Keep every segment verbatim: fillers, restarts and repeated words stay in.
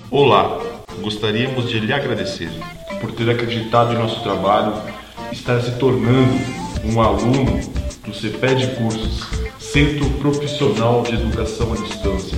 Olá, gostaríamos de lhe agradecer por ter acreditado em nosso trabalho e estar se tornando um aluno do CEPED Cursos, Centro Profissional de Educação à Distância.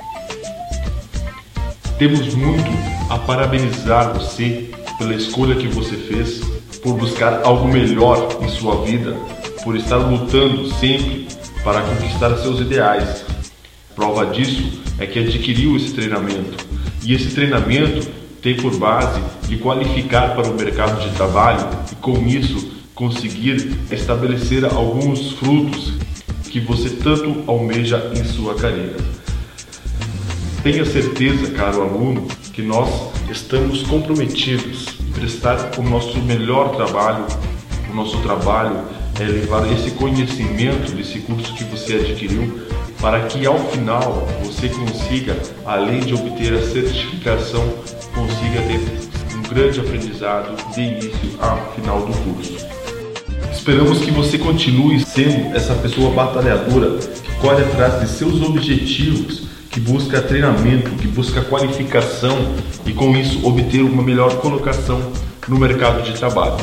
Temos muito a parabenizar você pela escolha que você fez, por buscar algo melhor em sua vida, por estar lutando sempre para conquistar seus ideais. Prova disso é que adquiriu esse treinamento, e esse treinamento tem por base de qualificar para o mercado de trabalho e com isso conseguir estabelecer alguns frutos que você tanto almeja em sua carreira. Tenha certeza, caro aluno, que nós estamos comprometidos em prestar o nosso melhor trabalho. O nosso trabalho é levar esse conhecimento desse curso que você adquiriu para que ao final você consiga, além de obter a certificação, consiga ter um grande aprendizado de início ao final do curso. Esperamos que você continue sendo essa pessoa batalhadora que corre atrás de seus objetivos, que busca treinamento, que busca qualificação e com isso obter uma melhor colocação no mercado de trabalho.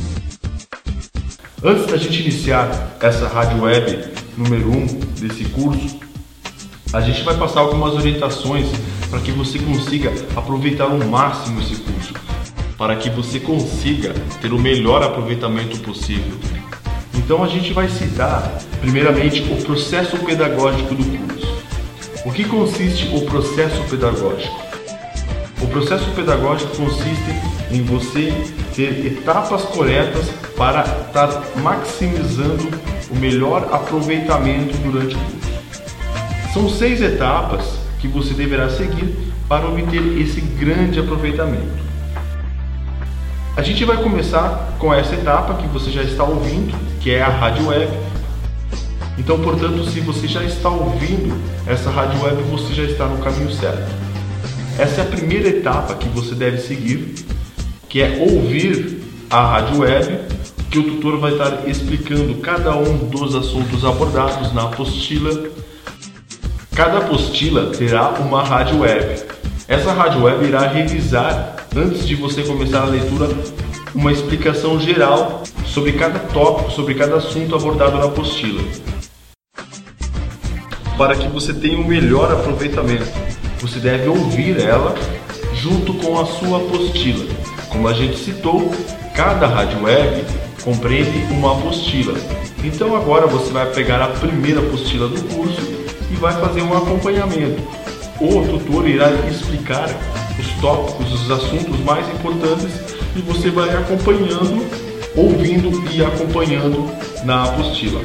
Antes da gente iniciar essa rádio web número um desse curso, a gente vai passar algumas orientações para que você consiga aproveitar ao máximo esse curso, para que você consiga ter o melhor aproveitamento possível. Então a gente vai citar primeiramente o processo pedagógico do curso. O que consiste o processo pedagógico? O processo pedagógico consiste em você ter etapas corretas para estar maximizando o melhor aproveitamento durante o curso. São seis etapas que você deverá seguir para obter esse grande aproveitamento. A gente vai começar com essa etapa que você já está ouvindo, que é a rádio web. Então, portanto, se você já está ouvindo essa rádio web, você já está no caminho certo. Essa é a primeira etapa que você deve seguir, que é ouvir a rádio web, que o tutor vai estar explicando cada um dos assuntos abordados na apostila. Cada apostila terá uma rádio web. Essa rádio web irá revisar, antes de você começar a leitura, uma explicação geral sobre cada tópico, sobre cada assunto abordado na apostila, para que você tenha um melhor aproveitamento. Você deve ouvir ela junto com a sua apostila. Como a gente citou, cada rádio web compreende uma apostila. Então agora você vai pegar a primeira apostila do curso e vai fazer um acompanhamento. O tutor irá explicar os tópicos, os assuntos mais importantes e você vai acompanhando, ouvindo e acompanhando na apostila.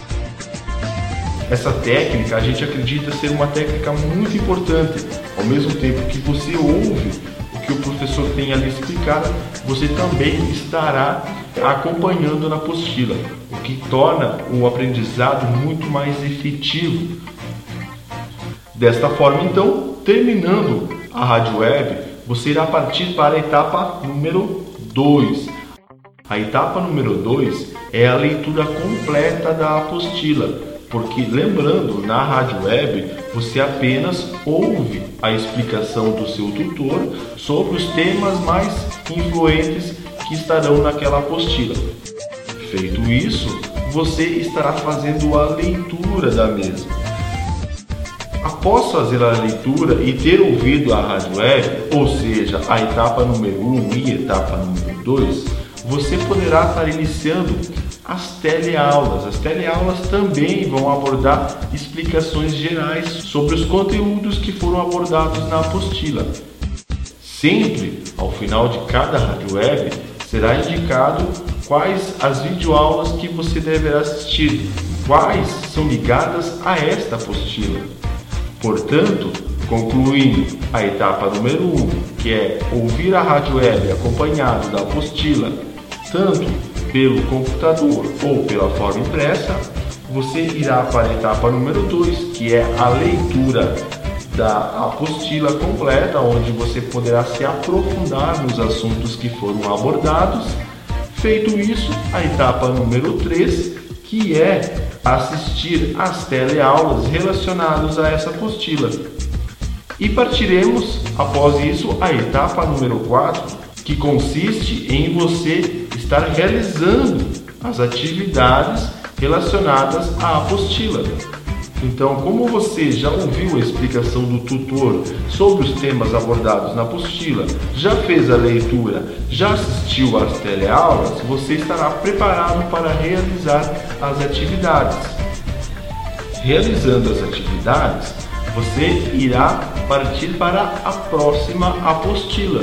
Essa técnica a gente acredita ser uma técnica muito importante. Ao mesmo tempo que você ouve o que o professor tem a lhe explicar, você também estará acompanhando na apostila, o que torna o aprendizado muito mais efetivo. Desta forma, então, terminando a rádio web, você irá partir para a etapa número dois. A etapa número dois é a leitura completa da apostila, porque, lembrando, na rádio web, você apenas ouve a explicação do seu tutor sobre os temas mais influentes que estarão naquela apostila. Feito isso, você estará fazendo a leitura da mesma. Após fazer a leitura e ter ouvido a rádio web, ou seja, a etapa número um e etapa número dois, você poderá estar iniciando as teleaulas. As teleaulas também vão abordar explicações gerais sobre os conteúdos que foram abordados na apostila. Sempre, ao final de cada rádio web, será indicado quais as videoaulas que você deverá assistir, quais são ligadas a esta apostila. Portanto, concluindo a etapa número um, que é ouvir a rádio web acompanhado da apostila, tanto pelo computador ou pela forma impressa, você irá para a etapa número dois, que é a leitura da apostila completa, onde você poderá se aprofundar nos assuntos que foram abordados. Feito isso, a etapa número três, que é assistir às teleaulas relacionadas a essa apostila. E partiremos, após isso, a etapa número quatro, que consiste em você estar realizando as atividades relacionadas à apostila. Então, como você já ouviu a explicação do tutor sobre os temas abordados na apostila, já fez a leitura, já assistiu às teleaulas, você estará preparado para realizar as atividades. Realizando as atividades, você irá partir para a próxima apostila.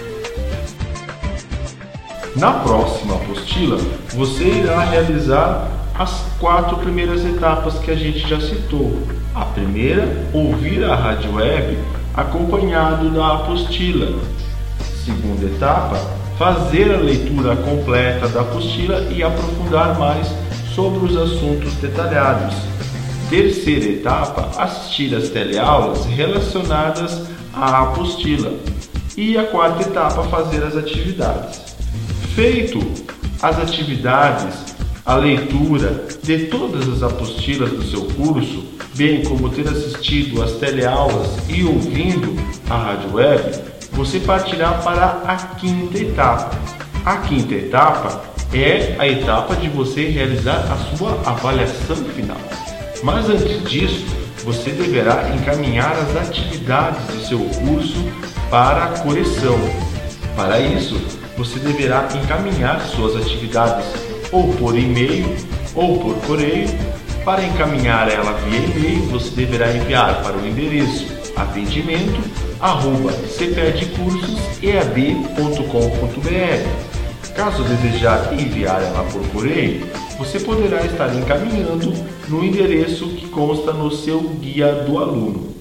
Na próxima apostila, você irá realizar as quatro primeiras etapas que a gente já citou. A primeira, ouvir a rádio web acompanhado da apostila. Segunda etapa, fazer a leitura completa da apostila e aprofundar mais sobre os assuntos detalhados. Terceira etapa, assistir às teleaulas relacionadas à apostila. E a quarta etapa, fazer as atividades. Feito as atividades, a leitura de todas as apostilas do seu curso, bem como ter assistido às teleaulas e ouvindo a rádio web, você partirá para a quinta etapa. A quinta etapa é a etapa de você realizar a sua avaliação final. Mas antes disso, você deverá encaminhar as atividades do seu curso para a correção. Para isso, você deverá encaminhar suas atividades ou por e-mail ou por correio. Para encaminhar ela via e-mail, você deverá enviar para o endereço atendimento arroba cepedcursos e a d ponto com ponto b r. Caso desejar enviar ela por correio, você poderá estar encaminhando no endereço que consta no seu guia do aluno.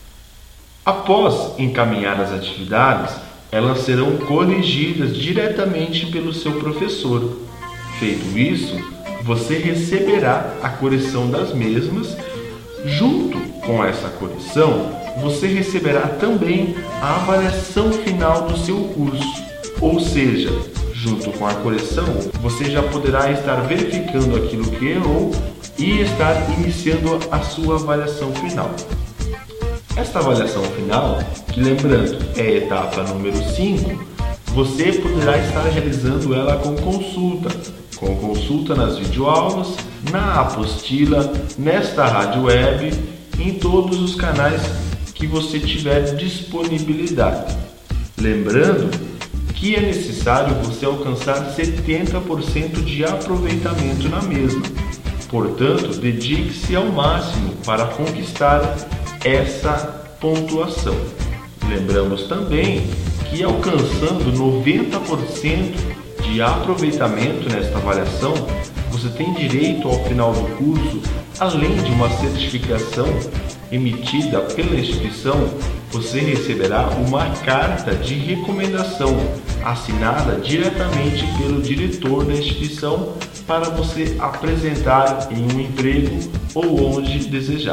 Após encaminhar as atividades, elas serão corrigidas diretamente pelo seu professor. Feito isso, você receberá a correção das mesmas. Junto com essa correção, você receberá também a avaliação final do seu curso. Ou seja, junto com a correção, você já poderá estar verificando aquilo que errou e estar iniciando a sua avaliação final. Esta avaliação final, que lembrando é a etapa número cinco, você poderá estar realizando ela com consulta, com consulta nas videoaulas, na apostila, nesta rádio web, em todos os canais que você tiver disponibilidade. Lembrando que é necessário você alcançar setenta por cento de aproveitamento na mesma. Portanto, dedique-se ao máximo para conquistar essa pontuação. Lembramos também que alcançando noventa por cento de aproveitamento nesta avaliação, você tem direito ao final do curso, além de uma certificação emitida pela instituição, você receberá uma carta de recomendação assinada diretamente pelo diretor da instituição para você apresentar em um emprego ou onde desejar.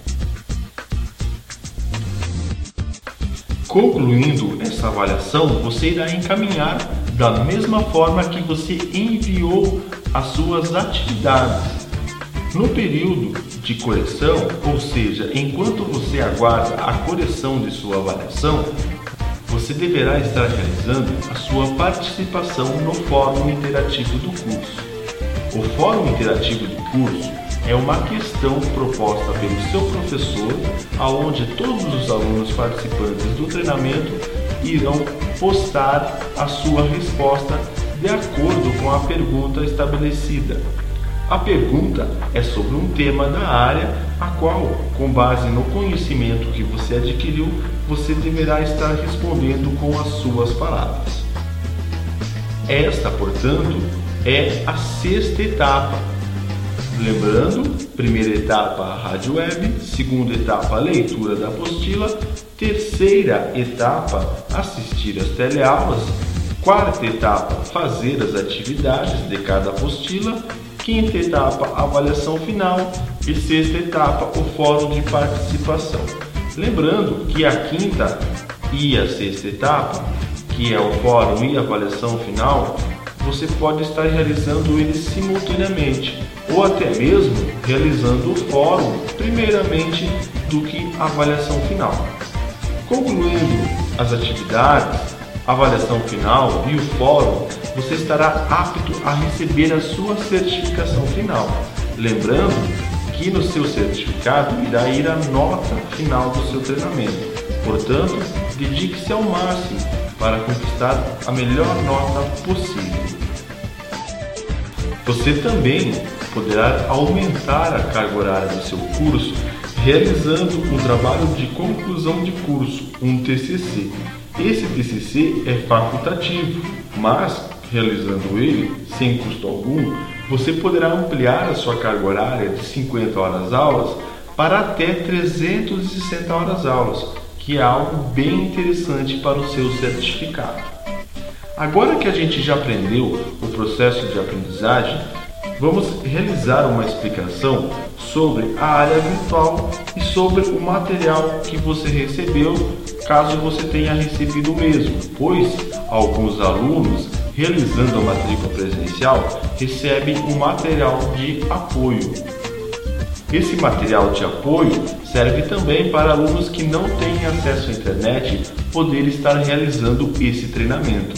Concluindo essa avaliação, você irá encaminhar da mesma forma que você enviou as suas atividades. No período de correção, ou seja, enquanto você aguarda a correção de sua avaliação, você deverá estar realizando a sua participação no Fórum Interativo do curso. O Fórum Interativo do curso é uma questão proposta pelo seu professor, aonde todos os alunos participantes do treinamento irão postar a sua resposta de acordo com a pergunta estabelecida. A pergunta é sobre um tema da área, a qual, com base no conhecimento que você adquiriu, você deverá estar respondendo com as suas palavras. Esta, portanto, é a sexta etapa. Lembrando, primeira etapa a rádio web, segunda etapa a leitura da apostila, terceira etapa assistir às teleaulas, quarta etapa fazer as atividades de cada apostila, quinta etapa a avaliação final e sexta etapa o fórum de participação. Lembrando que a quinta e a sexta etapa, que é o fórum e a avaliação final, você pode estar realizando eles simultaneamente, ou até mesmo realizando o fórum primeiramente do que a avaliação final. Concluindo as atividades, a avaliação final e o fórum, você estará apto a receber a sua certificação final. Lembrando que no seu certificado irá ir a nota final do seu treinamento. Portanto, dedique-se ao máximo para conquistar a melhor nota possível. Você também poderá aumentar a carga horária do seu curso realizando um trabalho de conclusão de curso, um T C C. Esse T C C é facultativo, mas realizando ele sem custo algum, você poderá ampliar a sua carga horária de cinquenta horas aulas para até trezentas e sessenta horas aulas, que é algo bem interessante para o seu certificado. Agora que a gente já aprendeu o processo de aprendizagem, vamos realizar uma explicação sobre a área virtual e sobre o material que você recebeu, caso você tenha recebido o mesmo, pois alguns alunos, realizando a matrícula presencial, recebem um material de apoio. Esse material de apoio serve também para alunos que não têm acesso à internet poder estar realizando esse treinamento.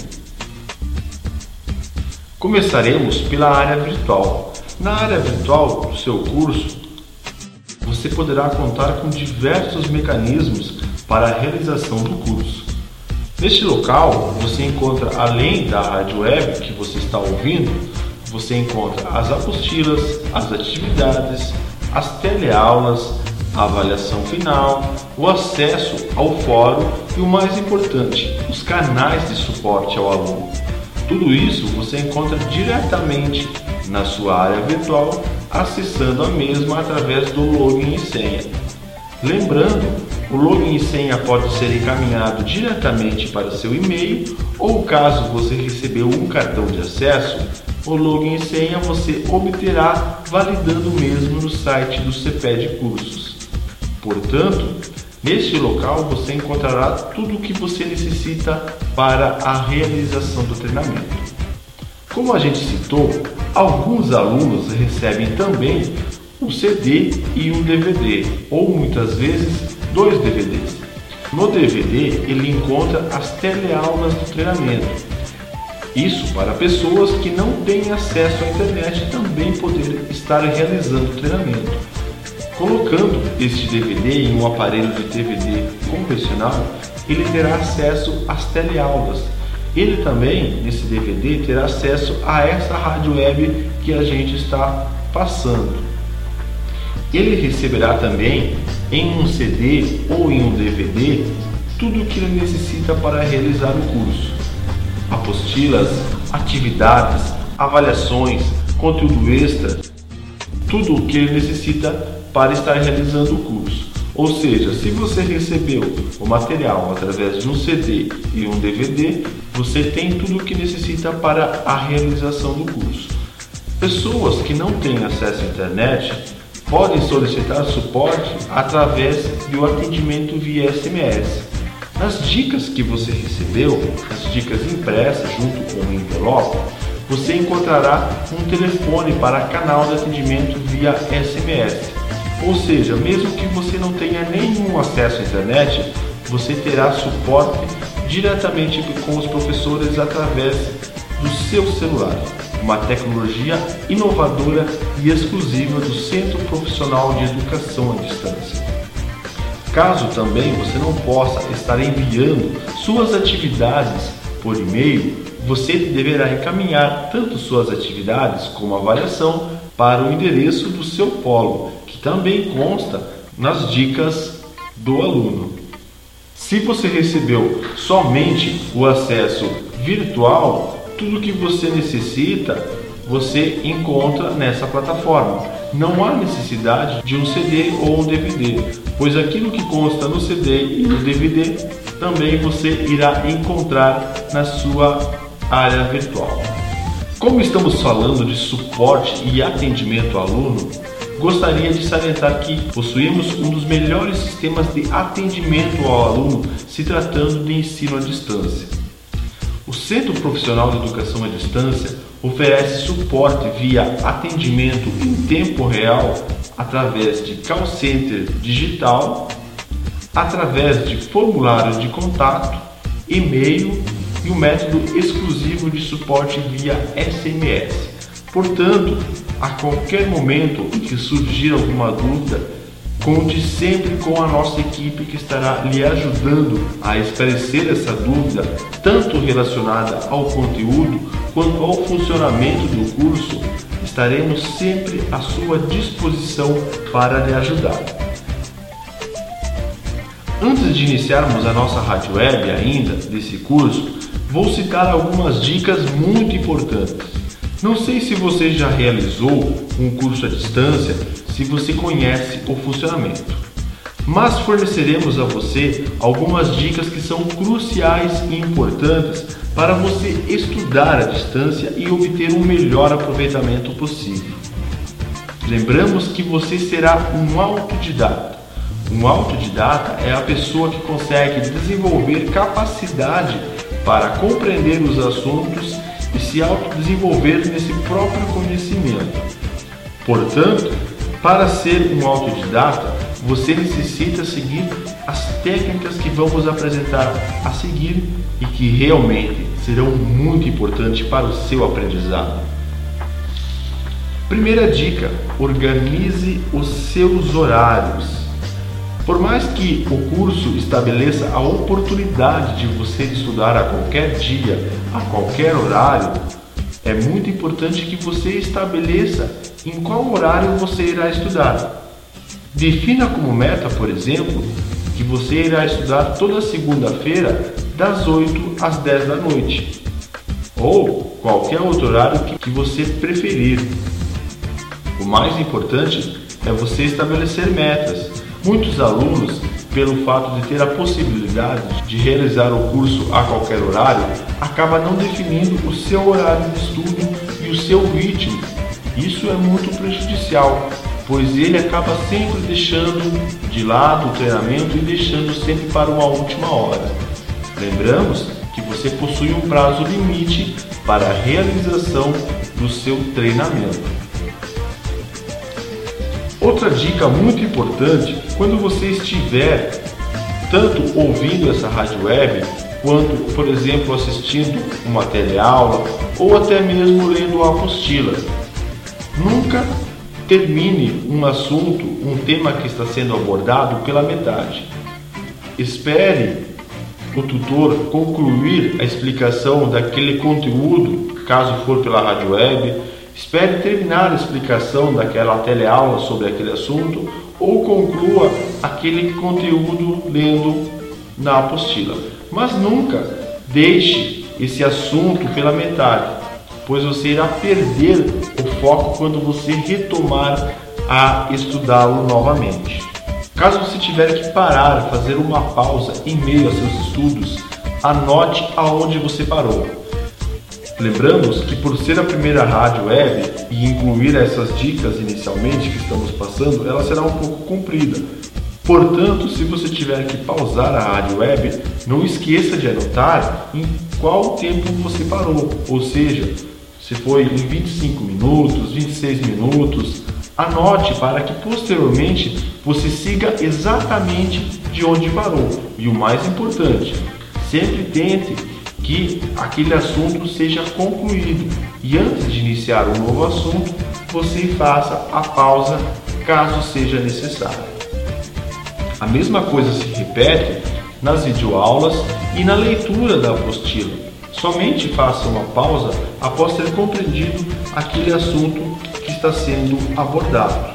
Começaremos pela área virtual. Na área virtual do seu curso, você poderá contar com diversos mecanismos para a realização do curso. Neste local, você encontra, além da rádio web que você está ouvindo, você encontra as apostilas, as atividades, as teleaulas, a avaliação final, o acesso ao fórum e, o mais importante, os canais de suporte ao aluno. Tudo isso você encontra diretamente na sua área virtual, acessando a mesma através do login e senha. Lembrando, o login e senha pode ser encaminhado diretamente para seu e-mail ou, caso você recebeu um cartão de acesso, o login e senha você obterá validando mesmo no site do CEPED Cursos. Portanto, neste local você encontrará tudo o que você necessita para a realização do treinamento. Como a gente citou, alguns alunos recebem também um C D e um D V D, ou muitas vezes dois D V Ds. No D V D ele encontra as teleaulas do treinamento. Isso para pessoas que não têm acesso à internet também poder estar realizando o treinamento. Colocando este D V D em um aparelho de D V D convencional, ele terá acesso às teleaulas. Ele também, nesse D V D, terá acesso a essa rádio web que a gente está passando. Ele receberá também em um C D ou em um D V D tudo o que ele necessita para realizar o curso: apostilas, atividades, avaliações, conteúdo extra, tudo o que ele necessita para estar realizando o curso. Ou seja, se você recebeu o material através de um C D e um D V D, você tem tudo o que necessita para a realização do curso. Pessoas que não têm acesso à internet podem solicitar suporte através do atendimento via S M S. Nas dicas que você recebeu, as dicas impressas junto com o envelope, você encontrará um telefone para canal de atendimento via S M S. Ou seja, mesmo que você não tenha nenhum acesso à internet, você terá suporte diretamente com os professores através do seu celular. Uma tecnologia inovadora e exclusiva do Centro Profissional de Educação à Distância. Caso também você não possa estar enviando suas atividades por e-mail, você deverá encaminhar tanto suas atividades como a avaliação para o endereço do seu polo, que também consta nas dicas do aluno. Se você recebeu somente o acesso virtual, tudo que você necessita você encontra nessa plataforma. Não há necessidade de um C D ou um D V D, pois aquilo que consta no C D e no D V D também você irá encontrar na sua área virtual. Como estamos falando de suporte e atendimento ao aluno, gostaria de salientar que possuímos um dos melhores sistemas de atendimento ao aluno se tratando de ensino à distância. O Centro Profissional de Educação à Distância oferece suporte via atendimento em tempo real através de call center digital, através de formulário de contato, e-mail e um método exclusivo de suporte via S M S. Portanto, a qualquer momento em que surgir alguma dúvida, conte sempre com a nossa equipe que estará lhe ajudando a esclarecer essa dúvida, tanto relacionada ao conteúdo quanto ao funcionamento do curso. Estaremos sempre à sua disposição para lhe ajudar. Antes de iniciarmos a nossa rádio web ainda desse curso, vou citar algumas dicas muito importantes. Não sei se você já realizou um curso à distância, se você conhece o funcionamento, mas forneceremos a você algumas dicas que são cruciais e importantes para você estudar à distância e obter um melhor aproveitamento possível. Lembramos que você será um autodidata. Um autodidata é a pessoa que consegue desenvolver capacidade para compreender os assuntos e se autodesenvolver nesse próprio conhecimento. Portanto, para ser um autodidata, você necessita seguir as técnicas que vamos apresentar a seguir e que realmente serão muito importantes para o seu aprendizado. Primeira dica: organize os seus horários. Por mais que o curso estabeleça a oportunidade de você estudar a qualquer dia, a qualquer horário, é muito importante que você estabeleça em qual horário você irá estudar. Defina como meta, por exemplo, que você irá estudar toda segunda-feira das oito às dez da noite, ou qualquer outro horário que você preferir. O mais importante é você estabelecer metas. Muitos alunos, pelo fato de ter a possibilidade de realizar o curso a qualquer horário, acabam não definindo o seu horário de estudo e o seu ritmo. Isso é muito prejudicial, pois ele acaba sempre deixando de lado o treinamento e deixando sempre para uma última hora. Lembramos que você possui um prazo limite para a realização do seu treinamento. Outra dica muito importante: quando você estiver tanto ouvindo essa rádio web, quanto, por exemplo, assistindo uma teleaula ou até mesmo lendo a apostila, nunca termine um assunto, um tema que está sendo abordado pela metade. Espere o tutor concluir a explicação daquele conteúdo, caso for pela rádio web. Espere terminar a explicação daquela teleaula sobre aquele assunto ou conclua aquele conteúdo lendo na apostila. Mas nunca deixe esse assunto pela metade, pois você irá perder o foco quando você retomar a estudá-lo novamente. Caso você tiver que parar, fazer uma pausa em meio a seus estudos, anote aonde você parou. Lembramos que, por ser a primeira rádio web e incluir essas dicas inicialmente que estamos passando, ela será um pouco comprida. Portanto, se você tiver que pausar a rádio web, não esqueça de anotar em qual tempo você parou, ou seja, se foi em vinte e cinco minutos, vinte e seis minutos, anote para que posteriormente você siga exatamente de onde parou. E o mais importante, sempre tente que aquele assunto seja concluído e antes de iniciar um novo assunto, você faça a pausa caso seja necessário. A mesma coisa se repete nas videoaulas e na leitura da apostila. Somente faça uma pausa após ter compreendido aquele assunto que está sendo abordado.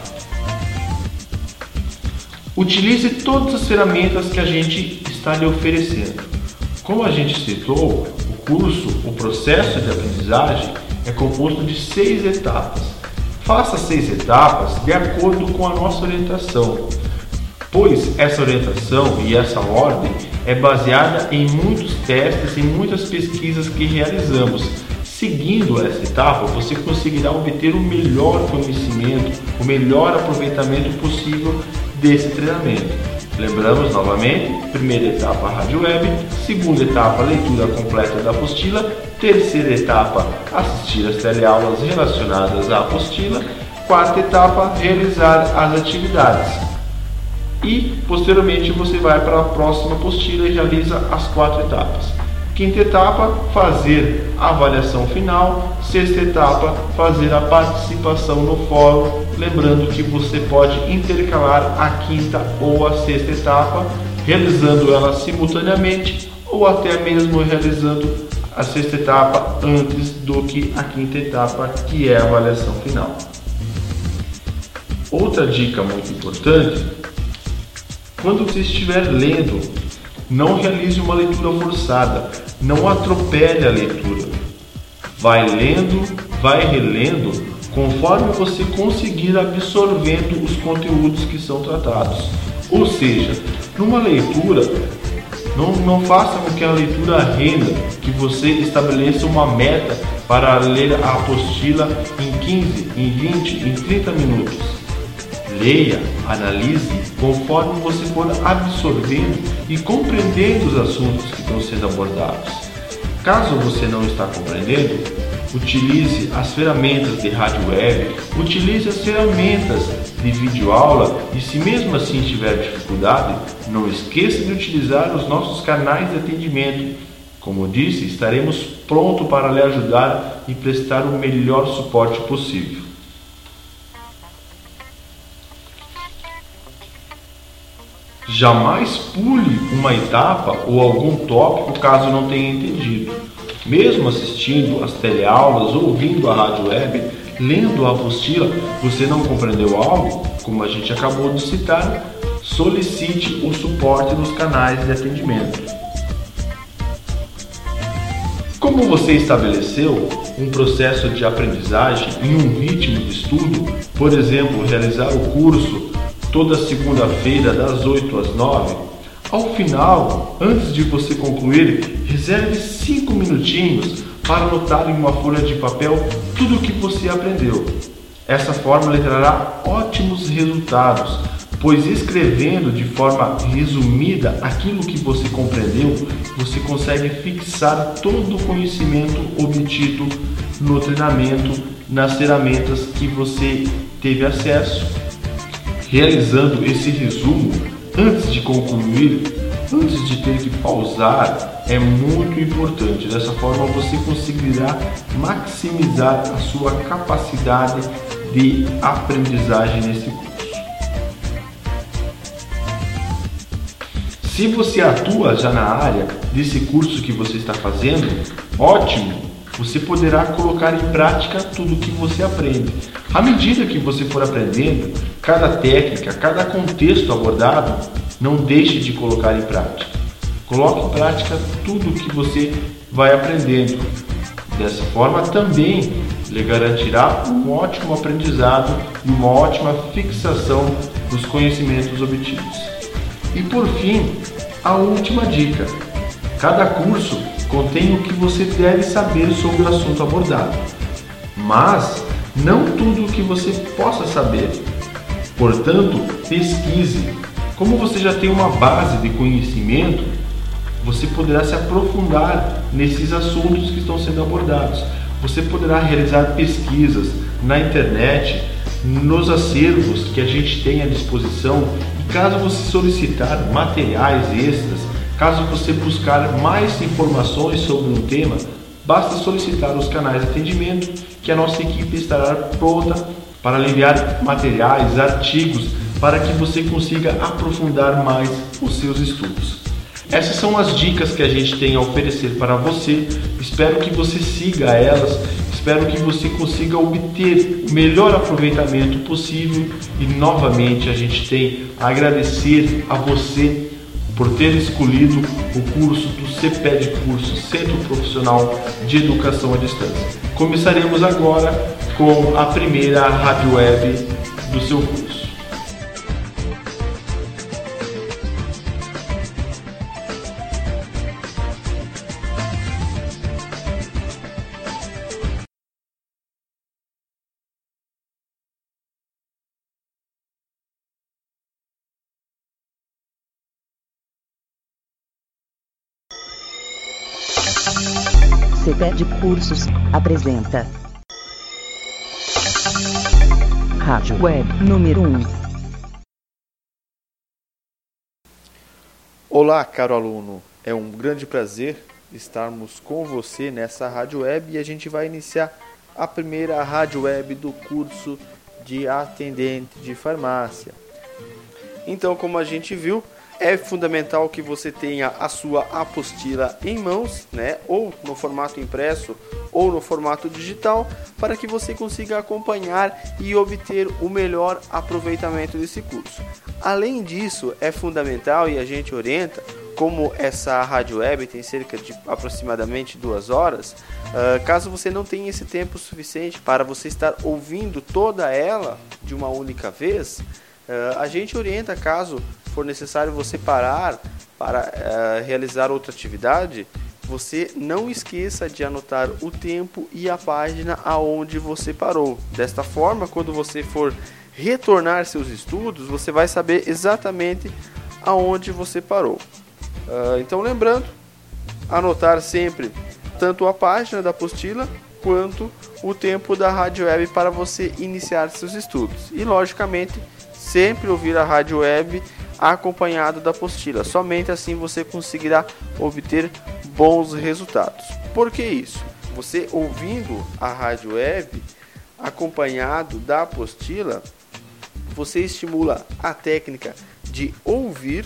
Utilize todas as ferramentas que a gente está lhe oferecendo. Como a gente citou, o curso, o processo de aprendizagem é composto de seis etapas. Faça seis etapas de acordo com a nossa orientação, pois essa orientação e essa ordem é baseada em muitos testes e muitas pesquisas que realizamos. Seguindo essa etapa, você conseguirá obter o melhor conhecimento, o melhor aproveitamento possível desse treinamento. Lembramos novamente: primeira etapa, rádio web; segunda etapa, leitura completa da apostila; terceira etapa, assistir às teleaulas relacionadas à apostila; quarta etapa, realizar as atividades. e posteriormente você vai para a próxima apostila e realiza as quatro etapas. Quinta etapa, fazer a avaliação final. Sexta etapa, fazer a participação no fórum. Lembrando que você pode intercalar a quinta ou a sexta etapa, realizando ela simultaneamente ou até mesmo realizando a sexta etapa antes do que a quinta etapa, que é a avaliação final. Outra dica muito importante: quando você estiver lendo, não realize uma leitura forçada, não atropele a leitura. Vai lendo, vai relendo, conforme você conseguir absorvendo os conteúdos que são tratados. Ou seja, numa leitura, não, não faça com que a leitura renda, que você estabeleça uma meta para ler a apostila em quinze, em vinte, em trinta minutos. Leia, analise conforme você for absorvendo e compreendendo os assuntos que estão sendo abordados. Caso você não está compreendendo, utilize as ferramentas de rádio web, utilize as ferramentas de videoaula e, se mesmo assim tiver dificuldade, não esqueça de utilizar os nossos canais de atendimento. Como disse, estaremos prontos para lhe ajudar e prestar o melhor suporte possível. Jamais pule uma etapa ou algum tópico caso não tenha entendido. Mesmo assistindo às teleaulas, ouvindo a rádio web, lendo a apostila, você não compreendeu algo? Como a gente acabou de citar, solicite o suporte nos canais de atendimento. Como você estabeleceu um processo de aprendizagem em um ritmo de estudo, por exemplo, realizar o curso toda segunda-feira das oito às nove, ao final, antes de você concluir, reserve cinco minutinhos para anotar em uma folha de papel tudo o que você aprendeu. Essa forma lhe trará ótimos resultados, pois escrevendo de forma resumida aquilo que você compreendeu, você consegue fixar todo o conhecimento obtido no treinamento, nas ferramentas que você teve acesso. Realizando esse resumo, antes de concluir, antes de ter que pausar, é muito importante. Dessa forma você conseguirá maximizar a sua capacidade de aprendizagem nesse curso. Se você atua já na área desse curso que você está fazendo, ótimo! Você poderá colocar em prática tudo o que você aprende. À medida que você for aprendendo, cada técnica, cada contexto abordado, não deixe de colocar em prática. Coloque em prática tudo o que você vai aprendendo. Dessa forma também lhe garantirá um ótimo aprendizado e uma ótima fixação dos conhecimentos obtidos. E por fim, a última dica: cada curso contém o que você deve saber sobre o assunto abordado, mas não tudo o que você possa saber. Portanto, pesquise. Como você já tem uma base de conhecimento, você poderá se aprofundar nesses assuntos que estão sendo abordados. Você poderá realizar pesquisas na internet, nos acervos que a gente tem à disposição, e caso você solicitar materiais extras, caso você buscar mais informações sobre um tema, basta solicitar os canais de atendimento, que a nossa equipe estará pronta para lhe enviar materiais, artigos, para que você consiga aprofundar mais os seus estudos. Essas são as dicas que a gente tem a oferecer para você. Espero que você siga elas, espero que você consiga obter o melhor aproveitamento possível, e novamente a gente tem a agradecer a você por ter escolhido o curso do CEPED Curso, Centro Profissional de Educação à Distância. Começaremos agora com a primeira rádio web do seu curso. CEPED Cursos apresenta Rádio Web número um. Olá, caro aluno, é um grande prazer estarmos com você nessa rádio web e a gente vai iniciar a primeira rádio web do curso de atendente de farmácia. Então, como a gente viu, é fundamental que você tenha a sua apostila em mãos, né, ou no formato impresso ou no formato digital, para que você consiga acompanhar e obter o melhor aproveitamento desse curso. Além disso, é fundamental e a gente orienta, como essa rádio web tem cerca de aproximadamente duas horas, uh, caso você não tenha esse tempo suficiente para você estar ouvindo toda ela de uma única vez, uh, a gente orienta, caso for necessário você parar para uh, realizar outra atividade, você não esqueça de anotar o tempo e a página aonde você parou. Desta forma, quando você for retornar seus estudos, você vai saber exatamente aonde você parou. Uh, então, lembrando, anotar sempre tanto a página da apostila quanto o tempo da rádio web para você iniciar seus estudos. E, logicamente, sempre ouvir a rádio web acompanhado da apostila. Somente assim você conseguirá obter bons resultados. Por que isso? Você ouvindo a rádio web acompanhado da apostila, você estimula a técnica de ouvir.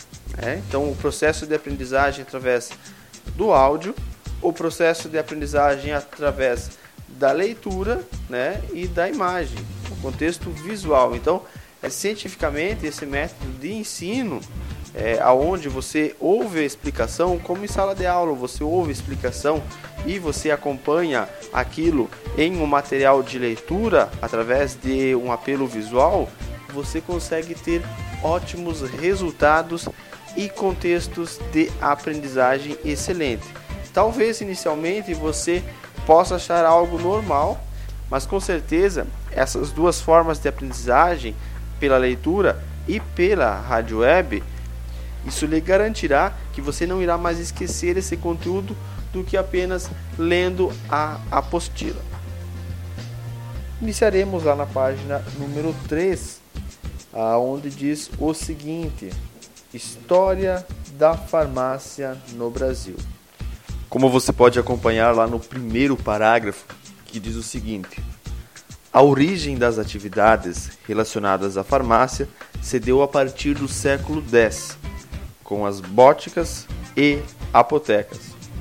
É, então, o processo de aprendizagem através do áudio, o processo de aprendizagem através da leitura, né, e da imagem, o contexto visual. Então, é, cientificamente, esse método de ensino, é, onde você ouve a explicação, como em sala de aula, você ouve a explicação e você acompanha aquilo em um material de leitura através de um apelo visual, você consegue ter ótimos resultados e contextos de aprendizagem excelente. Talvez inicialmente você possa achar algo normal, mas com certeza essas duas formas de aprendizagem, pela leitura e pela rádio web, isso lhe garantirá que você não irá mais esquecer esse conteúdo do que apenas lendo a apostila. Iniciaremos lá na página número três, onde diz o seguinte: História da farmácia no Brasil. Como você pode acompanhar lá no primeiro parágrafo, que diz o seguinte: a origem das atividades relacionadas à farmácia se deu a partir do século dez, com as bóticas e apotecas,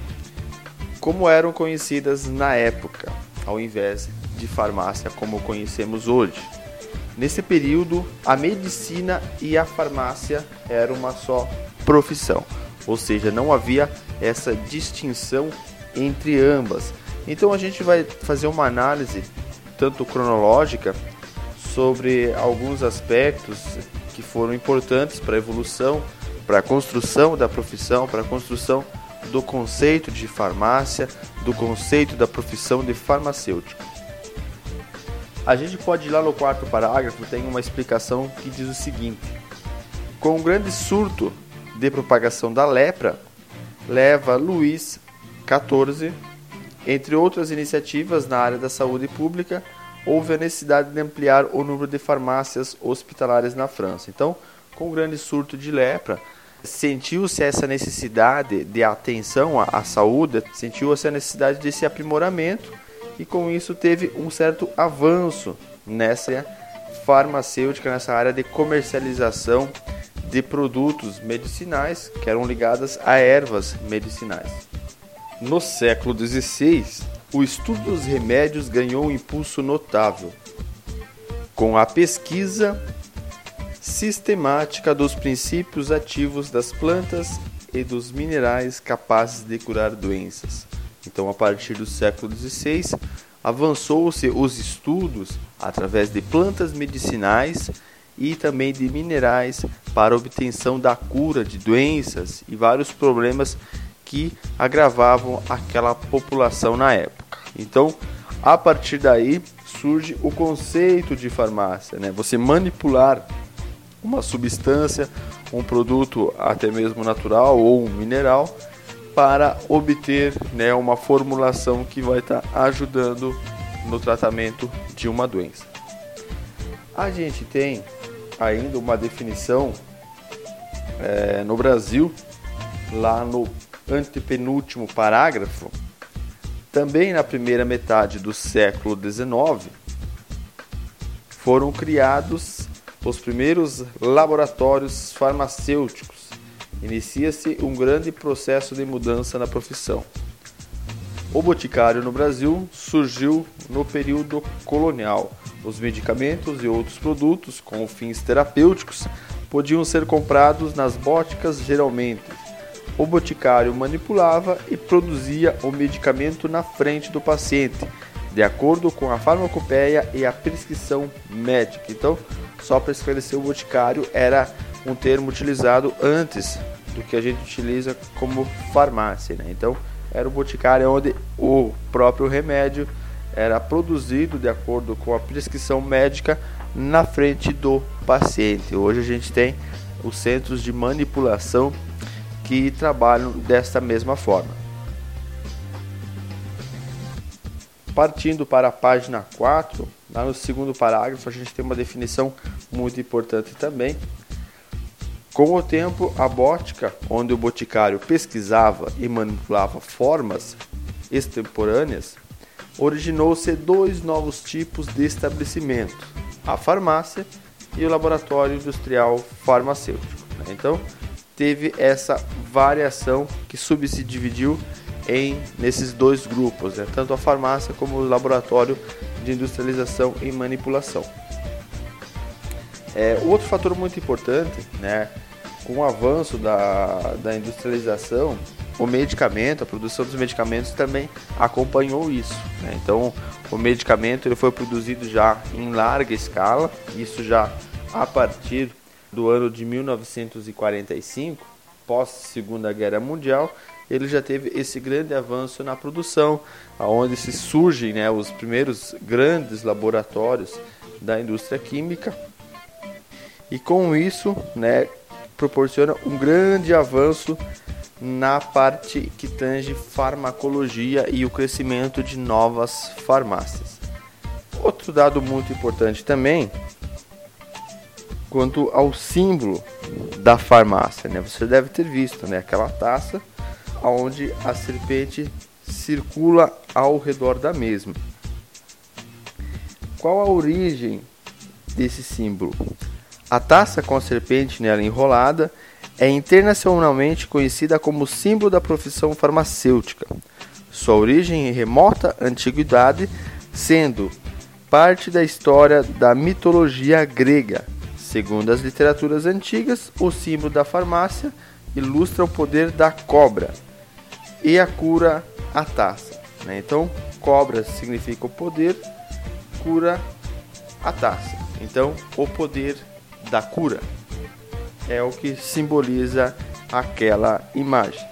como eram conhecidas na época, ao invés de farmácia como conhecemos hoje. Nesse período, a medicina e a farmácia eram uma só profissão, ou seja, não havia essa distinção entre ambas. Então a gente vai fazer uma análise tanto cronológica sobre alguns aspectos que foram importantes para a evolução, para a construção da profissão, para a construção do conceito de farmácia, do conceito da profissão de farmacêutico. A gente pode ir lá no quarto parágrafo, tem uma explicação que diz o seguinte: com o grande surto de propagação da lepra, leva Luís quatorze, entre outras iniciativas na área da saúde pública, houve a necessidade de ampliar o número de farmácias hospitalares na França. Então, com o grande surto de lepra, sentiu-se essa necessidade de atenção à saúde, sentiu-se a necessidade desse aprimoramento, e com isso teve um certo avanço nessa farmacêutica, nessa área de comercialização de produtos medicinais que eram ligadas a ervas medicinais. No século dezesseis, o estudo dos remédios ganhou um impulso notável, com a pesquisa sistemática dos princípios ativos das plantas e dos minerais capazes de curar doenças. Então, a partir do século dezesseis, avançou-se os estudos através de plantas medicinais e também de minerais para a obtenção da cura de doenças e vários problemas que agravavam aquela população na época. Então, a partir daí, surge o conceito de farmácia, né? Você manipular uma substância, um produto até mesmo natural ou um mineral, para obter, né, uma formulação que vai estar tá ajudando no tratamento de uma doença. A gente tem ainda uma definição é, no Brasil, lá no antepenúltimo parágrafo, também na primeira metade do século dezenove, foram criados os primeiros laboratórios farmacêuticos. Inicia-se um grande processo de mudança na profissão. O boticário no Brasil surgiu no período colonial. Os medicamentos e outros produtos com fins terapêuticos podiam ser comprados nas boticas geralmente. O boticário manipulava e produzia o medicamento na frente do paciente, de acordo com a farmacopeia e a prescrição médica. Então, só para esclarecer, o boticário era um termo utilizado antes do que a gente utiliza como farmácia, né? Então, era o boticário onde o próprio remédio era produzido de acordo com a prescrição médica na frente do paciente. Hoje a gente tem os centros de manipulação que trabalham desta mesma forma. Partindo para a página quatro, lá no segundo parágrafo, a gente tem uma definição muito importante também. Com o tempo, a botica, onde o boticário pesquisava e manipulava formas extemporâneas, originou-se dois novos tipos de estabelecimento, a farmácia e o laboratório industrial farmacêutico. Então, teve essa variação que subdividiu em nesses dois grupos, né? Tanto a farmácia como o laboratório de industrialização e manipulação. É, outro fator muito importante, né, com o avanço da, da industrialização, o medicamento, a produção dos medicamentos também acompanhou isso, né? Então, o medicamento ele foi produzido já em larga escala, isso já a partir do ano de mil novecentos e quarenta e cinco, pós Segunda Guerra Mundial, ele já teve esse grande avanço na produção, onde se surgem, né, os primeiros grandes laboratórios da indústria química, e com isso, né, proporciona um grande avanço na parte que tange farmacologia e o crescimento de novas farmácias. Outro dado muito importante também, quanto ao símbolo da farmácia, né? Você deve ter visto, né, aquela taça onde a serpente circula ao redor da mesma. Qual a origem desse símbolo? A taça com a serpente nela enrolada é internacionalmente conhecida como símbolo da profissão farmacêutica. Sua origem é remota antiguidade, sendo parte da história da mitologia grega. Segundo as literaturas antigas, o símbolo da farmácia ilustra o poder da cobra e a cura a taça, né? Então, cobra significa o poder, cura a taça. Então, o poder da cura é o que simboliza aquela imagem.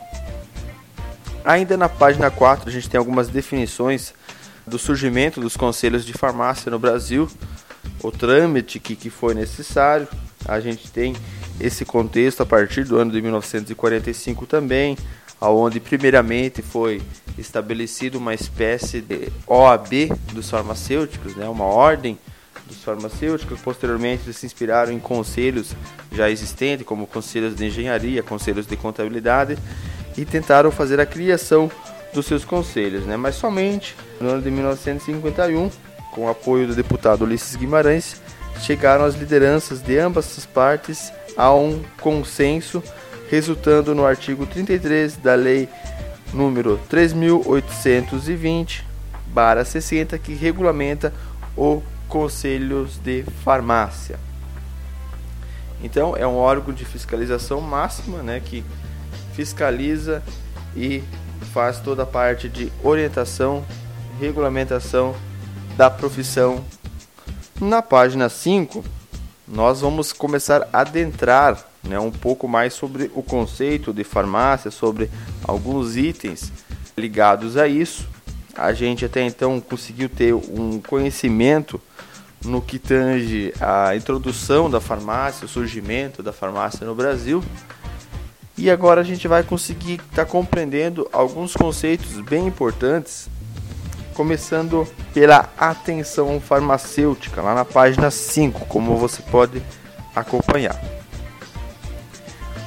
Ainda na página quatro, a gente tem algumas definições do surgimento dos conselhos de farmácia no Brasil, o trâmite que, que foi necessário. A gente tem esse contexto a partir do ano de mil novecentos e quarenta e cinco também, onde primeiramente foi estabelecida uma espécie de O A B dos farmacêuticos, né, uma ordem dos farmacêuticos. Posteriormente eles se inspiraram em conselhos já existentes, como conselhos de engenharia, conselhos de contabilidade, e tentaram fazer a criação dos seus conselhos, né? Mas somente no ano de mil novecentos e cinquenta e um, com o apoio do deputado Ulisses Guimarães, chegaram as lideranças de ambas as partes a um consenso, resultando no artigo trinta e três da Lei número três mil oitocentos e vinte barra sessenta, que regulamenta o Conselhos de Farmácia. Então, é um órgão de fiscalização máxima, né, que fiscaliza e faz toda a parte de orientação, regulamentação da profissão. Na página cinco, nós vamos começar a adentrar, né, um pouco mais sobre o conceito de farmácia, sobre alguns itens ligados a isso. A gente até então conseguiu ter um conhecimento no que tange a introdução da farmácia, o surgimento da farmácia no Brasil. E agora a gente vai conseguir estar tá compreendendo alguns conceitos bem importantes, começando pela atenção farmacêutica, lá na página cinco, como você pode acompanhar.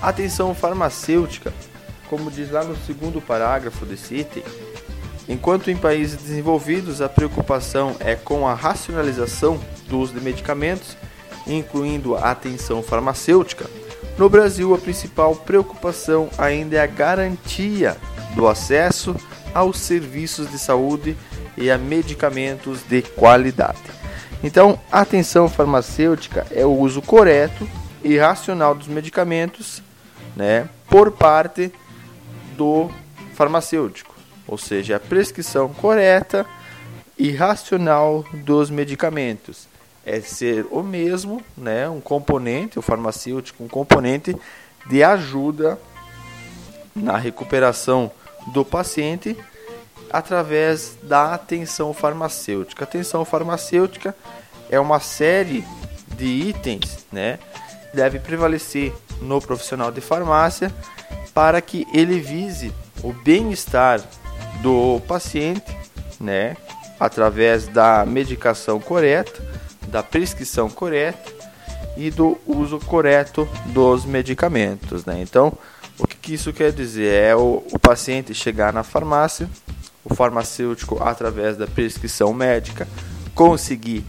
A atenção farmacêutica, como diz lá no segundo parágrafo desse item, enquanto em países desenvolvidos a preocupação é com a racionalização do uso de medicamentos, incluindo a atenção farmacêutica, no Brasil a principal preocupação ainda é a garantia do acesso aos serviços de saúde e a medicamentos de qualidade. Então, a atenção farmacêutica é o uso correto e racional dos medicamentos, né, por parte do farmacêutico, ou seja, a prescrição correta e racional dos medicamentos. É ser o mesmo, né, um componente, o farmacêutico, um componente de ajuda na recuperação do paciente através da atenção farmacêutica. A atenção farmacêutica é uma série de itens, né, que deve prevalecer no profissional de farmácia para que ele vise o bem-estar do paciente, né, através da medicação correta, da prescrição correta e do uso correto dos medicamentos, né? Então, o que, que isso quer dizer? É o, o paciente chegar na farmácia, o farmacêutico, através da prescrição médica, conseguir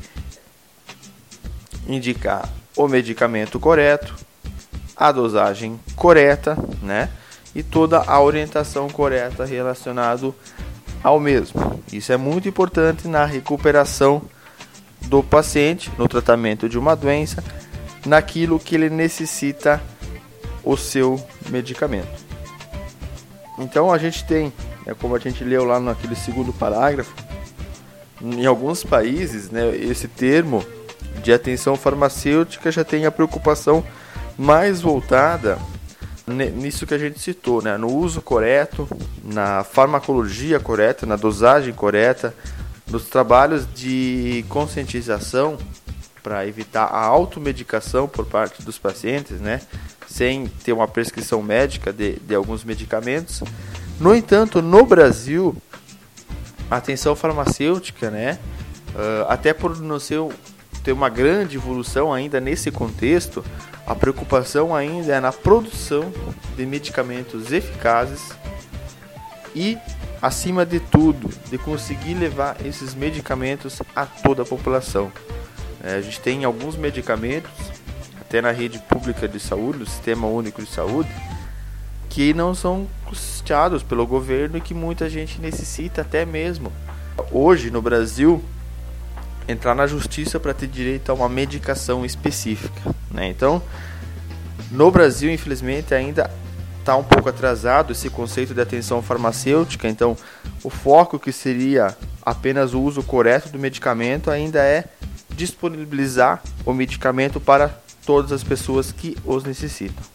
indicar o medicamento correto, a dosagem correta, né? E toda a orientação correta relacionada ao mesmo. Isso é muito importante na recuperação do paciente, no tratamento de uma doença, naquilo que ele necessita o seu medicamento. Então a gente tem, é como a gente leu lá naquele segundo parágrafo, em alguns países, né, esse termo de atenção farmacêutica já tem a preocupação mais voltada nisso que a gente citou, né, no uso correto, na farmacologia correta, na dosagem correta, nos trabalhos de conscientização para evitar a automedicação por parte dos pacientes, né, sem ter uma prescrição médica de, de alguns medicamentos. No entanto, no Brasil, a atenção farmacêutica, né, uh, até por não ser, ter uma grande evolução ainda nesse contexto, a preocupação ainda é na produção de medicamentos eficazes e, acima de tudo, de conseguir levar esses medicamentos a toda a população. É, a gente tem alguns medicamentos, até na rede pública de saúde, no Sistema Único de Saúde, que não são custeados pelo governo e que muita gente necessita até mesmo. Hoje, no Brasil, entrar na justiça para ter direito a uma medicação específica, né? Então, no Brasil, infelizmente, ainda está um pouco atrasado esse conceito de atenção farmacêutica. Então, o foco que seria apenas o uso correto do medicamento ainda é disponibilizar o medicamento para todas as pessoas que os necessitam.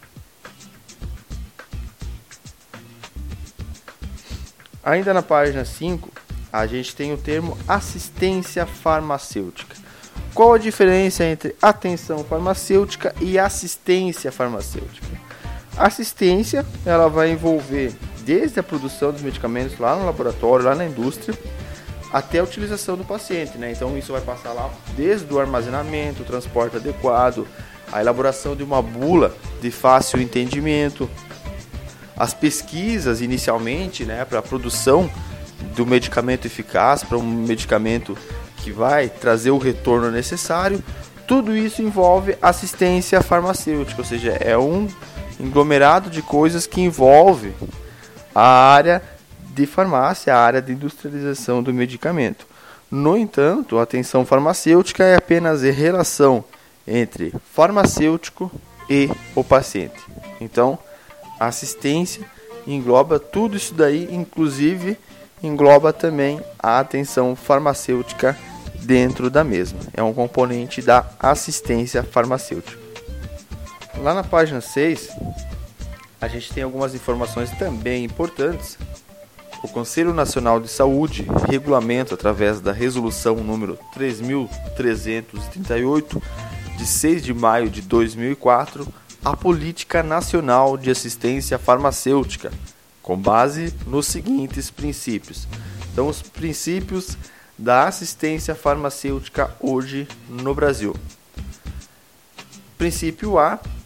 Ainda na página cinco, a gente tem o termo assistência farmacêutica. Qual a diferença entre atenção farmacêutica e assistência farmacêutica? Assistência, ela vai envolver desde a produção dos medicamentos lá no laboratório, lá na indústria, até a utilização do paciente, né? Então isso vai passar lá desde o armazenamento, o transporte adequado, a elaboração de uma bula de fácil entendimento, as pesquisas inicialmente, né, para a produção do medicamento eficaz, para um medicamento que vai trazer o retorno necessário. Tudo isso envolve assistência farmacêutica, ou seja, é um aglomerado de coisas que envolve a área de farmácia, a área de industrialização do medicamento. No entanto, a atenção farmacêutica é apenas a relação entre farmacêutico e o paciente. Então, a assistência engloba tudo isso daí, inclusive engloba também a atenção farmacêutica dentro da mesma. É um componente da assistência farmacêutica. Lá na página seis, a gente tem algumas informações também importantes. O Conselho Nacional de Saúde regulamenta, através da resolução número três mil trezentos e trinta e oito, de seis de maio de dois mil e quatro, a Política Nacional de Assistência Farmacêutica, com base nos seguintes princípios. Então, os princípios da assistência farmacêutica hoje no Brasil. Princípio A,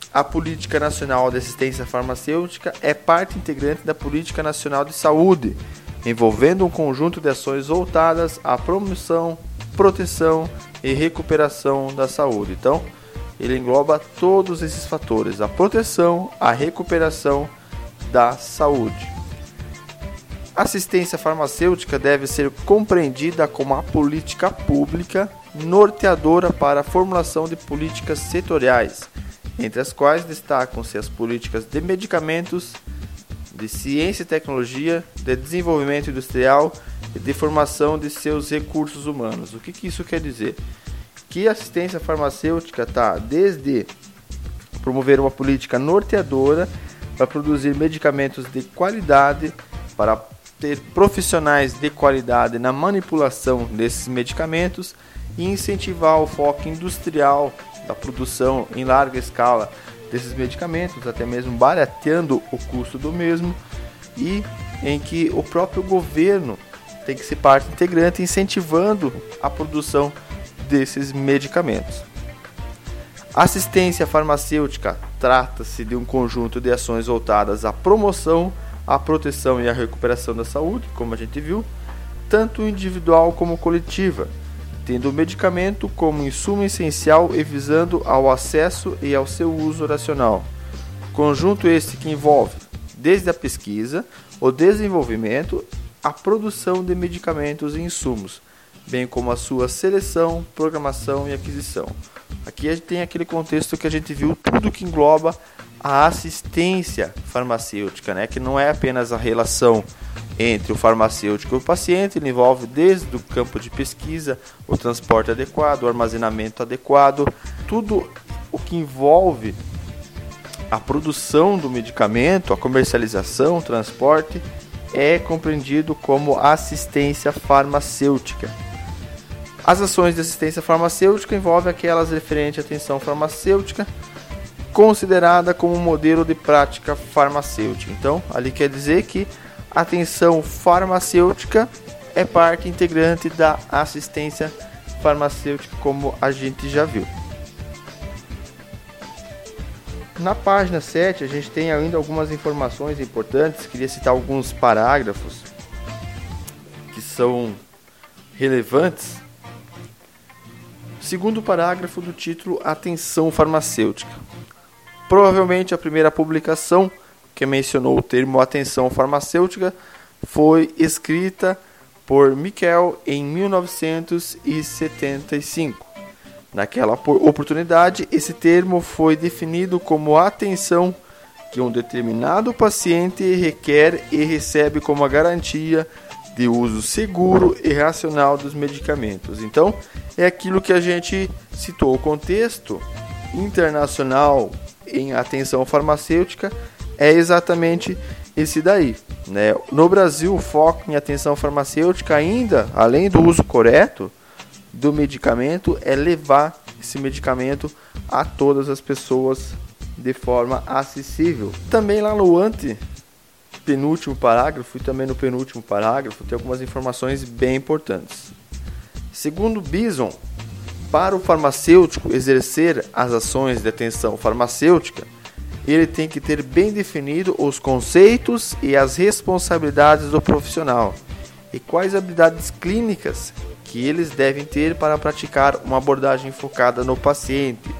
A Política Nacional de Assistência Farmacêutica é parte integrante da Política Nacional de Saúde, envolvendo um conjunto de ações voltadas à promoção, proteção e recuperação da saúde. Então, ele engloba todos esses fatores: a proteção, a recuperação da saúde. Assistência farmacêutica deve ser compreendida como a política pública norteadora para a formulação de políticas setoriais, entre as quais destacam-se as políticas de medicamentos, de ciência e tecnologia, de desenvolvimento industrial e de formação de seus recursos humanos. O que, que isso quer dizer? Que a assistência farmacêutica está desde promover uma política norteadora para produzir medicamentos de qualidade, para ter profissionais de qualidade na manipulação desses medicamentos e incentivar o foco industrial da produção em larga escala desses medicamentos, até mesmo barateando o custo do mesmo, e em que o próprio governo tem que ser parte integrante incentivando a produção desses medicamentos. Assistência farmacêutica trata-se de um conjunto de ações voltadas à promoção, à proteção e à recuperação da saúde, como a gente viu, tanto individual como coletiva, tendo o medicamento como insumo essencial e visando ao acesso e ao seu uso racional. Conjunto este que envolve desde a pesquisa, o desenvolvimento, a produção de medicamentos e insumos, bem como a sua seleção, programação e aquisição. Aqui a gente tem aquele contexto que a gente viu, tudo que engloba a assistência farmacêutica, né? Que não é apenas a relação entre o farmacêutico e o paciente, ele envolve desde o campo de pesquisa, o transporte adequado, o armazenamento adequado, tudo o que envolve a produção do medicamento, a comercialização, o transporte, é compreendido como assistência farmacêutica. As ações de assistência farmacêutica envolvem aquelas referentes à atenção farmacêutica, considerada como um modelo de prática farmacêutica. Então, ali quer dizer que a atenção farmacêutica é parte integrante da assistência farmacêutica, como a gente já viu. Na página sete, a gente tem ainda algumas informações importantes. Queria citar alguns parágrafos que são relevantes. Segundo parágrafo do título Atenção Farmacêutica. Provavelmente a primeira publicação que mencionou o termo atenção farmacêutica foi escrita por Miquel em mil novecentos e setenta e cinco. Naquela oportunidade, esse termo foi definido como a atenção que um determinado paciente requer e recebe como a garantia de uso seguro e racional dos medicamentos. Então, é aquilo que a gente citou. O contexto internacional em atenção farmacêutica é exatamente esse daí, né? No Brasil, o foco em atenção farmacêutica ainda, além do uso correto do medicamento, é levar esse medicamento a todas as pessoas de forma acessível. Também lá no ante penúltimo parágrafo e também no penúltimo parágrafo tem algumas informações bem importantes. Segundo Bison, para o farmacêutico exercer as ações de atenção farmacêutica, ele tem que ter bem definido os conceitos e as responsabilidades do profissional e quais habilidades clínicas que eles devem ter para praticar uma abordagem focada no paciente.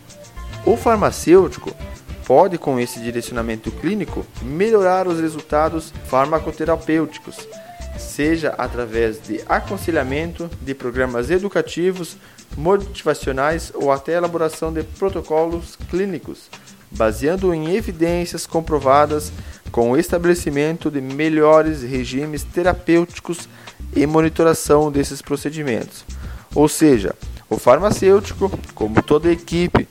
O farmacêutico pode, com esse direcionamento clínico, melhorar os resultados farmacoterapêuticos, seja através de aconselhamento, de programas educativos, motivacionais ou até elaboração de protocolos clínicos, baseando em evidências comprovadas com o estabelecimento de melhores regimes terapêuticos e monitoração desses procedimentos. Ou seja, o farmacêutico, como toda equipe,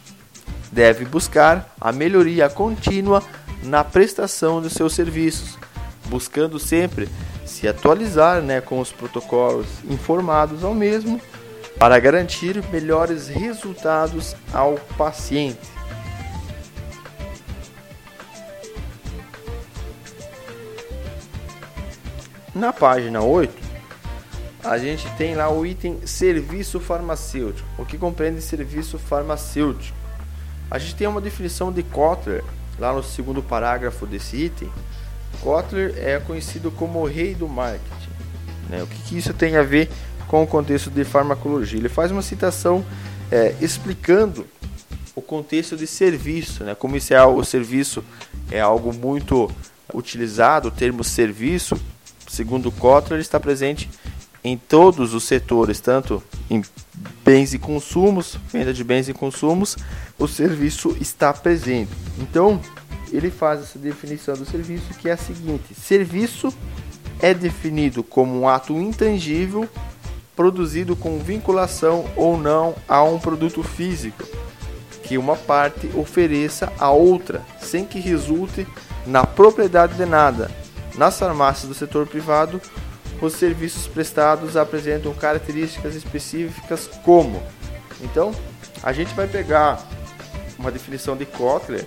deve buscar a melhoria contínua na prestação de seus serviços, buscando sempre se atualizar, né, com os protocolos informados ao mesmo, para garantir melhores resultados ao paciente. Na página oito, a gente tem lá o item serviço farmacêutico. O que compreende serviço farmacêutico? A gente tem uma definição de Kotler, lá no segundo parágrafo desse item. Kotler é conhecido como o rei do marketing, né? O que, que isso tem a ver com o contexto de farmacologia? Ele faz uma citação é, explicando o contexto de serviço, né? Como isso é, o serviço é algo muito utilizado, o termo serviço, segundo Kotler, está presente em todos os setores, tanto em bens e consumos, venda de bens e consumos, o serviço está presente. Então, ele faz essa definição do serviço, que é a seguinte: serviço é definido como um ato intangível produzido com vinculação ou não a um produto físico, que uma parte ofereça a outra, sem que resulte na propriedade de nada. Nas farmácias do setor privado, os serviços prestados apresentam características específicas como... Então, a gente vai pegar uma definição de Kotler,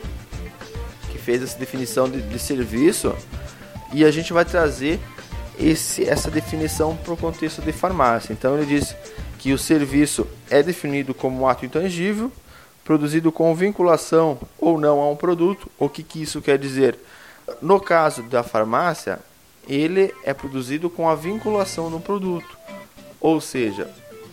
que fez essa definição de, de serviço, e a gente vai trazer esse, essa definição para o contexto de farmácia. Então, ele diz que o serviço é definido como um ato intangível, produzido com vinculação ou não a um produto. O que, que isso quer dizer? No caso da farmácia, ele é produzido com a vinculação no produto, ou seja,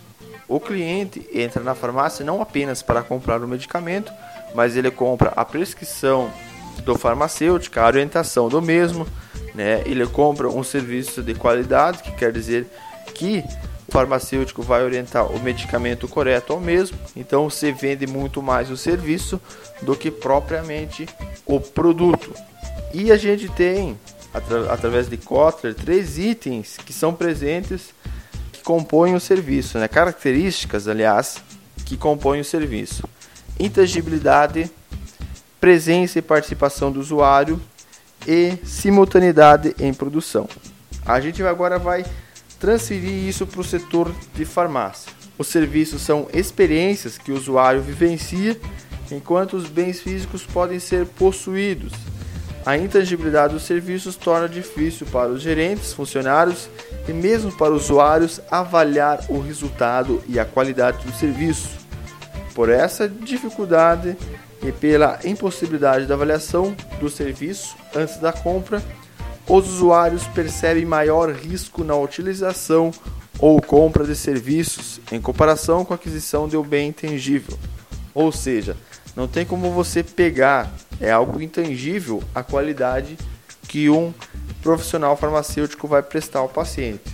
o cliente entra na farmácia não apenas para comprar o medicamento, mas ele compra a prescrição do farmacêutico, a orientação do mesmo, né? Ele compra um serviço de qualidade, que quer dizer que o farmacêutico vai orientar o medicamento correto ao mesmo. Então você vende muito mais o serviço do que propriamente o produto. E a gente tem, atra- através de Kotler, três itens que são presentes, que compõem o serviço, né? Características, aliás, que compõem o serviço: intangibilidade, presença e participação do usuário e simultaneidade em produção. A gente agora vai transferir isso para o setor de farmácia. Os serviços são experiências que o usuário vivencia, enquanto os bens físicos podem ser possuídos. A intangibilidade dos serviços torna difícil para os gerentes, funcionários e mesmo para os usuários avaliar o resultado e a qualidade do serviço. Por essa dificuldade e pela impossibilidade da avaliação do serviço antes da compra, os usuários percebem maior risco na utilização ou compra de serviços em comparação com a aquisição de um bem intangível. Ou seja, não tem como você pegar, é algo intangível, a qualidade que um profissional farmacêutico vai prestar ao paciente.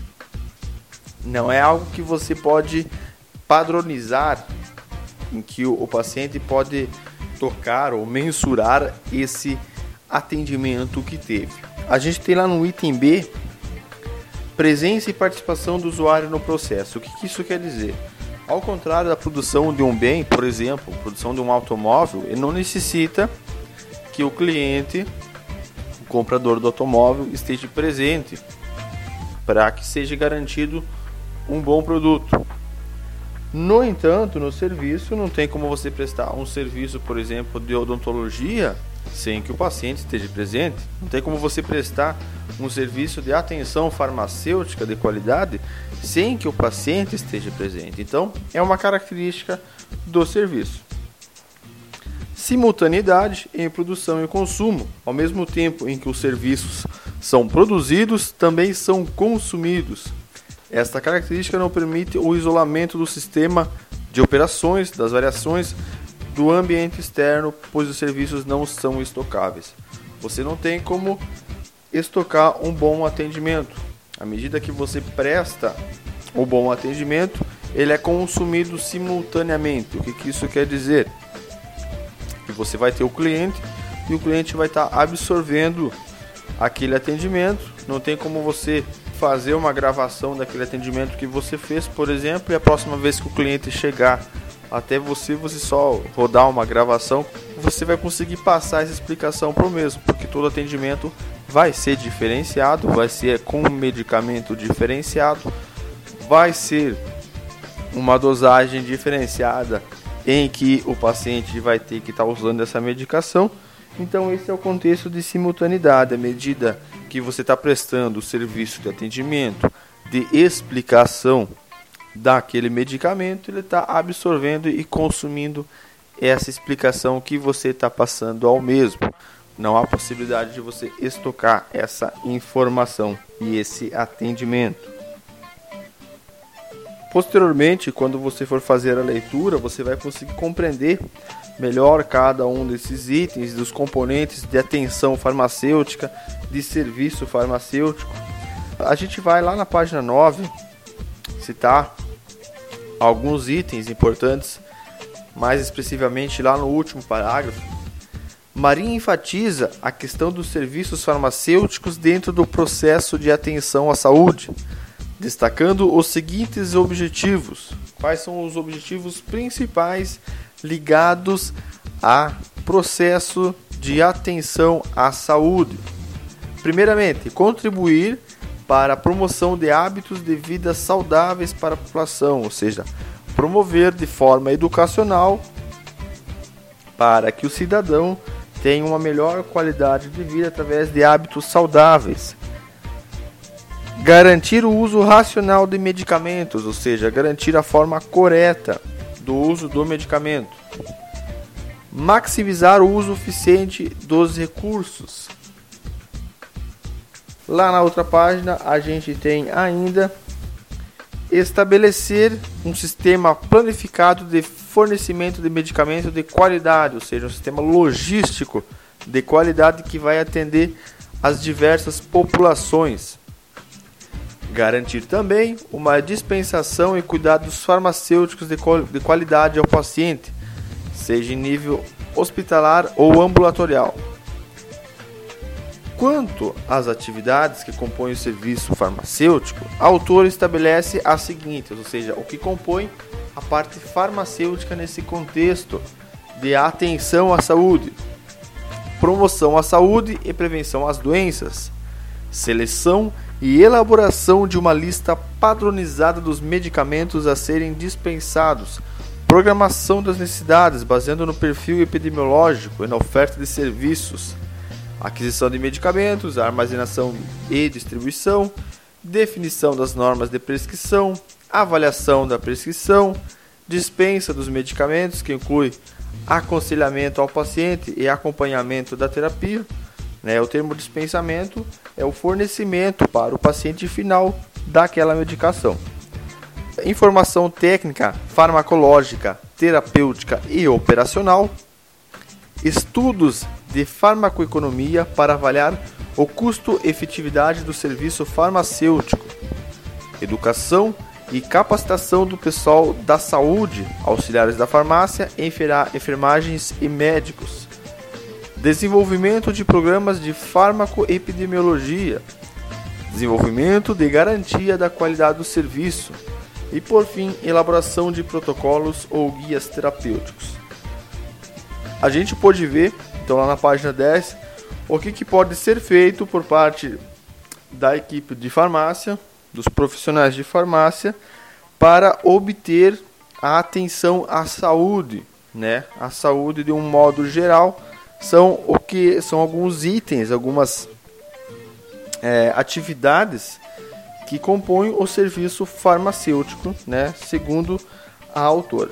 Não é algo que você pode padronizar, em que o, o paciente pode tocar ou mensurar esse atendimento que teve. A gente tem lá no item B, presença e participação do usuário no processo. O que, que isso quer dizer? Ao contrário da produção de um bem, por exemplo, produção de um automóvel, ele não necessita que o cliente, o comprador do automóvel, esteja presente para que seja garantido um bom produto. No entanto, no serviço, não tem como você prestar um serviço, por exemplo, de odontologia sem que o paciente esteja presente. Não tem como você prestar um serviço de atenção farmacêutica de qualidade sem que o paciente esteja presente. Então, é uma característica do serviço. Simultaneidade em produção e consumo. Ao mesmo tempo em que os serviços são produzidos, também são consumidos. Esta característica não permite o isolamento do sistema de operações, das variações do ambiente externo, pois os serviços não são estocáveis. Você não tem como estocar um bom atendimento. À medida que você presta o bom atendimento, ele é consumido simultaneamente. O que, que isso quer dizer? Que você vai ter o cliente e o cliente vai estar absorvendo aquele atendimento. Não tem como você fazer uma gravação daquele atendimento que você fez, por exemplo, e a próxima vez que o cliente chegar até você, você só rodar uma gravação, você vai conseguir passar essa explicação para o mesmo, porque todo atendimento vai ser diferenciado, vai ser com um medicamento diferenciado, vai ser uma dosagem diferenciada em que o paciente vai ter que estar usando essa medicação. Então esse é o contexto de simultaneidade. À medida que você está prestando o serviço de atendimento, de explicação daquele medicamento, ele está absorvendo e consumindo essa explicação que você está passando ao mesmo. Não há possibilidade de você estocar essa informação e esse atendimento. Posteriormente, quando você for fazer a leitura, você vai conseguir compreender melhor cada um desses itens, dos componentes de atenção farmacêutica, de serviço farmacêutico. A gente vai lá na página nove citar alguns itens importantes, mais expressivamente lá no último parágrafo. Marinho enfatiza a questão dos serviços farmacêuticos dentro do processo de atenção à saúde, destacando os seguintes objetivos. Quais são os objetivos principais ligados a processo de atenção à saúde? Primeiramente, contribuir para a promoção de hábitos de vida saudáveis para a população, ou seja, promover de forma educacional para que o cidadão tenha uma melhor qualidade de vida através de hábitos saudáveis. Garantir o uso racional de medicamentos, ou seja, garantir a forma correta do uso do medicamento. Maximizar o uso eficiente dos recursos. Lá na outra página a gente tem ainda estabelecer um sistema planificado de fornecimento de medicamento de qualidade, ou seja, um sistema logístico de qualidade que vai atender as diversas populações. Garantir também uma dispensação e cuidados farmacêuticos de qualidade ao paciente, seja em nível hospitalar ou ambulatorial. Quanto às atividades que compõem o serviço farmacêutico, o autor estabelece as seguintes, ou seja, o que compõe a parte farmacêutica nesse contexto de atenção à saúde: promoção à saúde e prevenção às doenças, seleção e elaboração de uma lista padronizada dos medicamentos a serem dispensados, programação das necessidades baseando no perfil epidemiológico e na oferta de serviços, aquisição de medicamentos, armazenação e distribuição, definição das normas de prescrição, avaliação da prescrição, dispensa dos medicamentos, que inclui aconselhamento ao paciente e acompanhamento da terapia. Né? O termo dispensamento é o fornecimento para o paciente final daquela medicação. Informação técnica, farmacológica, terapêutica e operacional. Estudos de farmacoeconomia para avaliar o custo-efetividade do serviço farmacêutico. Educação e capacitação do pessoal da saúde, auxiliares da farmácia, enfermagens e médicos. Desenvolvimento de programas de farmacoepidemiologia. Desenvolvimento de garantia da qualidade do serviço. E, por fim, elaboração de protocolos ou guias terapêuticos. A gente pode ver, então, lá na página dez, o que, que pode ser feito por parte da equipe de farmácia, dos profissionais de farmácia, para obter a atenção à saúde, né? A saúde de um modo geral são o que são alguns itens, algumas é, atividades que compõem o serviço farmacêutico, né? Segundo a autora.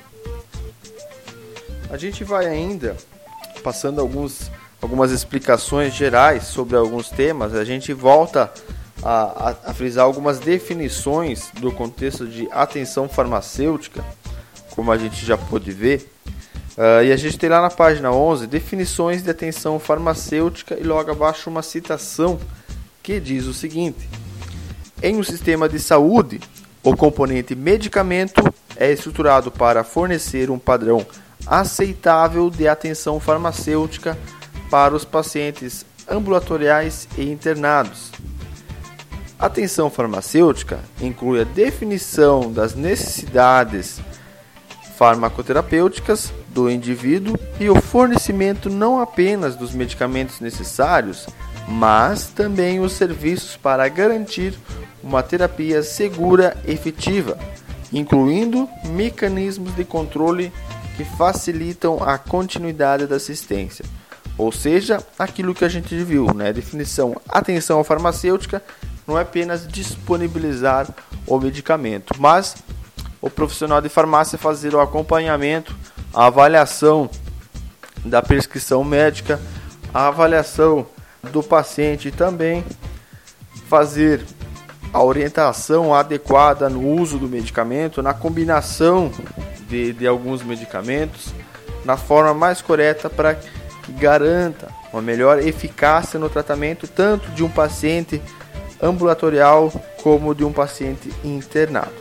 A gente vai ainda passando alguns, algumas explicações gerais sobre alguns temas. A gente volta a, a, a frisar algumas definições do contexto de atenção farmacêutica, como a gente já pôde ver. Uh, e a gente tem lá na página onze definições de atenção farmacêutica e logo abaixo uma citação que diz o seguinte: em um sistema de saúde, o componente medicamento é estruturado para fornecer um padrão aceitável de atenção farmacêutica para os pacientes ambulatoriais e internados. A atenção farmacêutica inclui a definição das necessidades farmacoterapêuticas do indivíduo e o fornecimento não apenas dos medicamentos necessários, mas também os serviços para garantir uma terapia segura e efetiva, incluindo mecanismos de controle que facilitam a continuidade da assistência. Ou seja, aquilo que a gente viu, né? Definição: atenção farmacêutica não é apenas disponibilizar o medicamento, mas o profissional de farmácia fazer o acompanhamento a avaliação da prescrição médica, a avaliação do paciente e também fazer a orientação adequada no uso do medicamento, na combinação de, de alguns medicamentos, na forma mais correta para que garanta uma melhor eficácia no tratamento tanto de um paciente ambulatorial como de um paciente internado.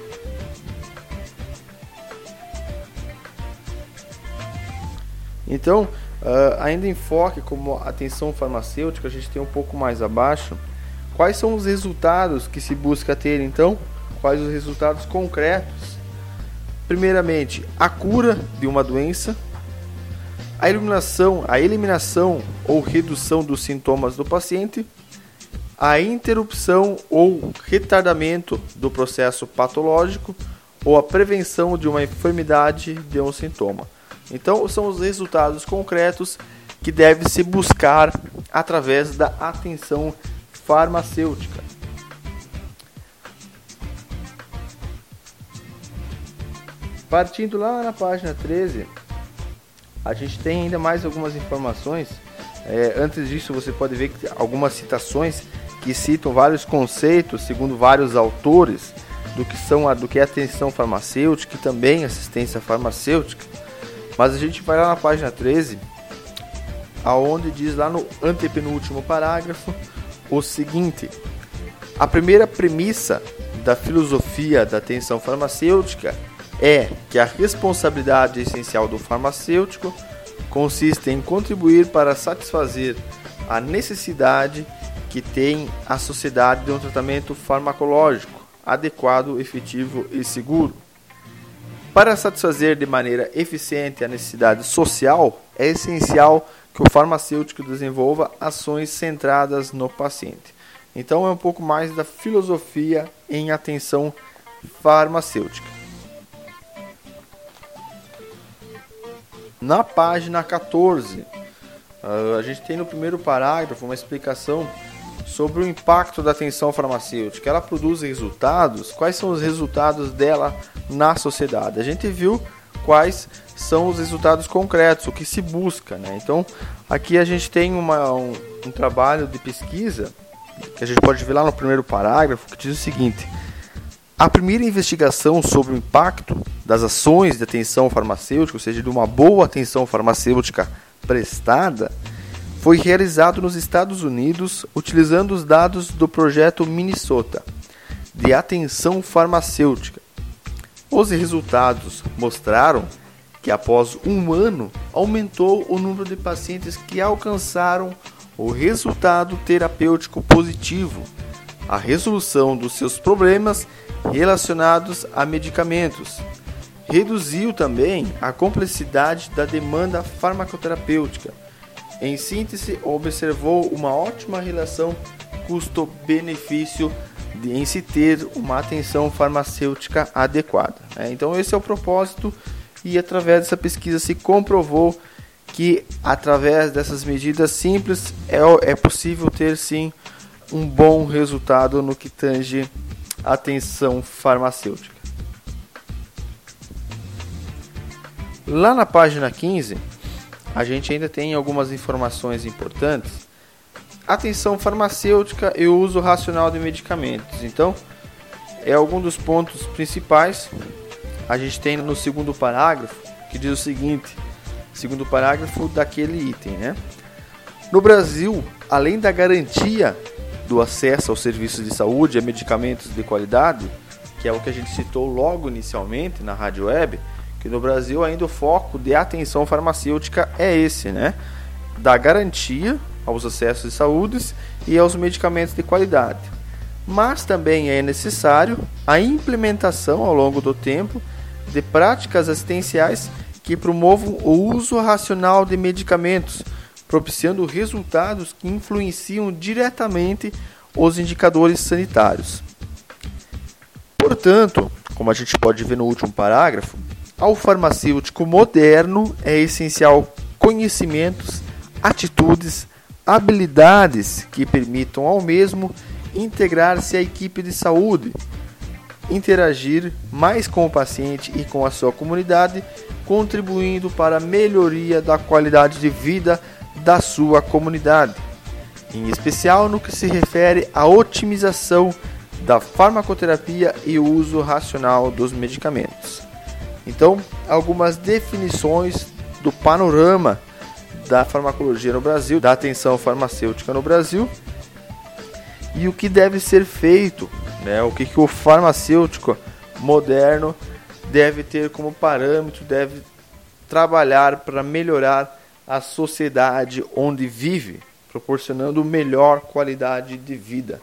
Então, uh, ainda em enfoque como atenção farmacêutica, a gente tem um pouco mais abaixo. Quais são os resultados que se busca ter, então? Quais os resultados concretos? Primeiramente, a cura de uma doença, a eliminação, a eliminação ou redução dos sintomas do paciente, a interrupção ou retardamento do processo patológico ou a prevenção de uma enfermidade de um sintoma. Então, são os resultados concretos que deve se buscar através da atenção farmacêutica. Partindo lá na página treze, a gente tem ainda mais algumas informações. É, antes disso, você pode ver que algumas citações que citam vários conceitos, segundo vários autores, do que, são a, do que é atenção farmacêutica e também assistência farmacêutica. Mas a gente vai lá na página treze, aonde diz lá no antepenúltimo parágrafo o seguinte: a primeira premissa da filosofia da atenção farmacêutica é que a responsabilidade essencial do farmacêutico consiste em contribuir para satisfazer a necessidade que tem a sociedade de um tratamento farmacológico adequado, efetivo e seguro. Para satisfazer de maneira eficiente a necessidade social, é essencial que o farmacêutico desenvolva ações centradas no paciente. Então é um pouco mais da filosofia em atenção farmacêutica. Na página quatorze, a gente tem no primeiro parágrafo uma explicação sobre o impacto da atenção farmacêutica. Ela produz resultados. Quais são os resultados dela na sociedade? A gente viu quais são os resultados concretos, o que se busca, né? Então, aqui a gente tem uma, um, um trabalho de pesquisa que a gente pode ver lá no primeiro parágrafo, que diz o seguinte: a primeira investigação sobre o impacto das ações de atenção farmacêutica, ou seja, de uma boa atenção farmacêutica prestada, foi realizado nos Estados Unidos utilizando os dados do projeto Minnesota de atenção farmacêutica. Os resultados mostraram que após um ano aumentou o número de pacientes que alcançaram o resultado terapêutico positivo, a resolução dos seus problemas relacionados a medicamentos. Reduziu também a complexidade da demanda farmacoterapêutica. Em síntese, observou uma ótima relação custo-benefício de, em se ter uma atenção farmacêutica adequada. Então esse é o propósito, e através dessa pesquisa se comprovou que através dessas medidas simples é, é possível ter sim um bom resultado no que tange atenção farmacêutica. Lá na página quinze, a gente ainda tem algumas informações importantes. Atenção farmacêutica e o uso racional de medicamentos. Então, é algum dos pontos principais. A gente tem no segundo parágrafo, que diz o seguinte, segundo parágrafo daquele item, né? No Brasil, além da garantia do acesso aos serviços de saúde e a medicamentos de qualidade, que é o que a gente citou logo inicialmente na Rádio Web, que no Brasil ainda o foco de atenção farmacêutica é esse, né? Da garantia aos acessos de saúde e aos medicamentos de qualidade. Mas também é necessário a implementação ao longo do tempo de práticas assistenciais que promovam o uso racional de medicamentos, propiciando resultados que influenciam diretamente os indicadores sanitários. Portanto, como a gente pode ver no último parágrafo, ao farmacêutico moderno é essencial conhecimentos, atitudes, habilidades que permitam ao mesmo integrar-se à equipe de saúde, interagir mais com o paciente e com a sua comunidade, contribuindo para a melhoria da qualidade de vida da sua comunidade, em especial no que se refere à otimização da farmacoterapia e o uso racional dos medicamentos. Então, algumas definições do panorama da farmacologia no Brasil, da atenção farmacêutica no Brasil, e o que deve ser feito, né? O que, que o farmacêutico moderno deve ter como parâmetro, deve trabalhar para melhorar a sociedade onde vive, proporcionando melhor qualidade de vida.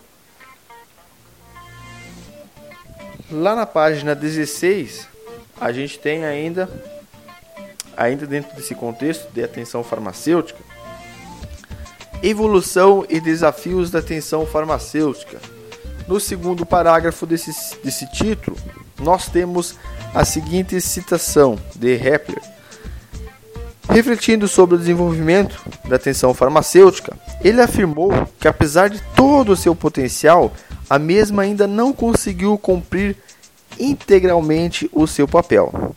Lá na página dezesseis, a gente tem ainda, ainda dentro desse contexto de atenção farmacêutica, evolução e desafios da atenção farmacêutica. No segundo parágrafo desse, desse título, nós temos a seguinte citação de Hepler. Refletindo sobre o desenvolvimento da atenção farmacêutica, ele afirmou que, apesar de todo o seu potencial, a mesma ainda não conseguiu cumprir integralmente o seu papel.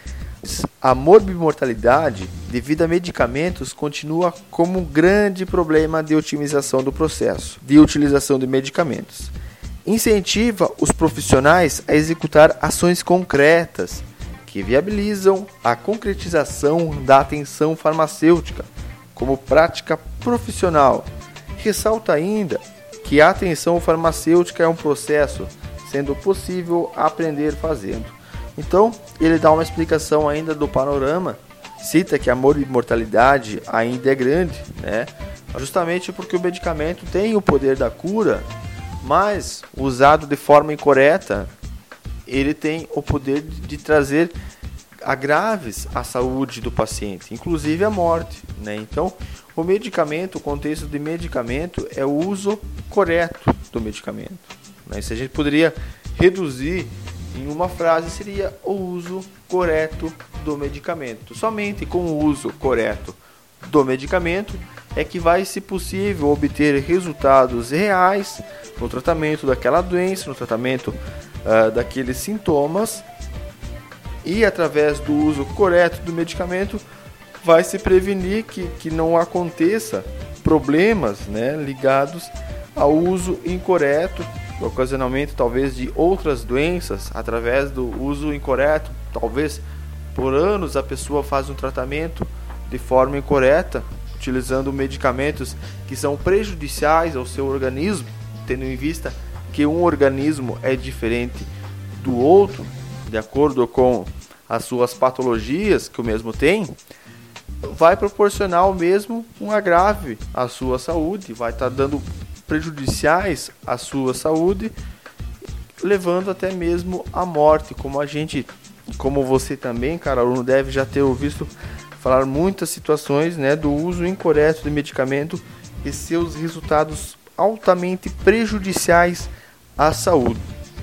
A morbimortalidade devido a medicamentos continua como um grande problema de otimização do processo de utilização de medicamentos. Incentiva os profissionais a executar ações concretas que viabilizam a concretização da atenção farmacêutica como prática profissional. Ressalta ainda que a atenção farmacêutica é um processo, sendo possível aprender fazendo. Então, ele dá uma explicação ainda do panorama, cita que a mortalidade ainda é grande, né? Justamente porque o medicamento tem o poder da cura, mas usado de forma incorreta, ele tem o poder de trazer agraves à saúde do paciente, inclusive a morte, né? Então, o medicamento, o contexto de medicamento é o uso correto do medicamento, né? Se a gente poderia reduzir em uma frase, seria o uso correto do medicamento. Somente com o uso correto do medicamento é que vai, se possível, obter resultados reais no tratamento daquela doença, no tratamento uh, daqueles sintomas, e através do uso correto do medicamento vai se prevenir que, que não aconteça problemas, né, ligados ao uso incorreto, ocasionalmente talvez de outras doenças, através do uso incorreto. Talvez por anos a pessoa faz um tratamento de forma incorreta, utilizando medicamentos que são prejudiciais ao seu organismo, tendo em vista que um organismo é diferente do outro, de acordo com as suas patologias que o mesmo tem, vai proporcionar o mesmo um agrave à sua saúde, vai estar dando prejudiciais à sua saúde, levando até mesmo à morte, como a gente, como você também, cara, aluno, deve já ter ouvido falar muitas situações, né, do uso incorreto de medicamento e seus resultados altamente prejudiciais à saúde.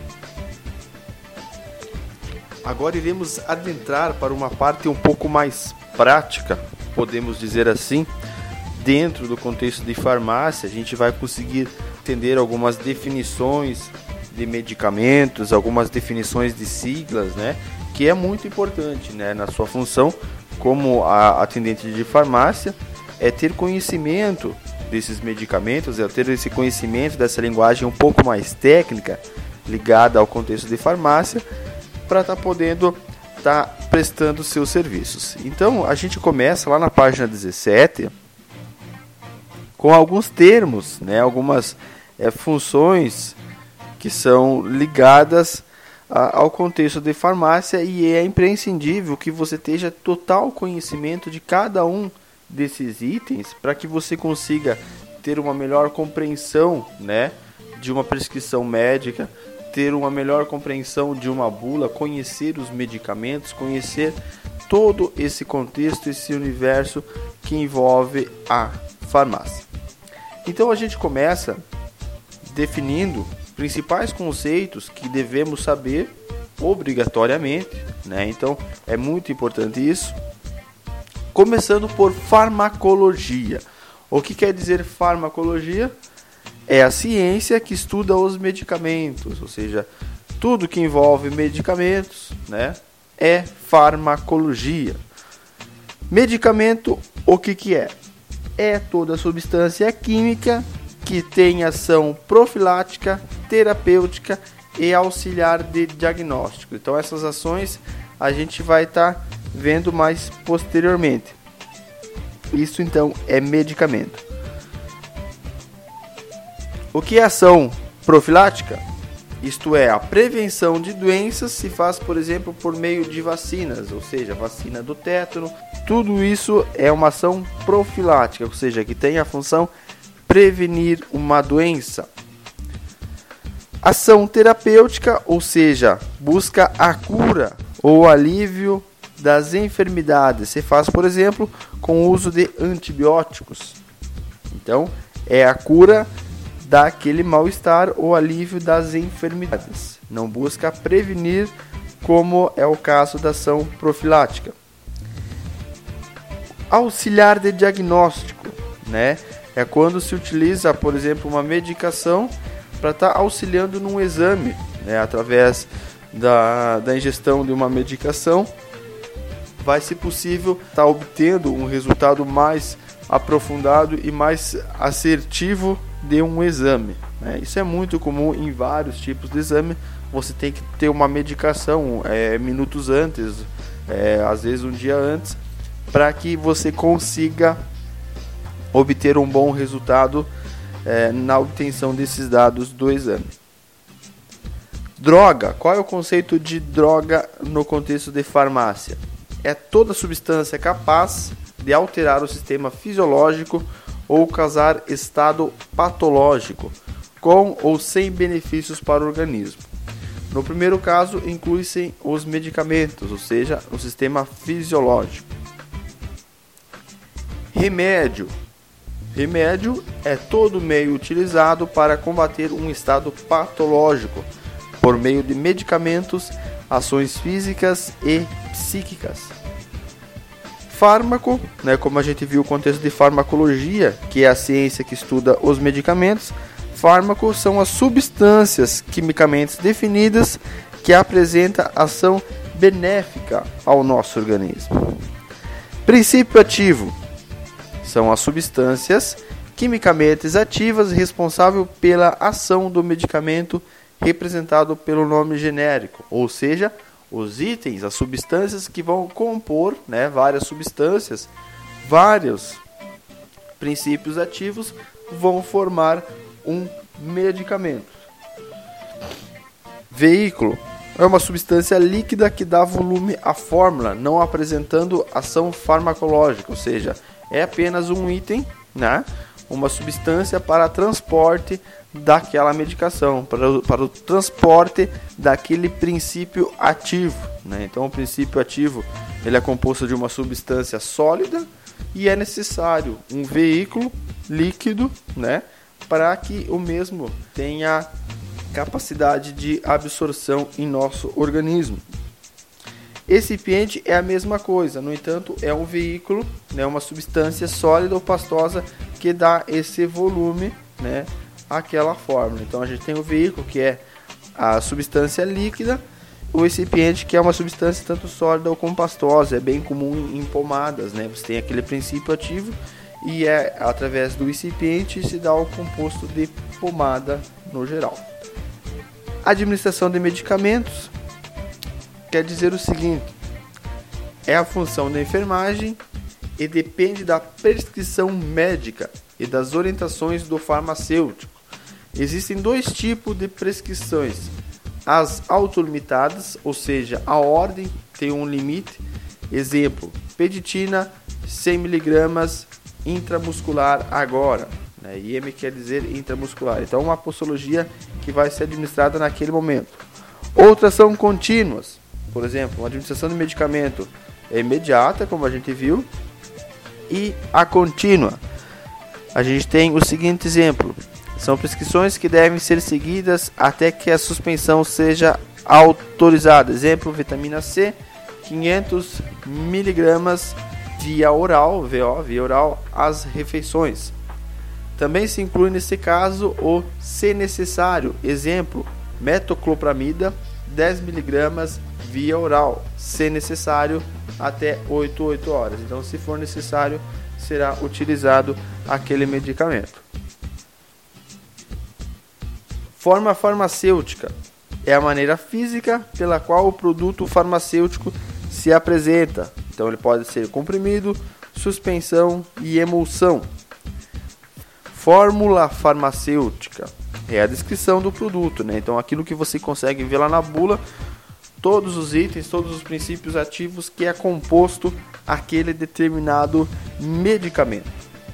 Agora iremos adentrar para uma parte um pouco mais prática, podemos dizer assim. Dentro do contexto de farmácia, a gente vai conseguir entender algumas definições de medicamentos, algumas definições de siglas, né, que é muito importante, né, na sua função como a atendente de farmácia, é ter conhecimento desses medicamentos, é ter esse conhecimento dessa linguagem um pouco mais técnica, ligada ao contexto de farmácia, para estar tá podendo estar tá prestando seus serviços. Então, a gente começa lá na página dezessete, com alguns termos, né, algumas é, funções que são ligadas a, ao contexto de farmácia, e é imprescindível que você tenha total conhecimento de cada um desses itens para que você consiga ter uma melhor compreensão, né, de uma prescrição médica, ter uma melhor compreensão de uma bula, conhecer os medicamentos, conhecer todo esse contexto, esse universo que envolve a farmácia. Então a gente começa definindo principais conceitos que devemos saber obrigatoriamente, né? Então é muito importante isso. Começando por farmacologia. O que quer dizer farmacologia? É a ciência que estuda os medicamentos, ou seja, tudo que envolve medicamentos, né, é farmacologia. Medicamento, o que que é? É toda substância química que tem ação profilática, terapêutica e auxiliar de diagnóstico. Então essas ações a gente vai estar tá vendo mais posteriormente. Isso então é medicamento. O que é ação profilática? Isto é, a prevenção de doenças se faz, por exemplo, por meio de vacinas, ou seja, vacina do tétano. Tudo isso é uma ação profilática, ou seja, que tem a função prevenir uma doença. Ação terapêutica, ou seja, busca a cura ou alívio das enfermidades. Se faz, por exemplo, com o uso de antibióticos. Então, é a cura daquele mal-estar ou alívio das enfermidades. Não busca prevenir, como é o caso da ação profilática. Auxiliar de diagnóstico, né? É quando se utiliza, por exemplo, uma medicação para estar tá auxiliando num exame, né? Através da, da ingestão de uma medicação, vai, se possível, estar tá obtendo um resultado mais aprofundado e mais assertivo de um exame, né? Isso é muito comum em vários tipos de exame. Você tem que ter uma medicação é, minutos antes, é, às vezes um dia antes, para que você consiga obter um bom resultado é, na obtenção desses dados do exame. Droga. Qual é o conceito de droga no contexto de farmácia? É toda substância capaz de alterar o sistema fisiológico ou causar estado patológico, com ou sem benefícios para o organismo. No primeiro caso, inclui-se os medicamentos, ou seja, o sistema fisiológico. Remédio. Remédio é todo meio utilizado para combater um estado patológico, por meio de medicamentos, ações físicas e psíquicas. Fármaco, né, como a gente viu o contexto de farmacologia, que é a ciência que estuda os medicamentos. Fármaco são as substâncias quimicamente definidas que apresentam ação benéfica ao nosso organismo. Princípio ativo são as substâncias quimicamente ativas responsáveis pela ação do medicamento, representado pelo nome genérico, ou seja, os itens, as substâncias que vão compor, né, várias substâncias, vários princípios ativos vão formar um medicamento. Veículo é uma substância líquida que dá volume à fórmula, não apresentando ação farmacológica, ou seja, é apenas um item, né, uma substância para transporte daquela medicação, para o, para o transporte daquele princípio ativo, né? Então o princípio ativo ele é composto de uma substância sólida e é necessário um veículo líquido, né, para que o mesmo tenha capacidade de absorção em nosso organismo. Recipiente é a mesma coisa, no entanto é um veículo, né, uma substância sólida ou pastosa que dá esse volume, né, àquela fórmula. Então a gente tem o veículo, que é a substância líquida, o recipiente, que é uma substância tanto sólida ou como pastosa. É bem comum em pomadas, né? Você tem aquele princípio ativo e é através do recipiente se dá o composto de pomada no geral. Administração de medicamentos quer dizer o seguinte: é a função da enfermagem e depende da prescrição médica e das orientações do farmacêutico. Existem dois tipos de prescrições: as autolimitadas, ou seja, a ordem tem um limite. Exemplo: peditina cem miligramas intramuscular agora, né? I M quer dizer intramuscular, então uma posologia que vai ser administrada naquele momento. Outras são contínuas, por exemplo, uma administração de medicamento é imediata, como a gente viu, e a contínua. A gente tem o seguinte exemplo: são prescrições que devem ser seguidas até que a suspensão seja autorizada. Exemplo: vitamina C, quinhentos miligramas via oral, V O, via oral, às refeições. Também se inclui nesse caso o se necessário. Exemplo: metoclopramida, dez miligramas via oral, se necessário até oito, oito horas. Então, se for necessário, será utilizado aquele medicamento. Forma farmacêutica é a maneira física pela qual o produto farmacêutico se apresenta. Então, ele pode ser comprimido, suspensão e emulsão. Fórmula farmacêutica é a descrição do produto, né? Então, aquilo que você consegue ver lá na bula, todos os itens, todos os princípios ativos que é composto aquele determinado medicamento.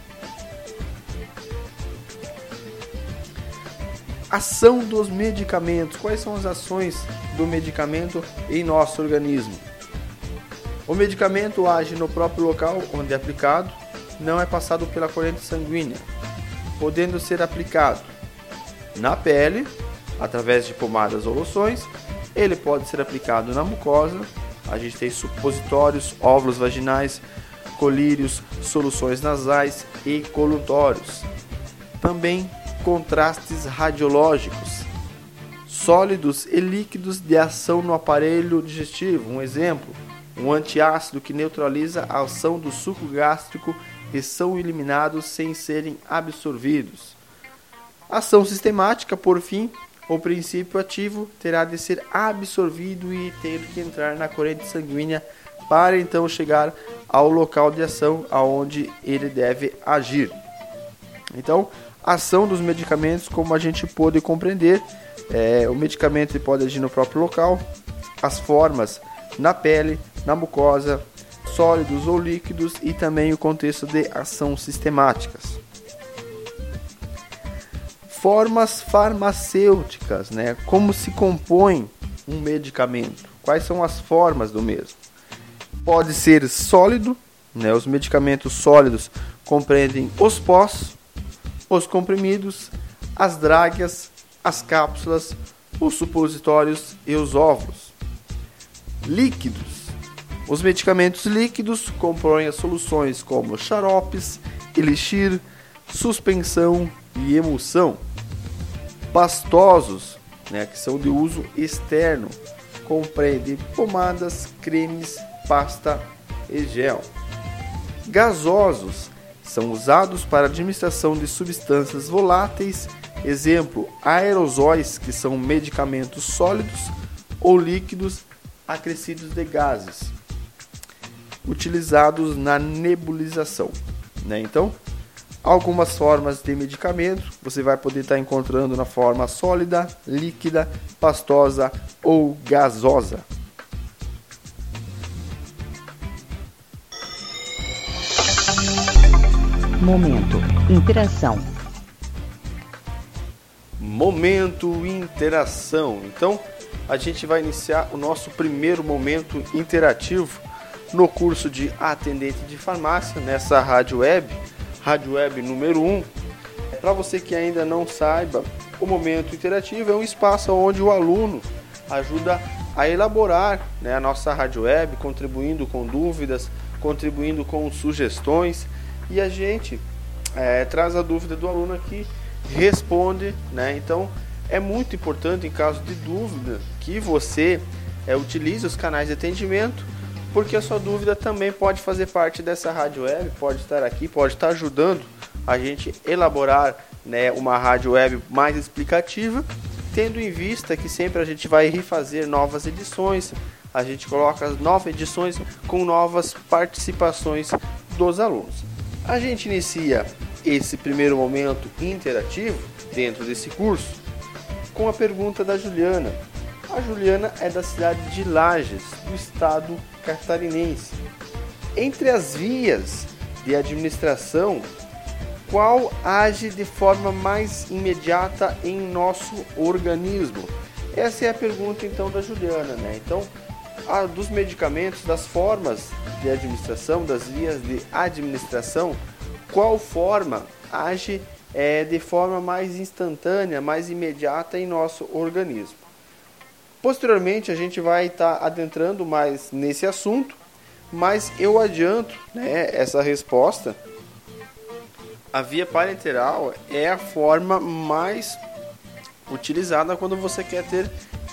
Ação dos medicamentos. Quais são as ações do medicamento em nosso organismo? O medicamento age no próprio local onde é aplicado, não é passado pela corrente sanguínea, podendo ser aplicado na pele, através de pomadas ou loções. Ele pode ser aplicado na mucosa. A gente tem supositórios, óvulos vaginais, colírios, soluções nasais e colutórios. Também contrastes radiológicos, sólidos e líquidos de ação no aparelho digestivo. Um exemplo, um antiácido que neutraliza a ação do suco gástrico e são eliminados sem serem absorvidos. Ação sistemática, por fim, o princípio ativo terá de ser absorvido e ter que entrar na corrente sanguínea para então chegar ao local de ação aonde ele deve agir. Então, ação dos medicamentos, como a gente pôde compreender, é, o medicamento pode agir no próprio local, as formas na pele, na mucosa, sólidos ou líquidos e também o contexto de ação sistemáticas. Formas farmacêuticas, né? Como se compõe um medicamento? Quais são as formas do mesmo? Pode ser sólido, né? Os medicamentos sólidos compreendem os pós, os comprimidos, as drágueas, as cápsulas, os supositórios e os óvulos. Líquidos. Os medicamentos líquidos compõem as soluções como xaropes, elixir, suspensão e emulsão. Pastosos, né, que são de uso externo, compreendem pomadas, cremes, pasta e gel. Gasosos são usados para administração de substâncias voláteis, exemplo, aerosóis, que são medicamentos sólidos ou líquidos acrescidos de gases, utilizados na nebulização, né? Então, algumas formas de medicamento você vai poder estar encontrando na forma sólida, líquida, pastosa ou gasosa. Momento interação. Momento interação. Então, a gente vai iniciar o nosso primeiro momento interativo no curso de atendente de farmácia, nessa rádio web, rádio web número um. Para você que ainda não saiba, o momento interativo é um espaço onde o aluno ajuda a elaborar, né, a nossa rádio web, contribuindo com dúvidas, contribuindo com sugestões, e a gente é, traz a dúvida do aluno aqui, responde, né? Então é muito importante, em caso de dúvida, que você é, utilize os canais de atendimento, porque a sua dúvida também pode fazer parte dessa rádio web, pode estar aqui, pode estar ajudando a gente elaborar, né, uma rádio web mais explicativa, tendo em vista que sempre a gente vai refazer novas edições, a gente coloca as novas edições com novas participações dos alunos. A gente inicia esse primeiro momento interativo dentro desse curso com a pergunta da Juliana. A Juliana é da cidade de Lages, do estado catarinense. Entre as vias de administração, qual age de forma mais imediata em nosso organismo? Essa é a pergunta então da Juliana, né? Então, a, dos medicamentos, das formas de administração, das vias de administração, qual forma age é, de forma mais instantânea, mais imediata em nosso organismo? Posteriormente a gente vai estar tá adentrando mais nesse assunto, mas eu adianto, né, essa resposta. A via parenteral é a forma mais utilizada quando você quer ter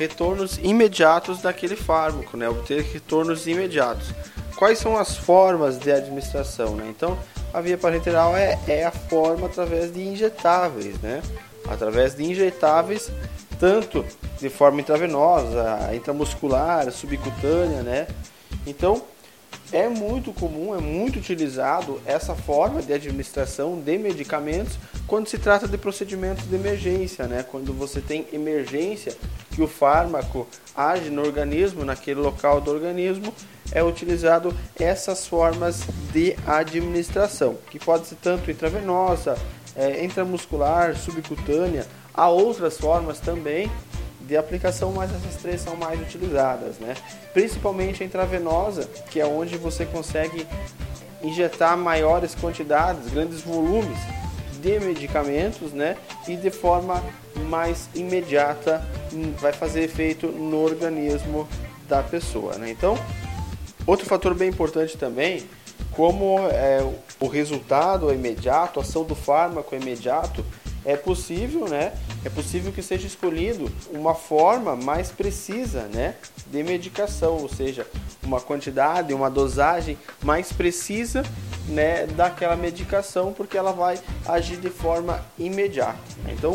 retornos imediatos daquele fármaco, né? Obter retornos imediatos. Quais são as formas de administração, né? Então, a via parenteral é, é a forma através de injetáveis, né? Através de injetáveis, tanto de forma intravenosa, intramuscular, subcutânea, né? Então, é muito comum, é muito utilizado essa forma de administração de medicamentos quando se trata de procedimentos de emergência, né? Quando você tem emergência, que o fármaco age no organismo, naquele local do organismo, é utilizado essas formas de administração, que pode ser tanto intravenosa, é, intramuscular, subcutânea. Há outras formas também de aplicação, mas essas três são mais utilizadas, né? Principalmente a intravenosa, que é onde você consegue injetar maiores quantidades, grandes volumes de medicamentos, né? E de forma mais imediata vai fazer efeito no organismo da pessoa, né? Então, outro fator bem importante também, como é, o resultado é imediato, a ação do fármaco é imediato, é possível, né? É possível que seja escolhido uma forma mais precisa, né, de medicação, ou seja, uma quantidade, uma dosagem mais precisa, né, daquela medicação, porque ela vai agir de forma imediata. Então,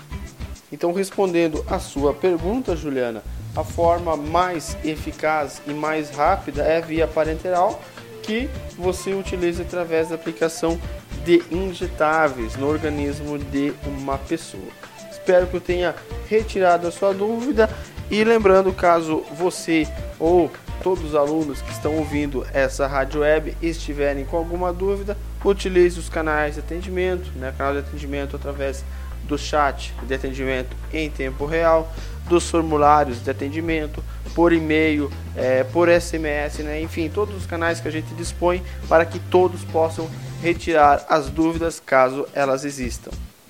então respondendo a sua pergunta, Juliana, a forma mais eficaz e mais rápida é a via parenteral, que você utiliza através da aplicação de injetáveis no organismo de uma pessoa. Espero que eu tenha retirado a sua dúvida e lembrando, caso você ou todos os alunos que estão ouvindo essa rádio web estiverem com alguma dúvida, utilize os canais de atendimento, né? Canal de atendimento através do chat de atendimento em tempo real, dos formulários de atendimento, por e-mail, é, por S M S, né? Enfim, todos os canais que a gente dispõe para que todos possam retirar as dúvidas caso elas existam.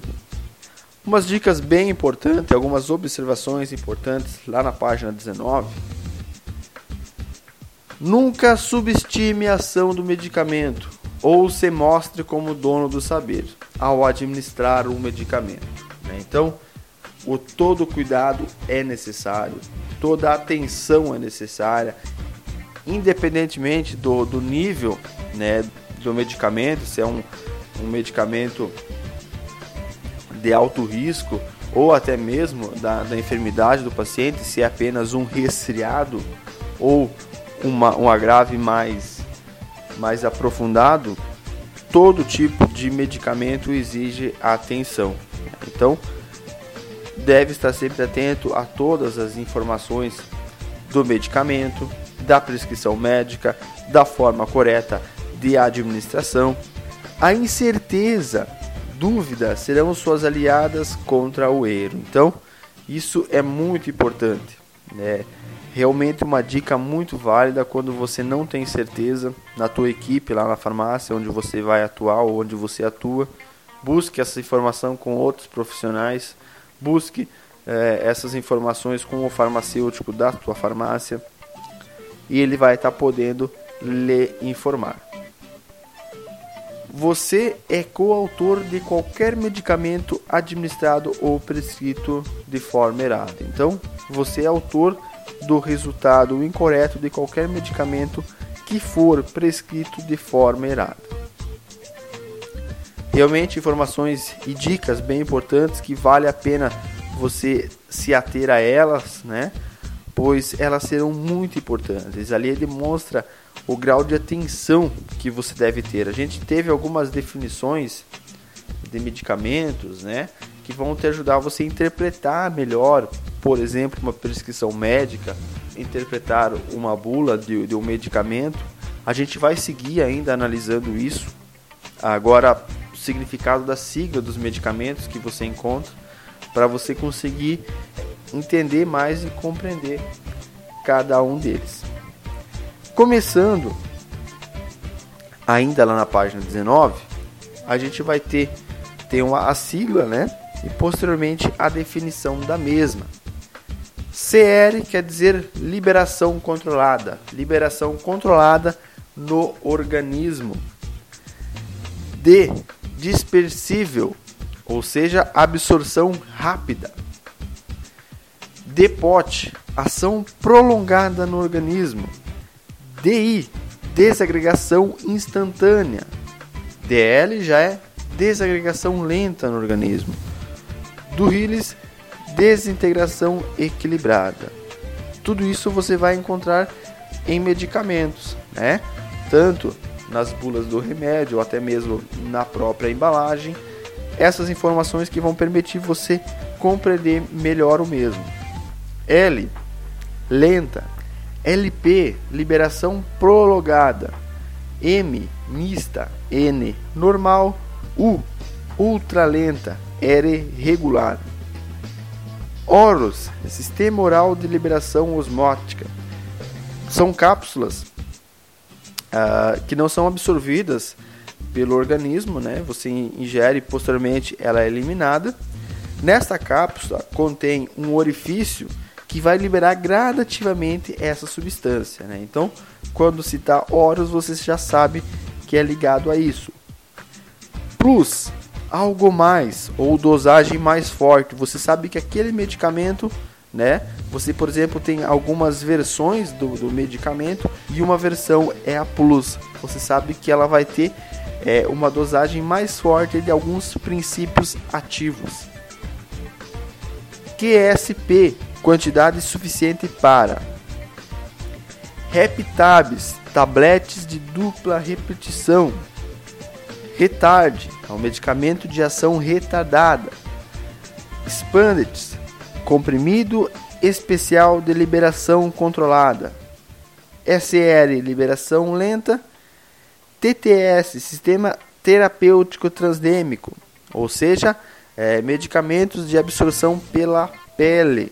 Umas dicas bem importantes, algumas observações importantes lá na página dezenove. Nunca subestime a ação do medicamento ou se mostre como dono do saber ao administrar um medicamento, né? Então, o todo cuidado é necessário, toda atenção é necessária, independentemente do, do nível, né, do medicamento, se é um, um medicamento de alto risco ou até mesmo da, da enfermidade do paciente, se é apenas um resfriado ou uma, um agrave mais, mais aprofundado, todo tipo de medicamento exige atenção. Então, deve estar sempre atento a todas as informações do medicamento, da prescrição médica, da forma correta de administração. A incerteza, dúvida, serão suas aliadas contra o erro. Então, isso é muito importante, né? Realmente uma dica muito válida quando você não tem certeza na tua equipe, lá na farmácia, onde você vai atuar ou onde você atua. Busque essa informação com outros profissionais, busque eh, essas informações com o farmacêutico da tua farmácia e ele vai estar podendo lhe informar. Você é coautor de qualquer medicamento administrado ou prescrito de forma errada. Então, você é autor do resultado incorreto de qualquer medicamento que for prescrito de forma errada. Realmente, informações e dicas bem importantes que vale a pena você se ater a elas, né? Pois elas serão muito importantes. Ali demonstra o grau de atenção que você deve ter. A gente teve algumas definições de medicamentos, né, que vão te ajudar você a interpretar melhor, por exemplo, uma prescrição médica, interpretar uma bula de, de um medicamento. A gente vai seguir ainda analisando isso. Agora, o significado da sigla dos medicamentos que você encontra, para você conseguir entender mais e compreender cada um deles. Começando ainda lá na página dezenove, a gente vai ter, ter uma, a sigla, né? E posteriormente a definição da mesma. C R quer dizer liberação controlada, liberação controlada no organismo. D, dispersível, ou seja, absorção rápida. D P O T, ação prolongada no organismo. D I, desagregação instantânea. D L já é desagregação lenta no organismo. Do Hillis, desintegração equilibrada. Tudo isso você vai encontrar em medicamentos, né? Tanto nas bulas do remédio ou até mesmo na própria embalagem. Essas informações que vão permitir você compreender melhor o mesmo. L, lenta. L P, liberação prolongada. M, mista. N, normal. U, ultralenta. R, regular. Oros, sistema oral de liberação osmótica. São cápsulas uh, que não são absorvidas pelo organismo, né? Você ingere e posteriormente ela é eliminada. Nesta cápsula contém um orifício que vai liberar gradativamente essa substância, né? Então, quando citar oros, você já sabe que é ligado a isso. Plus, algo mais ou dosagem mais forte. Você sabe que aquele medicamento, né? Você, por exemplo, tem algumas versões do, do medicamento e uma versão é a Plus. Você sabe que ela vai ter é, uma dosagem mais forte de alguns princípios ativos. Q S P, quantidade suficiente para. Reptabs, tabletes de dupla repetição. Retard, é um medicamento de ação retardada. Spandets, comprimido especial de liberação controlada. S R, liberação lenta. T T S, sistema terapêutico transdêmico, ou seja, é, medicamentos de absorção pela pele.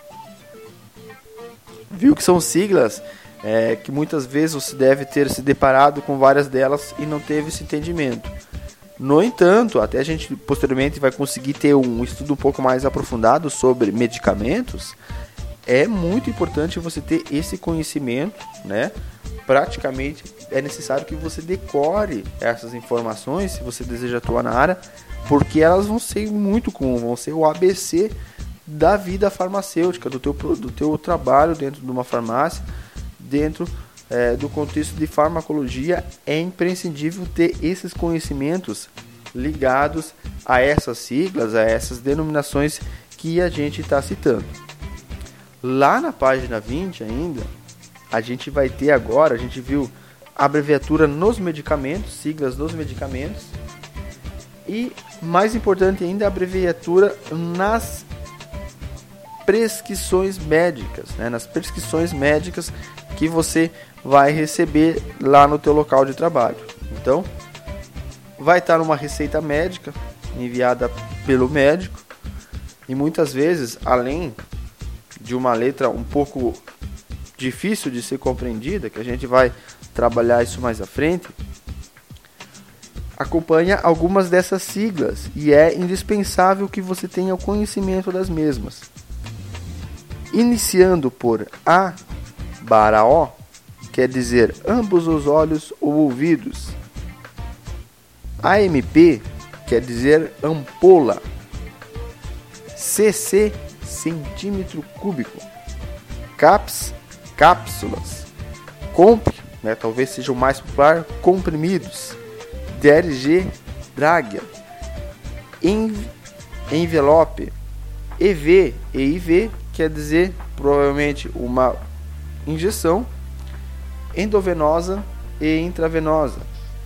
Viu que são siglas é, que muitas vezes você deve ter se deparado com várias delas e não teve esse entendimento. No entanto, até a gente posteriormente vai conseguir ter um estudo um pouco mais aprofundado sobre medicamentos. É muito importante você ter esse conhecimento, né? Praticamente é necessário que você decore essas informações se você deseja atuar na área, porque elas vão ser muito comuns, vão ser o A B C da vida farmacêutica, do teu, do teu trabalho dentro de uma farmácia, dentro é, do contexto de farmacologia. É imprescindível ter esses conhecimentos ligados a essas siglas, a essas denominações que a gente está citando. Lá na página vinte ainda, a gente vai ter agora, a gente viu a abreviatura nos medicamentos, siglas nos medicamentos, e mais importante ainda, a abreviatura nas prescrições médicas, né? Nas prescrições médicas que você vai receber lá no teu local de trabalho. Então, vai estar uma receita médica enviada pelo médico, e muitas vezes, além de uma letra um pouco difícil de ser compreendida, que a gente vai trabalhar isso mais à frente, acompanha algumas dessas siglas e é indispensável que você tenha o conhecimento das mesmas. Iniciando por A barra O, quer dizer ambos os olhos ou ouvidos. A M P quer dizer ampola. C C, centímetro cúbico. Caps, cápsulas. Comp, né, talvez seja o mais popular, comprimidos. D R G, draga. Env, envelope. E V e I V quer dizer provavelmente uma injeção endovenosa e intravenosa.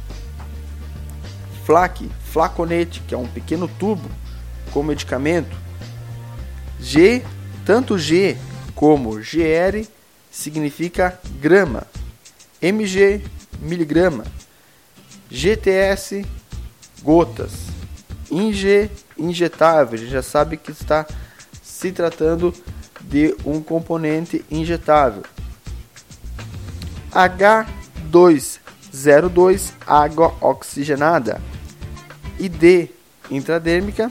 Flac, flaconete, que é um pequeno tubo com medicamento. G, tanto G como G R significa grama. M G, miligrama. G T S, gotas. Inge, injetável. A gente já sabe que está se tratando de um componente injetável. H duzentos e dois, água oxigenada. I D, intradérmica.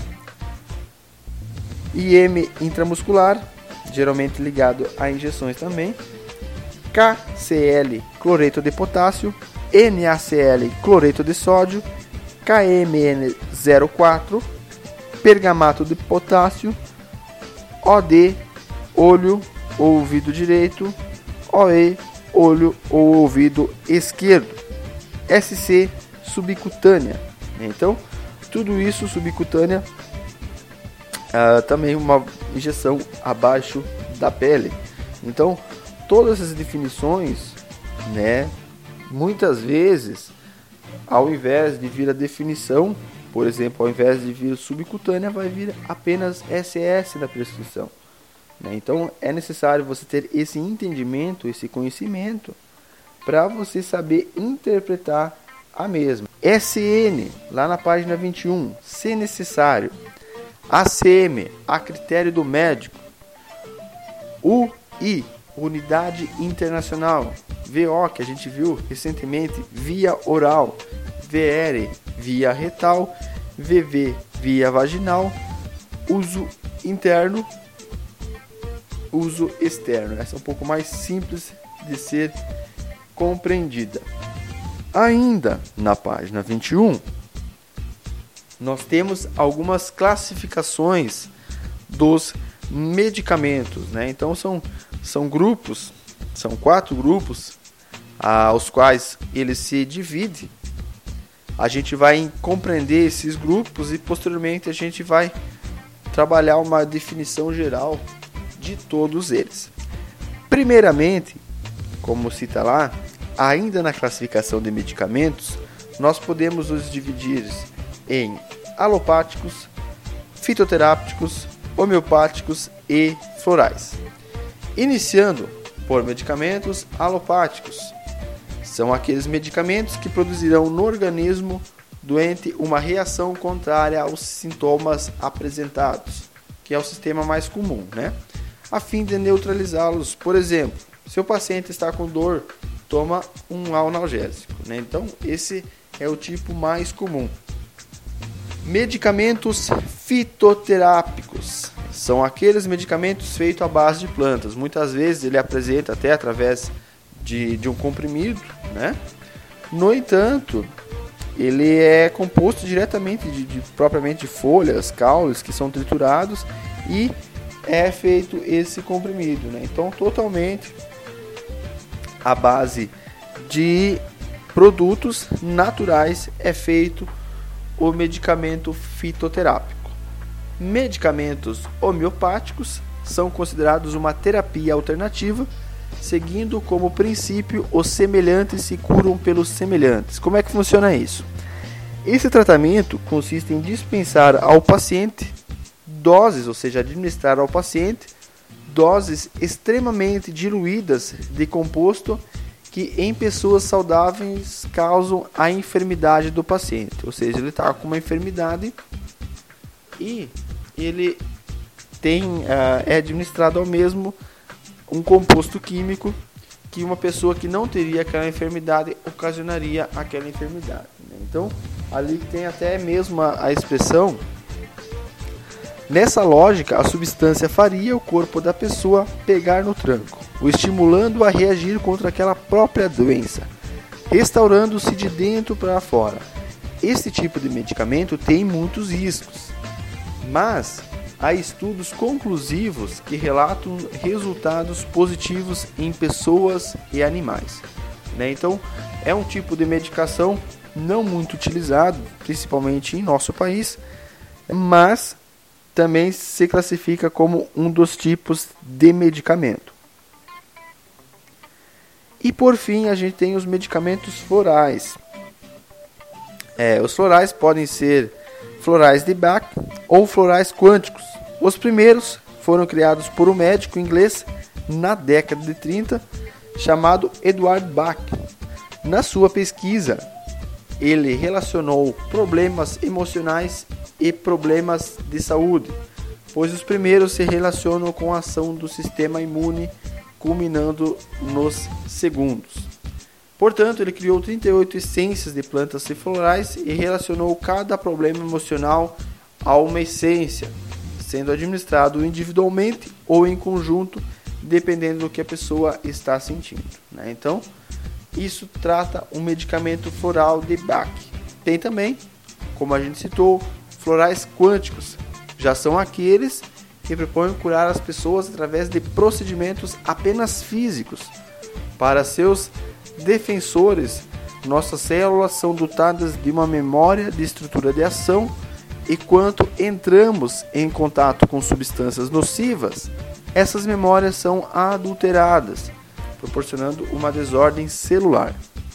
I M, intramuscular, geralmente ligado a injeções também. K C L, cloreto de potássio. N A C L, cloreto de sódio. K M N zero quatro, pergamato de potássio. O D, olho ou ouvido direito. O E, olho ou ouvido esquerdo. S C, subcutânea. Então, tudo isso subcutânea, uh, também uma injeção abaixo da pele. Então, todas essas definições, né, muitas vezes, ao invés de vir a definição, por exemplo, ao invés de vir subcutânea, vai vir apenas S S na prescrição. Né? Então, é necessário você ter esse entendimento, esse conhecimento, para você saber interpretar a mesma. S N, lá na página vinte e um, se necessário. A C M, a critério do médico. U I, unidade internacional. V O, que a gente viu recentemente, via oral. V R, via retal. V V, via vaginal. Uso interno. Uso externo. Essa é um pouco mais simples de ser compreendida. Ainda na página vinte e um, nós temos algumas classificações dos medicamentos, né? Então são, são grupos, são quatro grupos aos quais ele se divide. A gente vai compreender esses grupos e posteriormente a gente vai trabalhar uma definição geral de todos eles. Primeiramente, como cita lá, ainda na classificação de medicamentos, nós podemos os dividir em alopáticos, fitoterápicos, homeopáticos e florais. Iniciando por medicamentos alopáticos, são aqueles medicamentos que produzirão no organismo doente uma reação contrária aos sintomas apresentados, que é o sistema mais comum, né? A fim de neutralizá-los. Por exemplo, se o paciente está com dor, toma um analgésico, né? Então, esse é o tipo mais comum. Medicamentos fitoterápicos são aqueles medicamentos feitos à base de plantas. Muitas vezes ele apresenta até através de, de um comprimido, né? No entanto, ele é composto diretamente de, de propriamente de folhas, caules que são triturados e é feito esse comprimido, né? Então, totalmente a base de produtos naturais é feito o medicamento fitoterápico. Medicamentos homeopáticos são considerados uma terapia alternativa, seguindo como princípio os semelhantes se curam pelos semelhantes. Como é que funciona isso? Esse tratamento consiste em dispensar ao paciente doses, ou seja, administrar ao paciente doses extremamente diluídas de composto que em pessoas saudáveis causam a enfermidade do paciente. Ou seja, ele está com uma enfermidade e ele tem, uh, é administrado ao mesmo um composto químico que uma pessoa que não teria aquela enfermidade ocasionaria aquela enfermidade. Então, ali tem até mesmo a, a expressão. Nessa lógica, a substância faria o corpo da pessoa pegar no tranco, o estimulando a reagir contra aquela própria doença, restaurando-se de dentro para fora. Esse tipo de medicamento tem muitos riscos, mas há estudos conclusivos que relatam resultados positivos em pessoas e animais. Né? Então, é um tipo de medicação não muito utilizado, principalmente em nosso país, mas também se classifica como um dos tipos de medicamento. E por fim, a gente tem os medicamentos florais. É, os florais podem ser florais de Bach ou florais quânticos. Os primeiros foram criados por um médico inglês na década de trinta, chamado Edward Bach. Na sua pesquisa, ele relacionou problemas emocionais e problemas de saúde, pois os primeiros se relacionam com a ação do sistema imune, culminando nos segundos. Portanto, ele criou trinta e oito essências de plantas e florais e relacionou cada problema emocional a uma essência, sendo administrado individualmente ou em conjunto, dependendo do que a pessoa está sentindo. Né? Então, isso trata um medicamento floral de Bach. Tem também, como a gente citou, florais quânticos. Já são aqueles que propõem curar as pessoas através de procedimentos apenas físicos. Para seus defensores, nossas células são dotadas de uma memória de estrutura de ação e quando entramos em contato com substâncias nocivas, essas memórias são adulteradas, proporcionando uma desordem celular.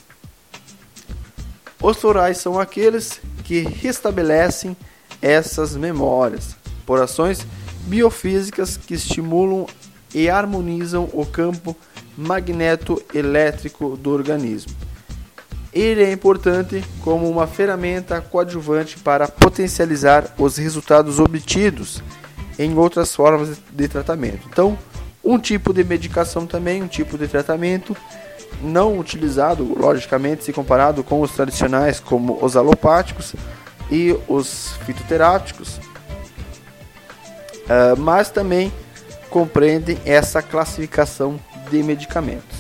Os florais são aqueles que restabelecem essas memórias por ações biofísicas que estimulam e harmonizam o campo magneto-elétrico do organismo. Ele é importante como uma ferramenta coadjuvante para potencializar os resultados obtidos em outras formas de tratamento. Então, um tipo de medicação também, um tipo de tratamento não utilizado, logicamente, se comparado com os tradicionais como os alopáticos e os fitoterápicos, mas também compreendem essa classificação de medicamentos.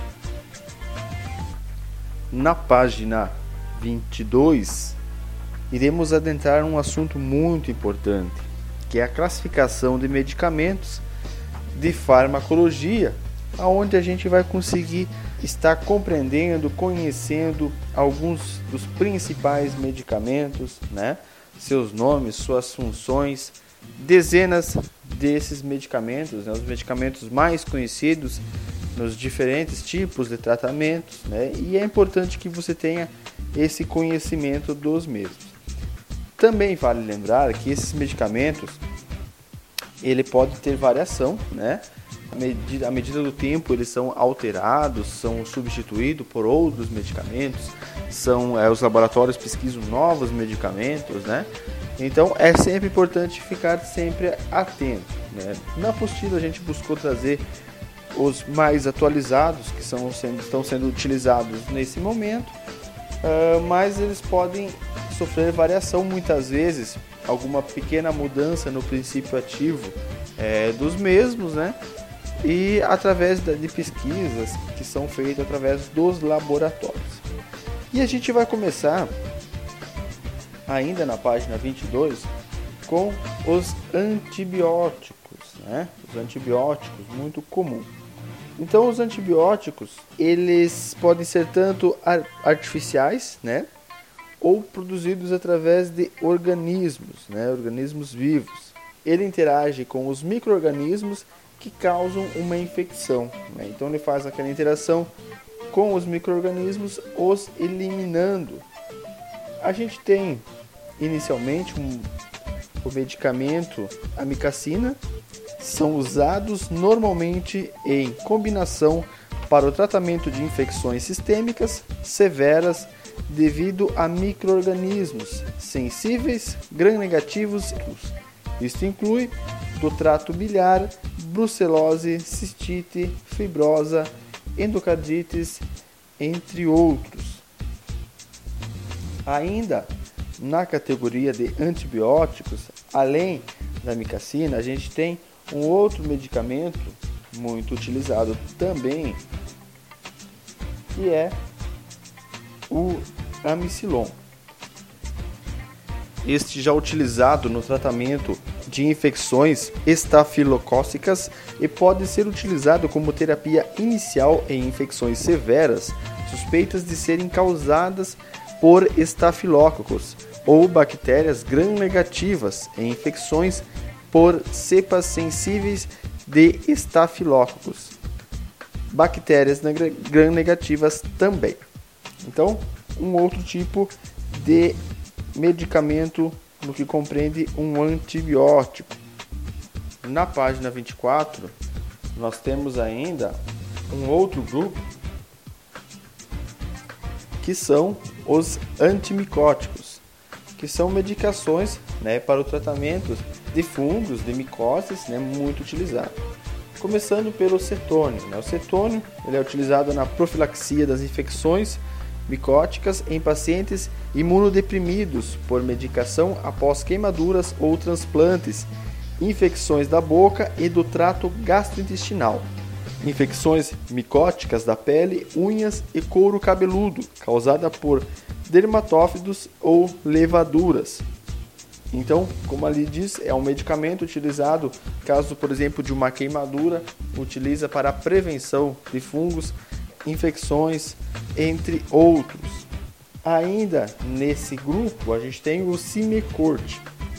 Na página vinte e dois, iremos adentrar um assunto muito importante, que é a classificação de medicamentos de farmacologia, onde a gente vai conseguir estar compreendendo, conhecendo alguns dos principais medicamentos, né? Seus nomes, suas funções, dezenas desses medicamentos, né? Os medicamentos mais conhecidos nos diferentes tipos de tratamentos, né? E é importante que você tenha esse conhecimento dos mesmos. Também vale lembrar que esses medicamentos ele pode ter variação, né? À medida, à medida do tempo eles são alterados, são substituídos por outros medicamentos, são é, os laboratórios pesquisam novos medicamentos, né? Então é sempre importante ficar sempre atento, né? Na apostila a gente buscou trazer os mais atualizados que são sendo, estão sendo utilizados nesse momento, uh, mas eles podem sofrer variação muitas vezes, alguma pequena mudança no princípio ativo é, dos mesmos, né? E através de pesquisas que são feitas através dos laboratórios. E a gente vai começar ainda na página vinte e dois com os antibióticos, né? Os antibióticos, muito comum. Então os antibióticos, eles podem ser tanto artificiais, né? Ou produzidos através de organismos, né? Organismos vivos. Ele interage com os micro-organismos que causam uma infecção, né? Então ele faz aquela interação com os micro-organismos, os eliminando. A gente tem inicialmente um, o medicamento amicacina, são usados normalmente em combinação para o tratamento de infecções sistêmicas severas devido a micro-organismos sensíveis, gram-negativos. Isso inclui do trato biliar, brucelose, cistite, fibrosa, endocardites, entre outros. Ainda na categoria de antibióticos, além da amicacina, a gente tem um outro medicamento muito utilizado também, que é o amicilon. Este já utilizado no tratamento de infecções estafilocócicas e pode ser utilizado como terapia inicial em infecções severas suspeitas de serem causadas por estafilococos ou bactérias gram-negativas em infecções por cepas sensíveis de estafilococos. Bactérias gram-negativas também. Então, um outro tipo de medicamento no que compreende um antibiótico. Na página vinte e quatro, nós temos ainda um outro grupo que são os antimicóticos, que são medicações, né, para o tratamento de fungos, de micoses, né, muito utilizado. Começando pelo cetônio. Né? O cetônio ele é utilizado na profilaxia das infecções micóticas em pacientes imunodeprimidos por medicação após queimaduras ou transplantes, infecções da boca e do trato gastrointestinal, infecções micóticas da pele, unhas e couro cabeludo, causada por dermatófidos ou levaduras. Então, como ali diz, é um medicamento utilizado, caso, por exemplo, de uma queimadura, utiliza para a prevenção de fungos, infecções, entre outros. Ainda nesse grupo, a gente tem o Cimecort.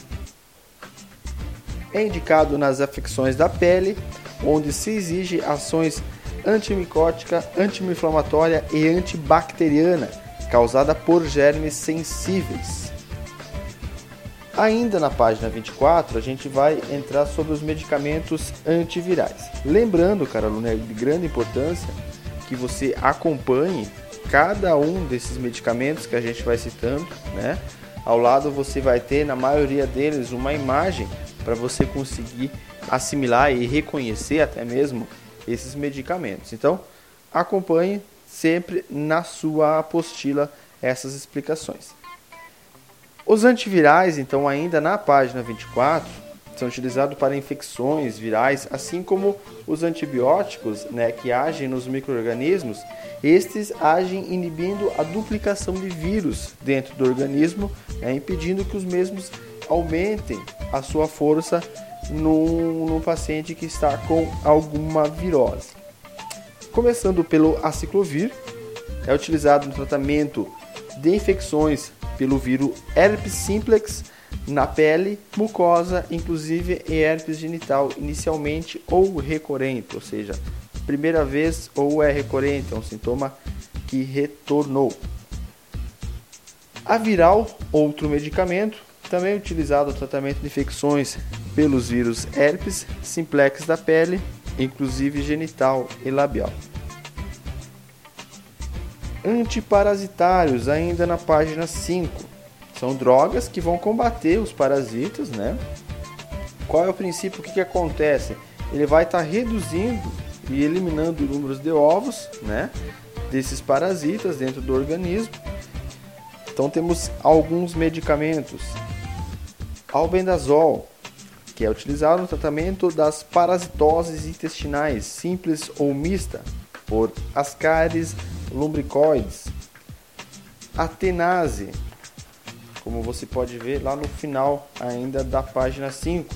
É indicado nas afecções da pele, onde se exige ações antimicótica, anti-inflamatória e antibacteriana, causada por germes sensíveis. Ainda na página vinte e quatro, a gente vai entrar sobre os medicamentos antivirais. Lembrando, cara aluno, é de grande importância que você acompanhe cada um desses medicamentos que a gente vai citando, né? Ao lado você vai ter, na maioria deles, uma imagem para você conseguir assimilar e reconhecer até mesmo esses medicamentos. Então, acompanhe sempre na sua apostila essas explicações. Os antivirais, então, ainda na página vinte e quatro, são utilizados para infecções virais, assim como os antibióticos, né, que agem nos micro-organismos. Estes agem inibindo a duplicação de vírus dentro do organismo, né, impedindo que os mesmos aumentem a sua força no, no paciente que está com alguma virose. Começando pelo aciclovir, é utilizado no tratamento de infecções pelo vírus herpes simplex na pele, mucosa, inclusive e herpes genital, inicialmente ou recorrente, ou seja, primeira vez ou é recorrente, é um sintoma que retornou. A viral, outro medicamento, também utilizado no tratamento de infecções pelos vírus herpes simplex da pele, inclusive genital e labial. Antiparasitários, ainda na página cinco. São drogas que vão combater os parasitas, né? Qual é o princípio? O que, que acontece? Ele vai estar tá reduzindo e eliminando o número de ovos, né, desses parasitas dentro do organismo. Então temos alguns medicamentos. Albendazol, que é utilizado no tratamento das parasitoses intestinais, simples ou mista, por Ascaris lumbricoides. Atenase, como você pode ver lá no final ainda da página cinco,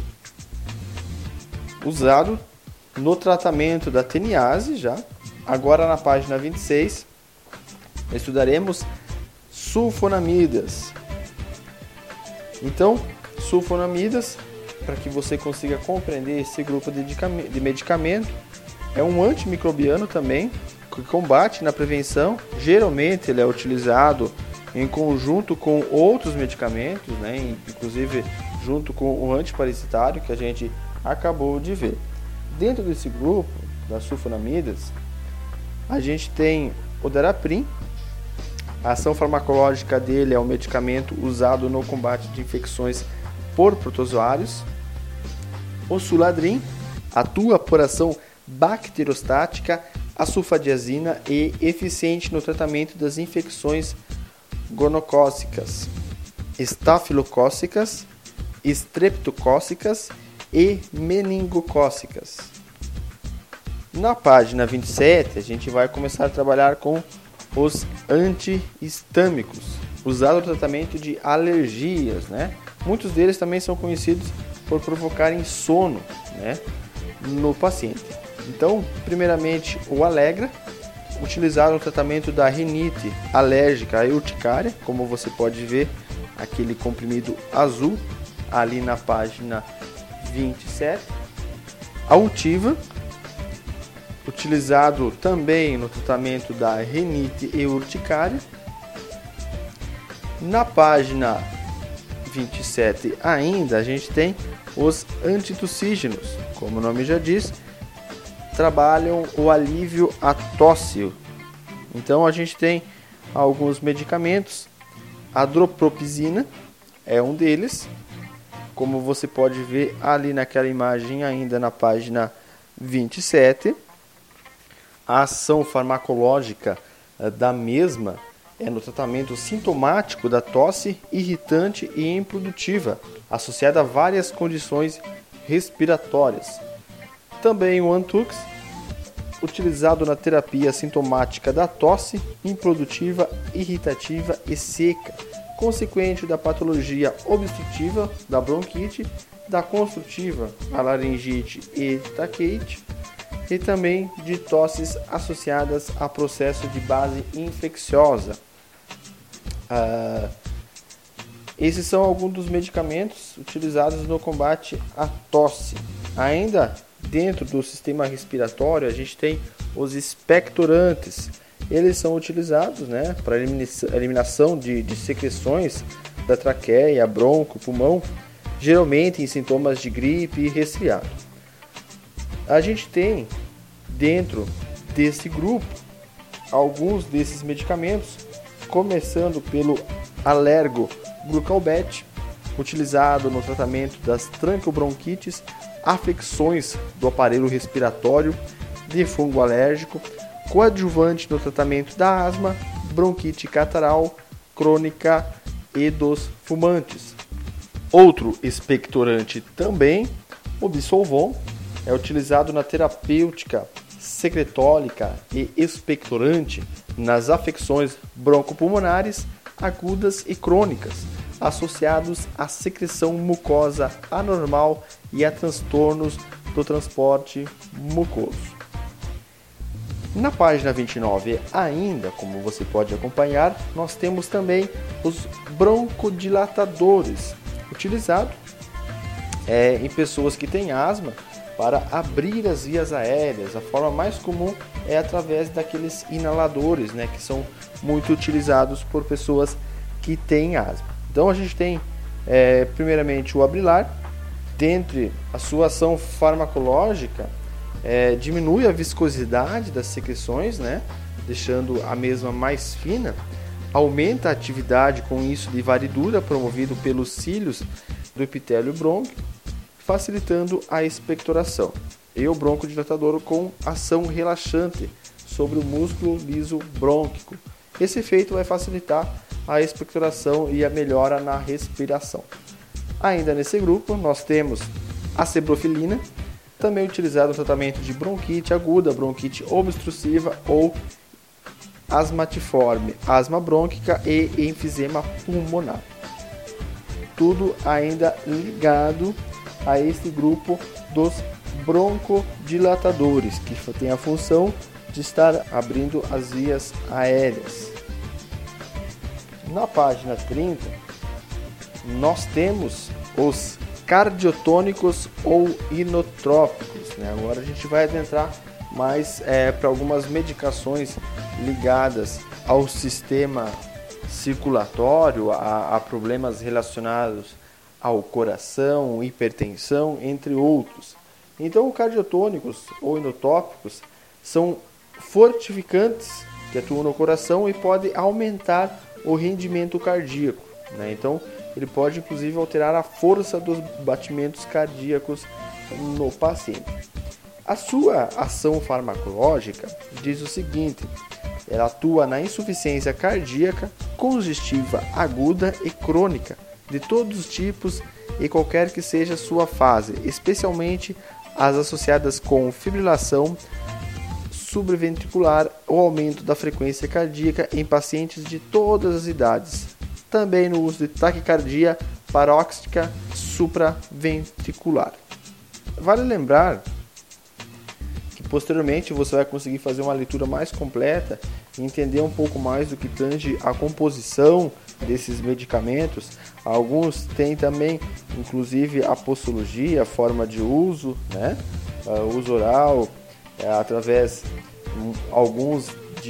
usado no tratamento da teniase já. Agora na página vinte e seis estudaremos sulfonamidas. Então, sulfonamidas, para que você consiga compreender esse grupo de medicamento, é um antimicrobiano também, que combate na prevenção. Geralmente ele é utilizado em conjunto com outros medicamentos, né? Inclusive junto com o antiparasitário que a gente acabou de ver. Dentro desse grupo das sulfonamidas, a gente tem o Daraprim. A ação farmacológica dele é um medicamento usado no combate de infecções por protozoários. O Suladrim atua por ação bacterostática, a sulfadiazina e eficiente no tratamento das infecções gonocócicas, estafilocócicas, estreptocócicas e meningocócicas. Na página vinte e sete, a gente vai começar a trabalhar com os antihistâmicos, usados no tratamento de alergias, né? Muitos deles também são conhecidos por provocarem sono, né, no paciente. Então, primeiramente, o Allegra, utilizado no tratamento da rinite alérgica e urticária, como você pode ver, aquele comprimido azul ali na página vinte e sete. A Ultiva, utilizado também no tratamento da rinite e urticária. Na página vinte e sete ainda a gente tem os antitussígenos, como o nome já diz, trabalham o alívio à tosse. Então a gente tem alguns medicamentos. A dropropizina é um deles, como você pode ver ali naquela imagem ainda na página vinte e sete. A ação farmacológica da mesma é no tratamento sintomático da tosse irritante e improdutiva, associada a várias condições respiratórias. Também o Antux, utilizado na terapia sintomática da tosse improdutiva, irritativa e seca, consequente da patologia obstrutiva, da bronquite, da construtiva, a laringite e traqueite, e também de tosses associadas a processo de base infecciosa. Ah, esses são alguns dos medicamentos utilizados no combate à tosse. Ainda dentro do sistema respiratório, a gente tem os expectorantes. Eles são utilizados, né, para eliminação de, de secreções da traqueia, bronco, pulmão, geralmente em sintomas de gripe e resfriado. A gente tem dentro desse grupo alguns desses medicamentos, começando pelo Allergo Glucalbet, utilizado no tratamento das trancobronquites, afecções do aparelho respiratório, de fungo alérgico, coadjuvante no tratamento da asma, bronquite catarral crônica e dos fumantes. Outro expectorante também, o Bisolvon, é utilizado na terapêutica secretólica e expectorante nas afecções broncopulmonares agudas e crônicas, associados à secreção mucosa anormal e a transtornos do transporte mucoso. Na página vinte e nove ainda, como você pode acompanhar, nós temos também os broncodilatadores, utilizado é, em pessoas que têm asma para abrir as vias aéreas. A forma mais comum é através daqueles inaladores, né, que são muito utilizados por pessoas que têm asma. Então a gente tem é, primeiramente o Abrilar. Dentre a sua ação farmacológica, é, diminui a viscosidade das secreções, né, deixando a mesma mais fina, aumenta a atividade com isso de varidura promovido pelos cílios do epitélio brônquio, facilitando a expectoração. E o broncodilatador com ação relaxante sobre o músculo liso brônquico. Esse efeito vai facilitar a expectoração e a melhora na respiração. Ainda nesse grupo, nós temos a cebrofilina, também utilizada no tratamento de bronquite aguda, bronquite obstrutiva ou asmatiforme, asma brônquica e enfisema pulmonar. Tudo ainda ligado a esse grupo dos broncodilatadores, que tem a função de estar abrindo as vias aéreas. Na página trinta, nós temos os cardiotônicos ou inotrópicos, né? Agora a gente vai adentrar mais é, para algumas medicações ligadas ao sistema circulatório, a, a problemas relacionados ao coração, hipertensão, entre outros. Então, cardiotônicos ou inotópicos são fortificantes que atuam no coração e podem aumentar o rendimento cardíaco, né? Então, ele pode inclusive alterar a força dos batimentos cardíacos no paciente. A sua ação farmacológica diz o seguinte: ela atua na insuficiência cardíaca, congestiva aguda e crônica, de todos os tipos e qualquer que seja sua fase, especialmente as associadas com fibrilação subventricular ou aumento da frequência cardíaca em pacientes de todas as idades. Também no uso de taquicardia paróxica supraventricular. Vale lembrar que posteriormente você vai conseguir fazer uma leitura mais completa e entender um pouco mais do que tange a composição desses medicamentos. Alguns têm também, inclusive, a posologia, a forma de uso, né? O uso oral, é, através um, alguns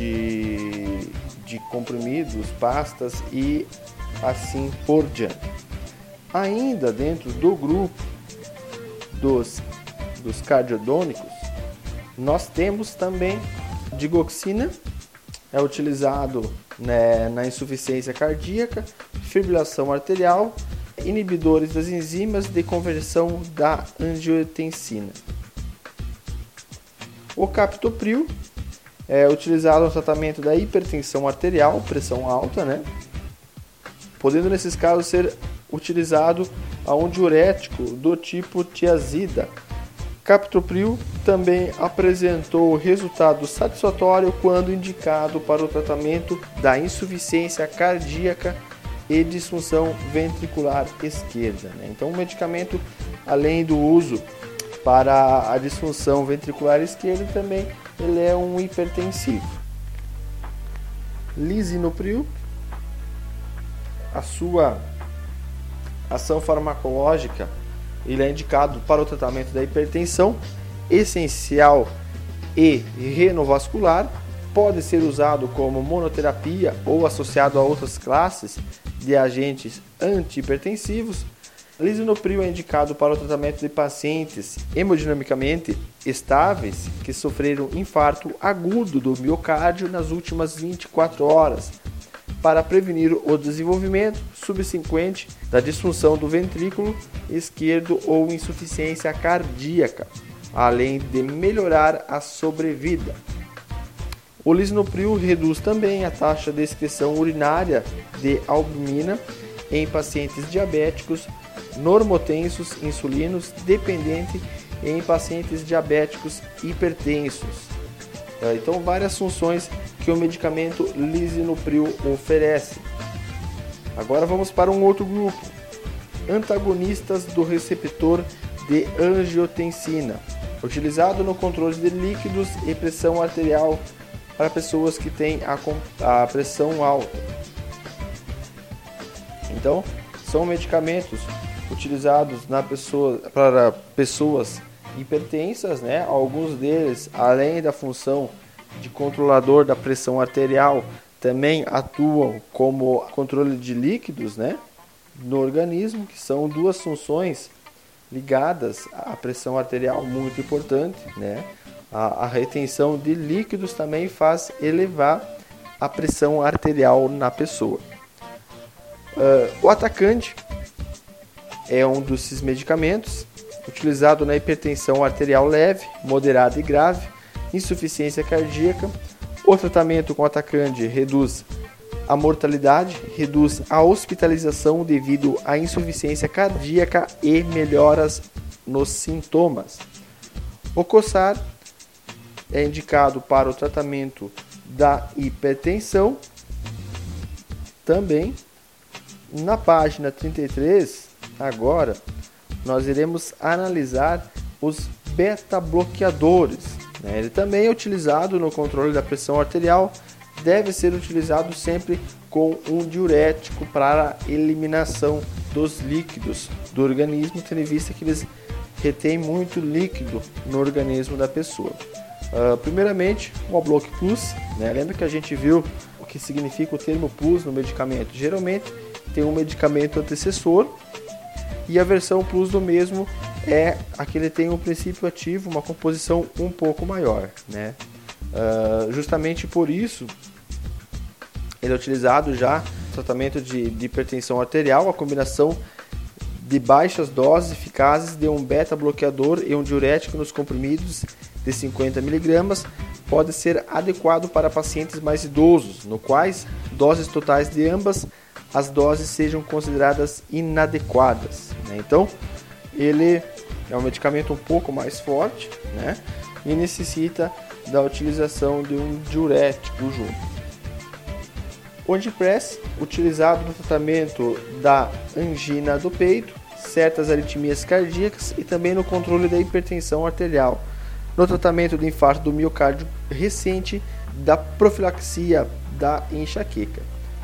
de, de comprimidos, pastas e assim por diante. Ainda dentro do grupo dos, dos cardiodônicos, nós temos também digoxina, é utilizado, né, na insuficiência cardíaca, fibrilação arterial, inibidores das enzimas de conversão da angiotensina. O captopril é utilizado no tratamento da hipertensão arterial, pressão alta, né? Podendo nesses casos ser utilizado a um diurético do tipo tiazida. Captopril também apresentou resultado satisfatório quando indicado para o tratamento da insuficiência cardíaca e disfunção ventricular esquerda, né? Então, o medicamento, além do uso para a disfunção ventricular esquerda, também ele é um hipertensivo. Lisinopril, a sua ação farmacológica, ele é indicado para o tratamento da hipertensão essencial e renovascular, pode ser usado como monoterapia ou associado a outras classes de agentes antihipertensivos. Lisinopril é indicado para o tratamento de pacientes hemodinamicamente estáveis que sofreram infarto agudo do miocárdio nas últimas vinte e quatro horas, para prevenir o desenvolvimento subsequente da disfunção do ventrículo esquerdo ou insuficiência cardíaca, além de melhorar a sobrevida. O lisinopril reduz também a taxa de excreção urinária de albumina em pacientes diabéticos, normotensos, insulinos, dependentes e em pacientes diabéticos hipertensos. Então, várias funções que o medicamento lisinopril oferece. Agora vamos para um outro grupo. Antagonistas do receptor de angiotensina, utilizado no controle de líquidos e pressão arterial para pessoas que têm a, a pressão alta. Então, são medicamentos utilizados na pessoa, para pessoas hipertensas, né? Alguns deles, além da função de controlador da pressão arterial, também atuam como controle de líquidos, né, no organismo, que são duas funções ligadas à pressão arterial muito importante, né? A, a retenção de líquidos também faz elevar a pressão arterial na pessoa. Uh, o atacante é um desses medicamentos utilizado na hipertensão arterial leve, moderada e grave, insuficiência cardíaca. O tratamento com atacante reduz a mortalidade, reduz a hospitalização devido à insuficiência cardíaca e melhoras nos sintomas. O Corsar é indicado para o tratamento da hipertensão. Também na página trinta e três, agora, nós iremos analisar os beta-bloqueadores. Ele também é utilizado no controle da pressão arterial, deve ser utilizado sempre com um diurético para a eliminação dos líquidos do organismo, tendo em vista que eles retêm muito líquido no organismo da pessoa. Uh, primeiramente, o Obloque Plus, né? Lembra que a gente viu o que significa o termo Plus no medicamento? Geralmente tem um medicamento antecessor, e a versão Plus do mesmo é aquele que tem um princípio ativo, uma composição um pouco maior, né? Uh, justamente por isso, ele é utilizado já no tratamento de, de hipertensão arterial, a combinação de baixas doses eficazes de um beta-bloqueador e um diurético nos comprimidos de cinquenta miligramas pode ser adequado para pacientes mais idosos, no quais doses totais de ambas as doses sejam consideradas inadequadas, né? Então, ele é um medicamento um pouco mais forte, né? E necessita da utilização de um diurético junto. O Antipress, utilizado no tratamento da angina do peito, certas aritmias cardíacas e também no controle da hipertensão arterial, no tratamento do infarto do miocárdio recente, da profilaxia da enxaqueca.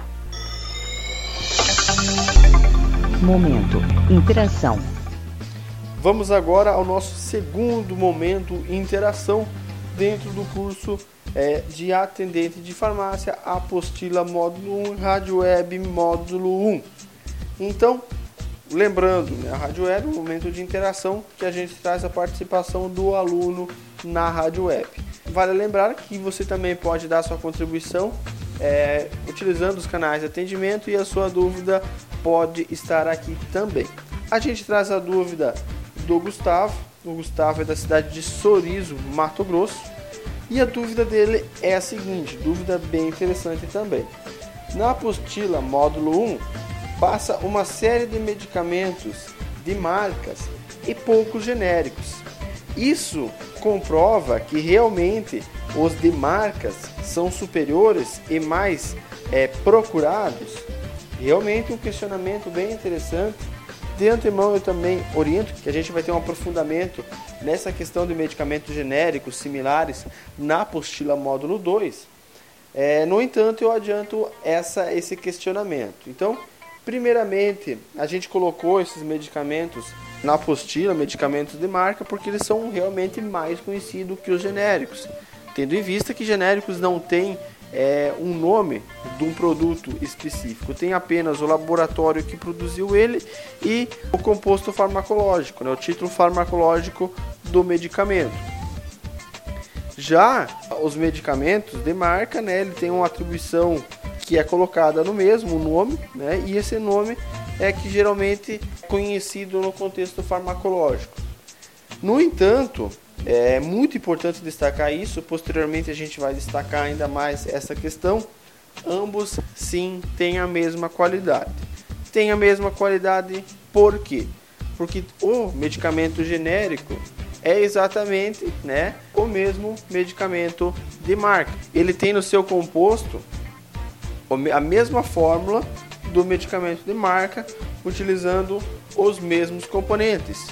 Momento Interação. Vamos agora ao nosso segundo momento interação dentro do curso é, de atendente de farmácia, apostila módulo um, Rádio Web módulo um. Então, lembrando, né, a Rádio Web é um momento de interação que a gente traz a participação do aluno na Rádio Web. Vale lembrar que você também pode dar sua contribuição é, utilizando os canais de atendimento, e a sua dúvida pode estar aqui também. A gente traz a dúvida do Gustavo. O Gustavo é da cidade de Sorriso, Mato Grosso, e a dúvida dele é a seguinte, dúvida bem interessante também. Na apostila módulo um, passa uma série de medicamentos de marcas e poucos genéricos. Isso comprova que realmente os de marcas são superiores e mais é, procurados? realmente um questionamento bem interessante. De antemão eu também oriento que a gente vai ter um aprofundamento nessa questão de medicamentos genéricos similares na apostila módulo dois. É, no entanto, eu adianto essa, esse questionamento. Então, primeiramente, a gente colocou esses medicamentos na apostila, medicamentos de marca, porque eles são realmente mais conhecidos que os genéricos. Tendo em vista que genéricos não têm é, um nome de um produto específico, tem apenas o laboratório que produziu ele e o composto farmacológico, né, o título farmacológico do medicamento. Já os medicamentos de marca, né, ele tem uma atribuição que é colocada no mesmo nome, né, e esse nome é que geralmente é conhecido no contexto farmacológico. No entanto, é muito importante destacar isso, posteriormente a gente vai destacar ainda mais essa questão. Ambos sim têm a mesma qualidade. Tem a mesma qualidade por quê? Porque o medicamento genérico é exatamente, né, o mesmo medicamento de marca. Ele tem no seu composto a mesma fórmula do medicamento de marca, utilizando os mesmos componentes.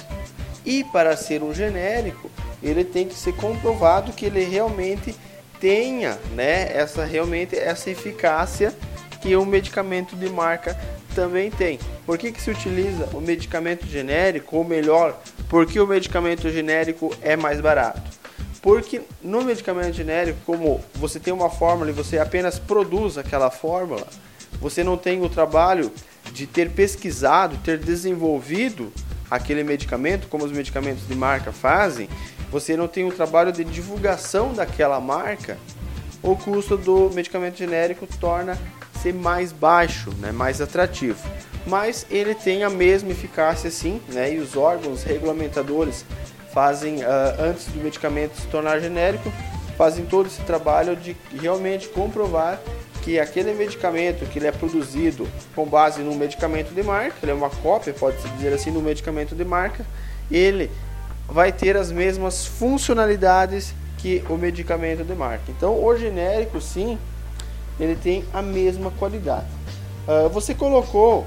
E para ser um genérico, ele tem que ser comprovado que ele realmente tenha, né, essa, realmente essa eficácia que o medicamento de marca também tem. Por que que se utiliza o medicamento genérico, ou melhor, por que o medicamento genérico é mais barato? Porque no medicamento genérico, como você tem uma fórmula e você apenas produz aquela fórmula, você não tem o trabalho de ter pesquisado, ter desenvolvido aquele medicamento, como os medicamentos de marca fazem, você não tem o trabalho de divulgação daquela marca, o custo do medicamento genérico torna-se mais baixo, né, mais atrativo. Mas ele tem a mesma eficácia sim, né, e os órgãos regulamentadores fazem, uh, antes do medicamento se tornar genérico, fazem todo esse trabalho de realmente comprovar que aquele medicamento que ele é produzido com base no medicamento de marca, ele é uma cópia, pode-se dizer assim, no medicamento de marca, ele vai ter as mesmas funcionalidades que o medicamento de marca. Então, o genérico, sim, ele tem a mesma qualidade. Uh, você colocou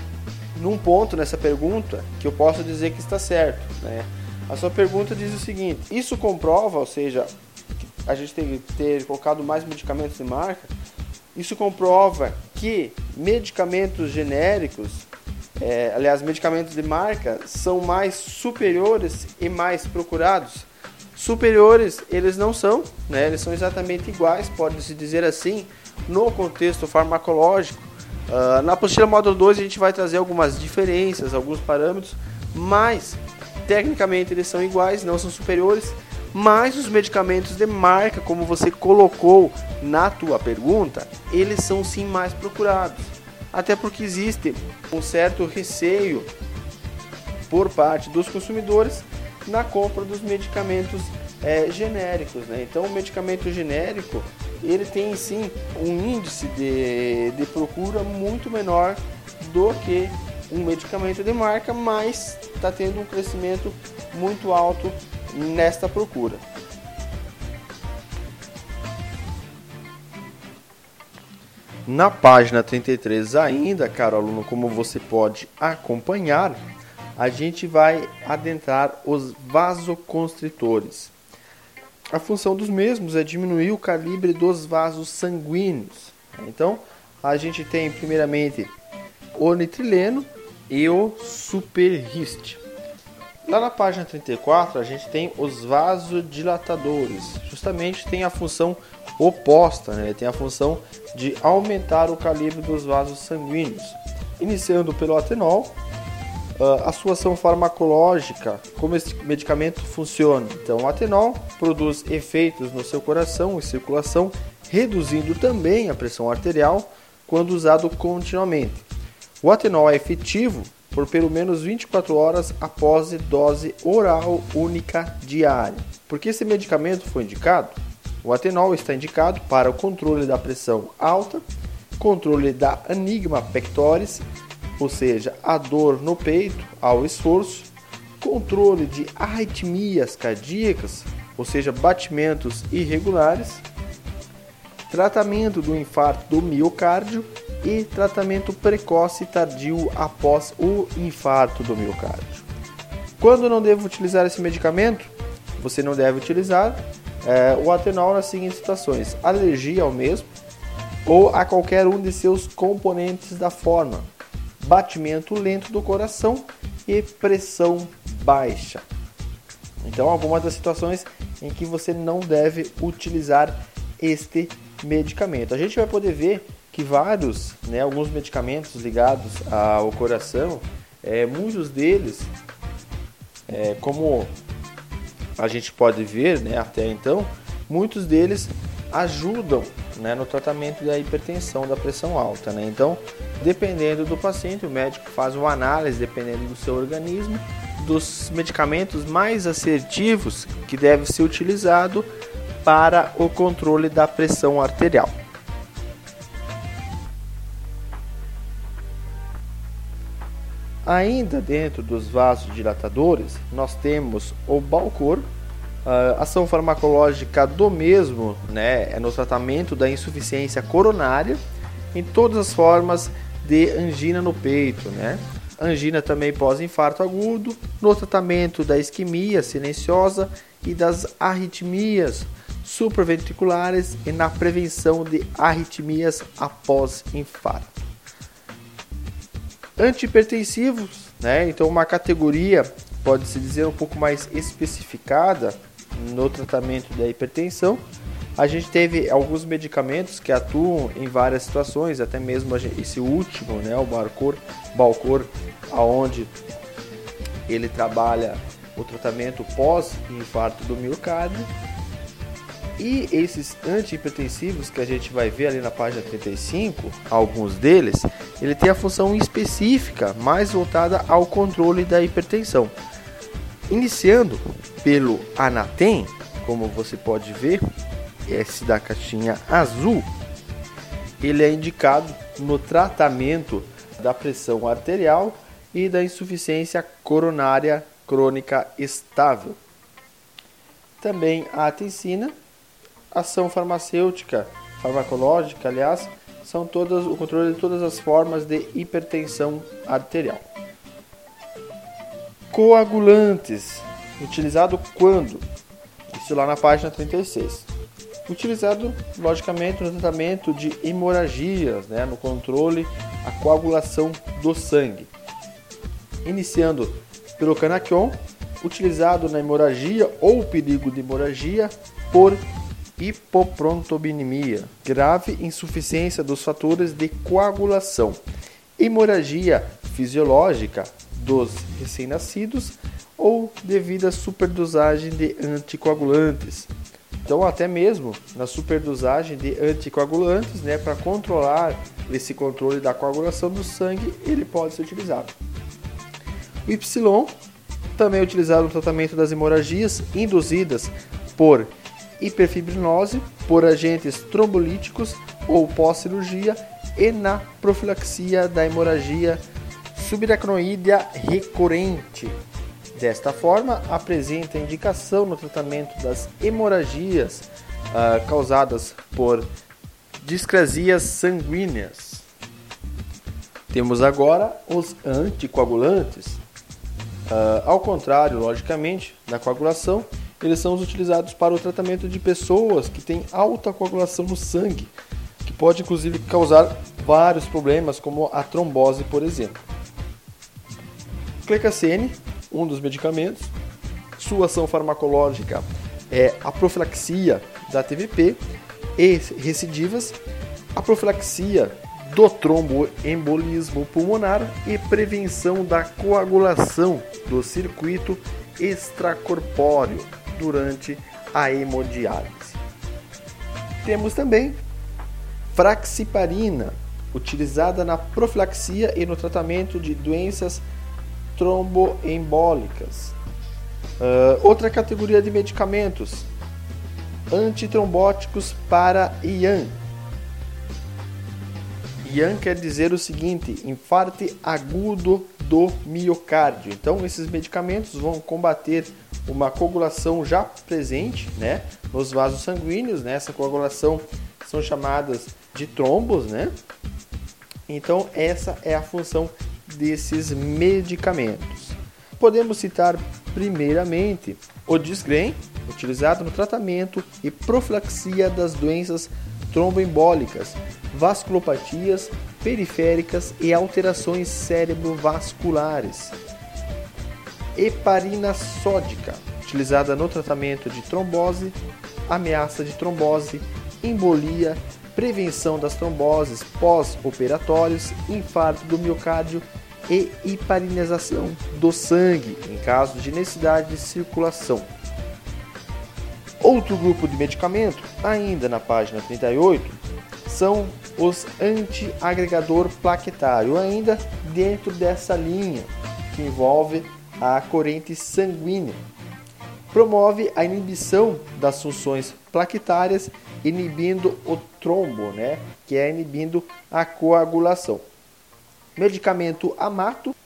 num ponto nessa pergunta que eu posso dizer que está certo, né? A sua pergunta diz o seguinte: isso comprova, ou seja, a gente tem que ter colocado mais medicamentos de marca, isso comprova que medicamentos genéricos, é, aliás, medicamentos de marca, são mais superiores e mais procurados? Superiores eles não são, né? Eles são exatamente iguais, pode-se dizer assim, no contexto farmacológico. Uh, na apostila módulo dois a gente vai trazer algumas diferenças, alguns parâmetros, mas tecnicamente eles são iguais, não são superiores. Mas os medicamentos de marca, como você colocou na tua pergunta, eles são sim mais procurados. Até porque existe um certo receio por parte dos consumidores na compra dos medicamentos é, genéricos, né? Então o medicamento genérico, ele tem sim um índice de, de procura muito menor do que um medicamento de marca, mas está tendo um crescimento muito alto nesta procura. Na página trinta e três ainda, caro aluno, como você pode acompanhar, a gente vai adentrar os vasoconstritores. A função dos mesmos é diminuir o calibre dos vasos sanguíneos. Então, a gente tem primeiramente o nitrileno e o superhist. Lá na página trinta e quatro a gente tem os vasodilatadores. Justamente tem a função oposta, né? Tem a função de aumentar o calibre dos vasos sanguíneos. Iniciando pelo atenol, a sua ação farmacológica, como esse medicamento funciona. Então o atenol produz efeitos no seu coração e circulação, reduzindo também a pressão arterial quando usado continuamente. O atenol é efetivo por pelo menos vinte e quatro horas após dose oral única diária. Por que esse medicamento foi indicado? O atenol está indicado para o controle da pressão alta, controle da anigma pectoris, ou seja, a dor no peito ao esforço, controle de arritmias cardíacas, ou seja, batimentos irregulares, tratamento do infarto do miocárdio e tratamento precoce e tardio após o infarto do miocárdio. Quando não devo utilizar esse medicamento? Você não deve utilizar é, o atenol nas seguintes situações: alergia ao mesmo ou a qualquer um de seus componentes da forma, batimento lento do coração e pressão baixa. Então, algumas das situações em que você não deve utilizar este medicamento. A gente vai poder ver que vários, né, alguns medicamentos ligados ao coração, é, muitos deles, é, como a gente pode ver, né, até então, muitos deles ajudam, né, no tratamento da hipertensão, da pressão alta, né? Então, dependendo do paciente, o médico faz uma análise, dependendo do seu organismo, dos medicamentos mais assertivos que deve ser utilizado para o controle da pressão arterial. Ainda dentro dos vasodilatadores, nós temos o Balcor, Uh, ação farmacológica do mesmo, né, é no tratamento da insuficiência coronária em todas as formas de angina no peito, né? Angina também pós-infarto agudo, no tratamento da isquemia silenciosa e das arritmias supraventriculares e na prevenção de arritmias após infarto. Antihipertensivos, né? Então uma categoria, pode-se dizer, um pouco mais especificada no tratamento da hipertensão. A gente teve alguns medicamentos que atuam em várias situações, até mesmo esse último, né, o Balcor, Balcor, aonde ele trabalha o tratamento pós-infarto do miocárdio. E esses antihipertensivos que a gente vai ver ali na página trinta e cinco, alguns deles, ele tem a função específica mais voltada ao controle da hipertensão. Iniciando pelo Anatem, como você pode ver, esse da caixinha azul, ele é indicado no tratamento da pressão arterial e da insuficiência coronária crônica estável. Também a atensina, ação farmacêutica, farmacológica, aliás, são todas o controle de todas as formas de hipertensão arterial. Coagulantes, utilizado quando? Isso lá na página trinta e seis. Utilizado, logicamente, no tratamento de hemorragias, né, no controle a coagulação do sangue. Iniciando pelo Canaquion, utilizado na hemorragia ou perigo de hemorragia por hipoprontobinemia, grave insuficiência dos fatores de coagulação, hemorragia fisiológica dos recém-nascidos ou devido à superdosagem de anticoagulantes. Então, até mesmo na superdosagem de anticoagulantes, né, para controlar esse controle da coagulação do sangue, ele pode ser utilizado. O Y também é utilizado no tratamento das hemorragias induzidas por hiperfibrinose, por agentes trombolíticos ou pós-cirurgia e na profilaxia da hemorragia subaracnoidea recorrente. Desta forma, apresenta indicação no tratamento das hemorragias uh, causadas por discrasias sanguíneas. Temos agora os anticoagulantes. Uh, ao contrário, logicamente, da coagulação, eles são utilizados para o tratamento de pessoas que têm alta coagulação no sangue, que pode inclusive causar vários problemas, como a trombose, por exemplo. Clecacene, um dos medicamentos, sua ação farmacológica é a profilaxia da T V P e recidivas, a profilaxia do tromboembolismo pulmonar e prevenção da coagulação do circuito extracorpóreo durante a hemodiálise. Temos também fraxiparina, utilizada na profilaxia e no tratamento de doenças tromboembólicas. Uh, outra categoria de medicamentos, antitrombóticos para I A N. I A N quer dizer o seguinte: infarte agudo do miocárdio. Então, esses medicamentos vão combater uma coagulação já presente, né, nos vasos sanguíneos, né? Essa coagulação são chamadas de trombos, né? Então essa é a função desses medicamentos. Podemos citar primeiramente o Disgren, utilizado no tratamento e profilaxia das doenças tromboembólicas, vasculopatias periféricas e alterações cerebrovasculares. Heparina sódica, utilizada no tratamento de trombose, ameaça de trombose, embolia, prevenção das tromboses pós-operatórios, infarto do miocárdio e hiperinização do sangue, em caso de necessidade de circulação. Outro grupo de medicamento, ainda na página trinta e oito, são os antiagregador plaquetário, ainda dentro dessa linha que envolve a corrente sanguínea. Promove a inibição das funções plaquetárias, inibindo o trombo, né, que é inibindo a coagulação. Medicamento Amato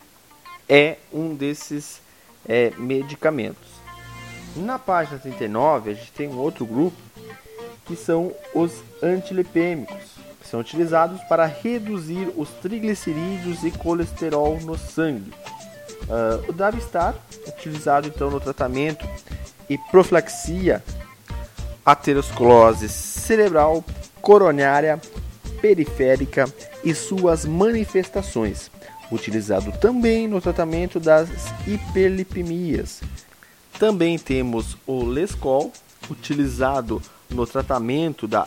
é um desses é, medicamentos. Na página trinta e nove, a gente tem um outro grupo, que são os antilipêmicos, que são utilizados para reduzir os triglicerídeos e colesterol no sangue. Uh, o Davistar, utilizado então no tratamento e profilaxia aterosclerose cerebral, coronária, periférica e suas manifestações, utilizado também no tratamento das hiperlipemias. Também temos o Lescol, utilizado no tratamento da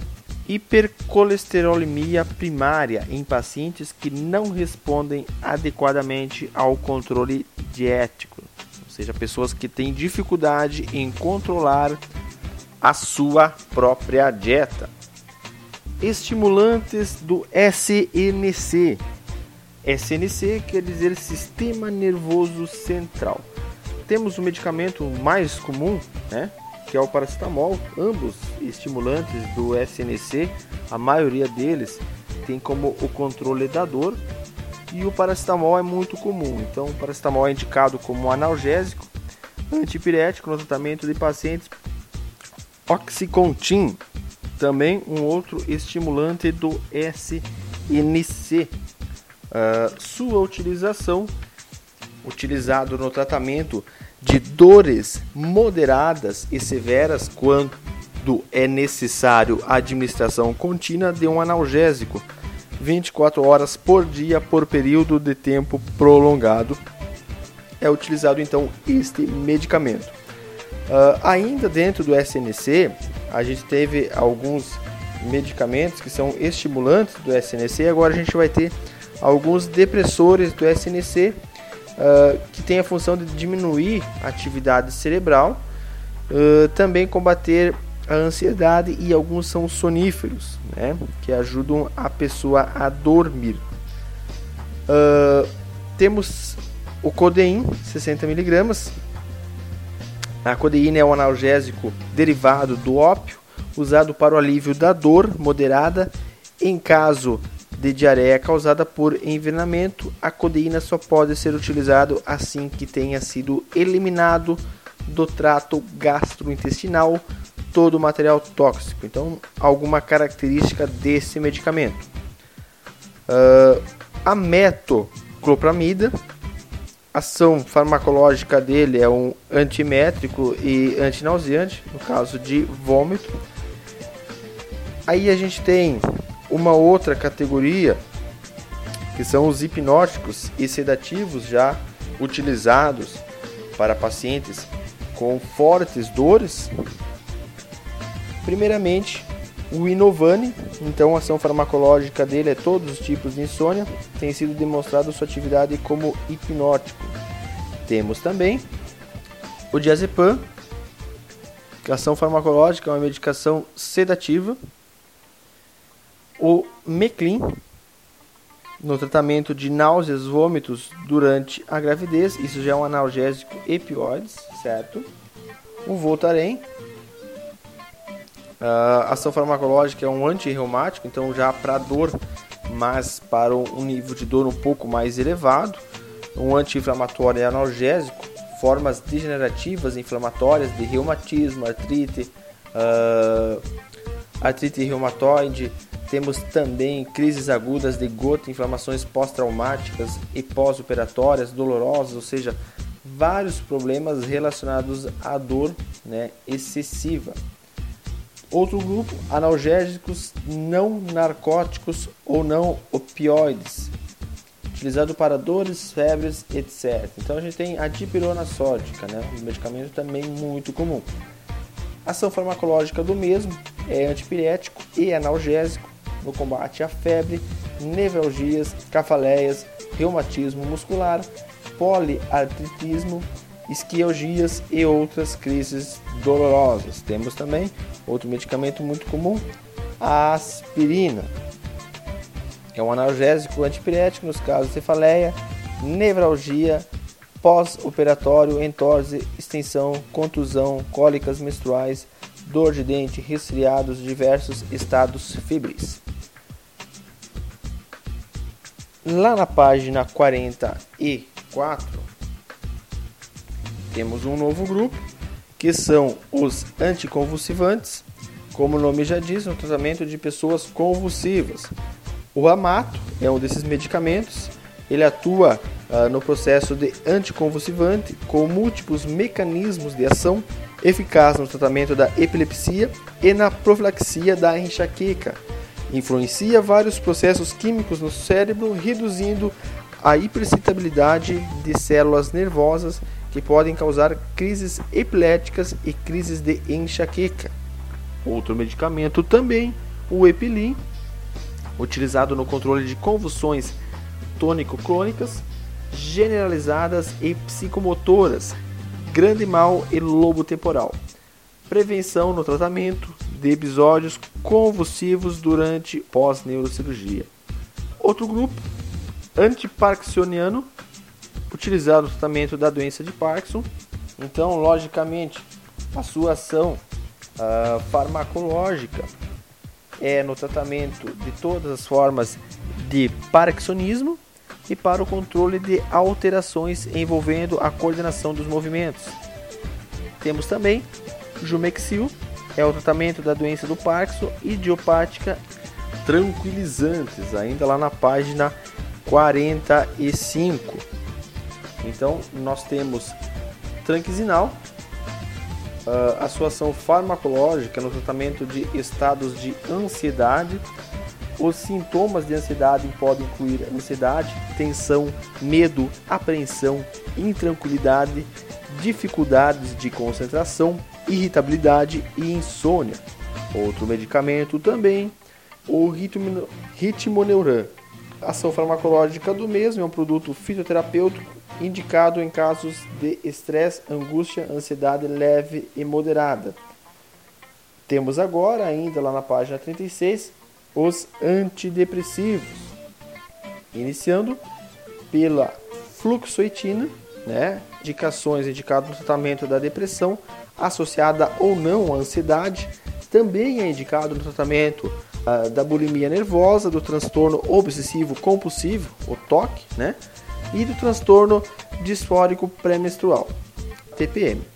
hipercolesterolemia primária em pacientes que não respondem adequadamente ao controle dietético, ou seja, pessoas que têm dificuldade em controlar a sua própria dieta. Estimulantes do S N C. S N C quer dizer Sistema Nervoso Central. Temos o medicamento mais comum, né, que é o paracetamol. Ambos estimulantes do S N C, a maioria deles tem como o controle da dor, e o paracetamol é muito comum. Então o paracetamol é indicado como analgésico, antipirético no tratamento de pacientes. Oxycontin, também um outro estimulante do S N C. Uh, sua utilização, utilizado no tratamento de dores moderadas e severas, quando é necessário a administração contínua de um analgésico vinte e quatro horas por dia por período de tempo prolongado. É utilizado então este medicamento. Uh, ainda dentro do S N C, a gente teve alguns medicamentos que são estimulantes do S N C. Agora a gente vai ter alguns depressores do S N C, uh, que tem a função de diminuir a atividade cerebral, uh, também combater a ansiedade, e alguns são soníferos, né, que ajudam a pessoa a dormir. Uh, temos o Codein, sessenta miligramas. A codeína é um analgésico derivado do ópio, usado para o alívio da dor moderada. Em caso de diarreia causada por envenenamento, a codeína só pode ser utilizado assim que tenha sido eliminado do trato gastrointestinal todo o material tóxico. Então, alguma característica desse medicamento. Uh, a metoclopramida, ação farmacológica dele é um antimétrico e antinauseante, no caso de vômito. Aí a gente tem uma outra categoria, que são os hipnóticos e sedativos, já utilizados para pacientes com fortes dores. Primeiramente, o Inovane, então a ação farmacológica dele é todos os tipos de insônia, tem sido demonstrado sua atividade como hipnótico. Temos também o diazepam, que a ação farmacológica é uma medicação sedativa. O Meclin, no tratamento de náuseas, vômitos durante a gravidez, isso já é um analgésico epioides, certo? O Voltaren, a ação farmacológica é um antirreumático, então já para dor, mas para um nível de dor um pouco mais elevado. Um anti-inflamatório e analgésico, formas degenerativas inflamatórias de reumatismo, artrite, uh, artrite reumatoide, Temos também crises agudas de gota, inflamações pós-traumáticas e pós-operatórias dolorosas, ou seja, vários problemas relacionados à dor, né, excessiva. Outro grupo, analgésicos não narcóticos ou não opioides, utilizado para dores, febres, etcétera. Então a gente tem a dipirona sódica, né, um medicamento também muito comum. A ação farmacológica do mesmo é antipirético e analgésico no combate à febre, nevralgias, cefaleias, reumatismo muscular, poliartritismo, esquialgias e outras crises dolorosas. Temos também outro medicamento muito comum, a aspirina. É um analgésico antipirético nos casos de cefaleia, nevralgia, pós-operatório, entorse, extensão, contusão, cólicas menstruais, dor de dente, resfriados, diversos estados febris. Lá na página quarenta e quatro, temos um novo grupo, que são os anticonvulsivantes, como o nome já diz, no tratamento de pessoas convulsivas. O amato é um desses medicamentos, ele atua uh, no processo de anticonvulsivante com múltiplos mecanismos de ação, eficaz no tratamento da epilepsia e na profilaxia da enxaqueca. Influencia vários processos químicos no cérebro, reduzindo a hiperexcitabilidade de células nervosas que podem causar crises epiléticas e crises de enxaqueca. Outro medicamento também, o Epilin, utilizado no controle de convulsões tônico-clônicas, generalizadas e psicomotoras, grande mal e lobo temporal. Prevenção no tratamento de episódios convulsivos durante pós-neurocirurgia. Outro grupo, antiparkinsoniano, utilizado no tratamento da doença de Parkinson. Então, logicamente, a sua ação uh, farmacológica é no tratamento de todas as formas de parkinsonismo e para o controle de alterações envolvendo a coordenação dos movimentos. Temos também Jumexil, é o tratamento da doença do Parkinson, idiopática, tranquilizantes, ainda lá na página quarenta e cinco. Então, nós temos tranquisinal, uh, a sua ação farmacológica no tratamento de estados de ansiedade. Os sintomas de ansiedade podem incluir ansiedade, tensão, medo, apreensão, intranquilidade, dificuldades de concentração, irritabilidade e insônia. Outro medicamento também, o Ritmoneuran. A ação farmacológica do mesmo é um produto fitoterapêutico indicado em casos de estresse, angústia, ansiedade leve e moderada. Temos agora, ainda lá na página trinta e seis, os antidepressivos, iniciando pela fluoxetina, né? Indicações indicadas no tratamento da depressão associada ou não à ansiedade. Também é indicado no tratamento uh, da bulimia nervosa, do transtorno obsessivo compulsivo, o T O C, né? E do transtorno disfórico pré-menstrual, T P M.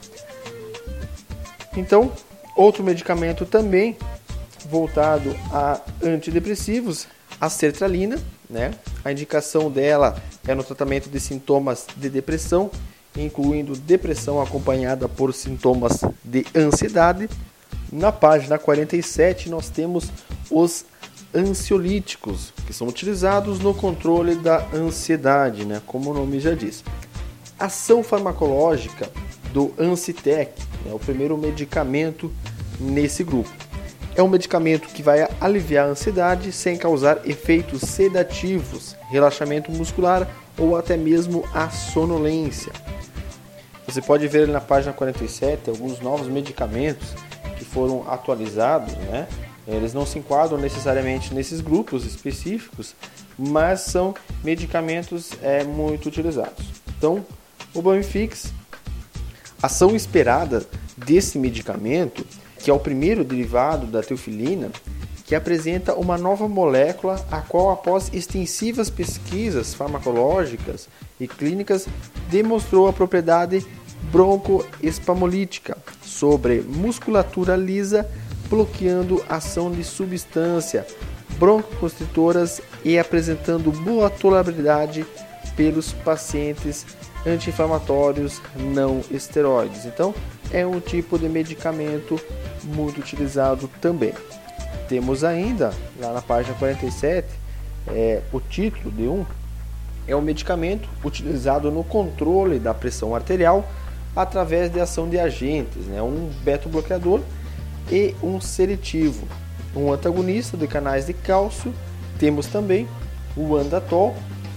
Então, outro medicamento também voltado a antidepressivos, a sertralina, né? A indicação dela é no tratamento de sintomas de depressão, incluindo depressão acompanhada por sintomas de ansiedade. Na página quarenta e sete nós temos os ansiolíticos, que são utilizados no controle da ansiedade, né? Como o nome já diz. Ação farmacológica do Ancitec, é o primeiro medicamento nesse grupo. É um medicamento que vai aliviar a ansiedade sem causar efeitos sedativos, relaxamento muscular ou até mesmo a sonolência. Você pode ver ali na página quarenta e sete alguns novos medicamentos que foram atualizados, né? Eles não se enquadram necessariamente nesses grupos específicos, mas são medicamentos é, muito utilizados. Então, o Bamifix, a ação esperada desse medicamento, que é o primeiro derivado da teofilina, que apresenta uma nova molécula, a qual, após extensivas pesquisas farmacológicas e clínicas, demonstrou a propriedade broncoespasmolítica sobre musculatura lisa, bloqueando a ação de substância broncoconstritoras e apresentando boa tolerabilidade pelos pacientes anti-inflamatórios não esteroides. Então, é um tipo de medicamento muito utilizado também. Temos ainda, lá na página quarenta e sete, é, o título de um, é um medicamento utilizado no controle da pressão arterial através de ação de agentes, né? Um beta-bloqueador e um seletivo, um antagonista de canais de cálcio. Temos também o Andatol,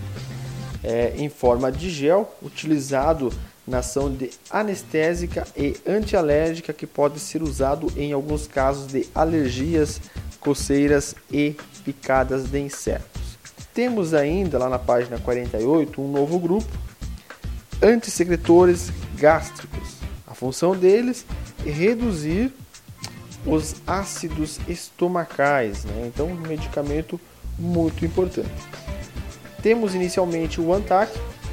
é, em forma de gel, utilizado na ação de anestésica e antialérgica, que pode ser usado em alguns casos de alergias, coceiras e picadas de insetos. Temos ainda lá na página quarenta e oito um novo grupo, antissecretores gástricos. A função deles é reduzir os ácidos estomacais, né? Então, um medicamento muito importante. Temos inicialmente o Antac.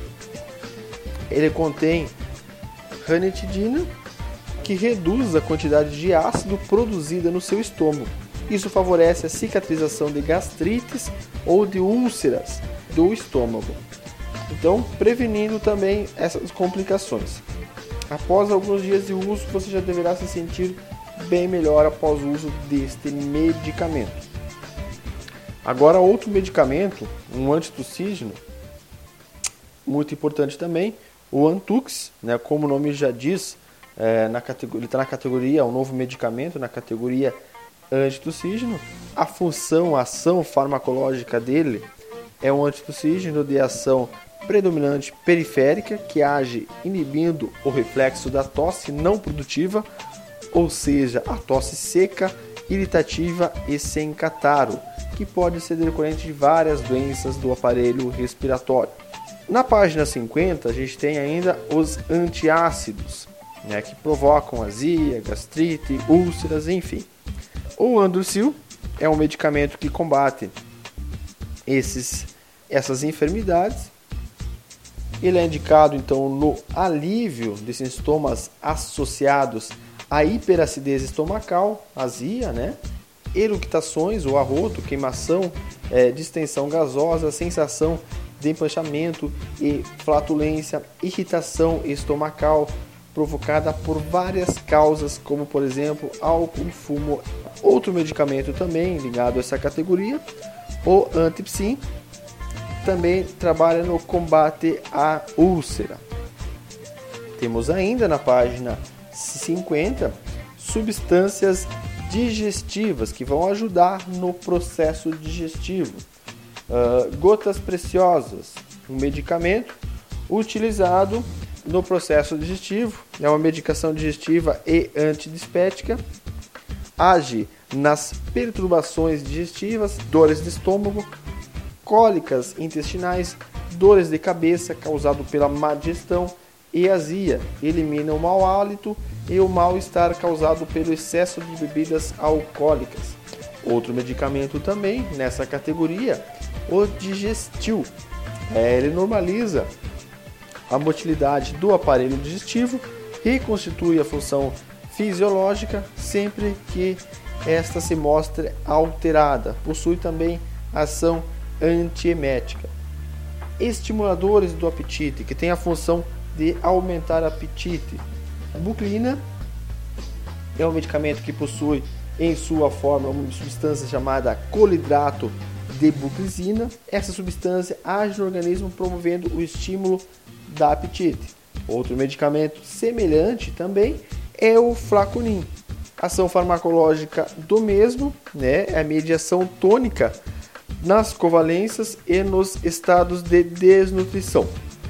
Ele contém ranitidina, que reduz a quantidade de ácido produzida no seu estômago. Isso favorece a cicatrização de gastrites ou de úlceras do estômago. Então, prevenindo também essas complicações. Após alguns dias de uso, você já deverá se sentir bem melhor após o uso deste medicamento. Agora, outro medicamento, um antitussígeno, muito importante também, o Antux, né, como o nome já diz, é, na categoria, ele está na categoria, um novo medicamento, na categoria antitussígeno. A função, a ação farmacológica dele é um antitussígeno de ação predominante periférica, que age inibindo o reflexo da tosse não produtiva, ou seja, a tosse seca, irritativa e sem catarro, que pode ser decorrente de várias doenças do aparelho respiratório. Na página cinquenta, a gente tem ainda os antiácidos, né, que provocam azia, gastrite, úlceras, enfim. O Androsil é um medicamento que combate esses, essas enfermidades. Ele é indicado então no alívio de sintomas associados à hiperacidez estomacal, azia, né? Eructações ou arroto, queimação, é, distensão gasosa, sensação de empanchamento e flatulência, irritação estomacal provocada por várias causas, como por exemplo álcool, fumo. Outro medicamento também ligado a essa categoria, o Antipsin, também trabalha no combate à úlcera. Temos ainda na página cinquenta substâncias digestivas que vão ajudar no processo digestivo. Uh, gotas preciosas, um medicamento utilizado no processo digestivo, é uma medicação digestiva e antidispética, age nas perturbações digestivas, dores de estômago, cólicas intestinais, dores de cabeça causado pela má digestão e azia, elimina o mau hálito e o mal-estar causado pelo excesso de bebidas alcoólicas. Outro medicamento também nessa categoria, o Digestil. É, ele normaliza a motilidade do aparelho digestivo, reconstitui a função fisiológica sempre que esta se mostre alterada. Possui também ação antiemética. Estimuladores do apetite, que tem a função de aumentar o apetite. A buclina é um medicamento que possui em sua forma uma substância chamada colidrato de buclisina. Essa substância age no organismo promovendo o estímulo da apetite. Outro medicamento semelhante também é o Flaconin. Ação farmacológica do mesmo, né, é a mediação tônica nas covalências e nos estados de desnutrição.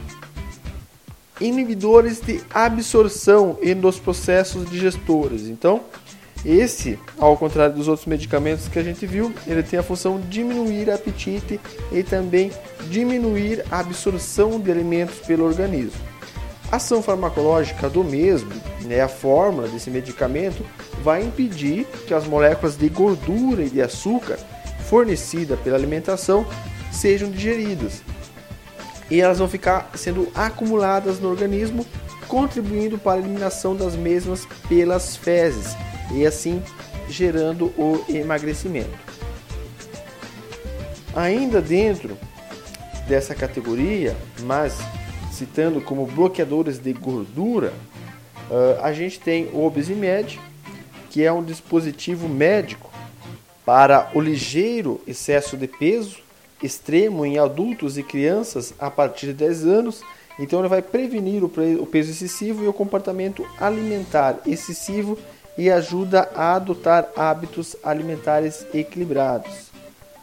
Inibidores de absorção e nos processos digestores. Então, esse, ao contrário dos outros medicamentos que a gente viu, ele tem a função de diminuir o apetite e também diminuir a absorção de alimentos pelo organismo. A ação farmacológica do mesmo, né, a fórmula desse medicamento, vai impedir que as moléculas de gordura e de açúcar fornecidas pela alimentação sejam digeridas. E elas vão ficar sendo acumuladas no organismo, contribuindo para a eliminação das mesmas pelas fezes e assim gerando o emagrecimento. Ainda dentro dessa categoria, mas citando como bloqueadores de gordura, uh, a gente tem o Obesimed, que é um dispositivo médico para o ligeiro excesso de peso extremo em adultos e crianças a partir de dez anos. Então ele vai prevenir o peso excessivo e o comportamento alimentar excessivo e ajuda a adotar hábitos alimentares equilibrados.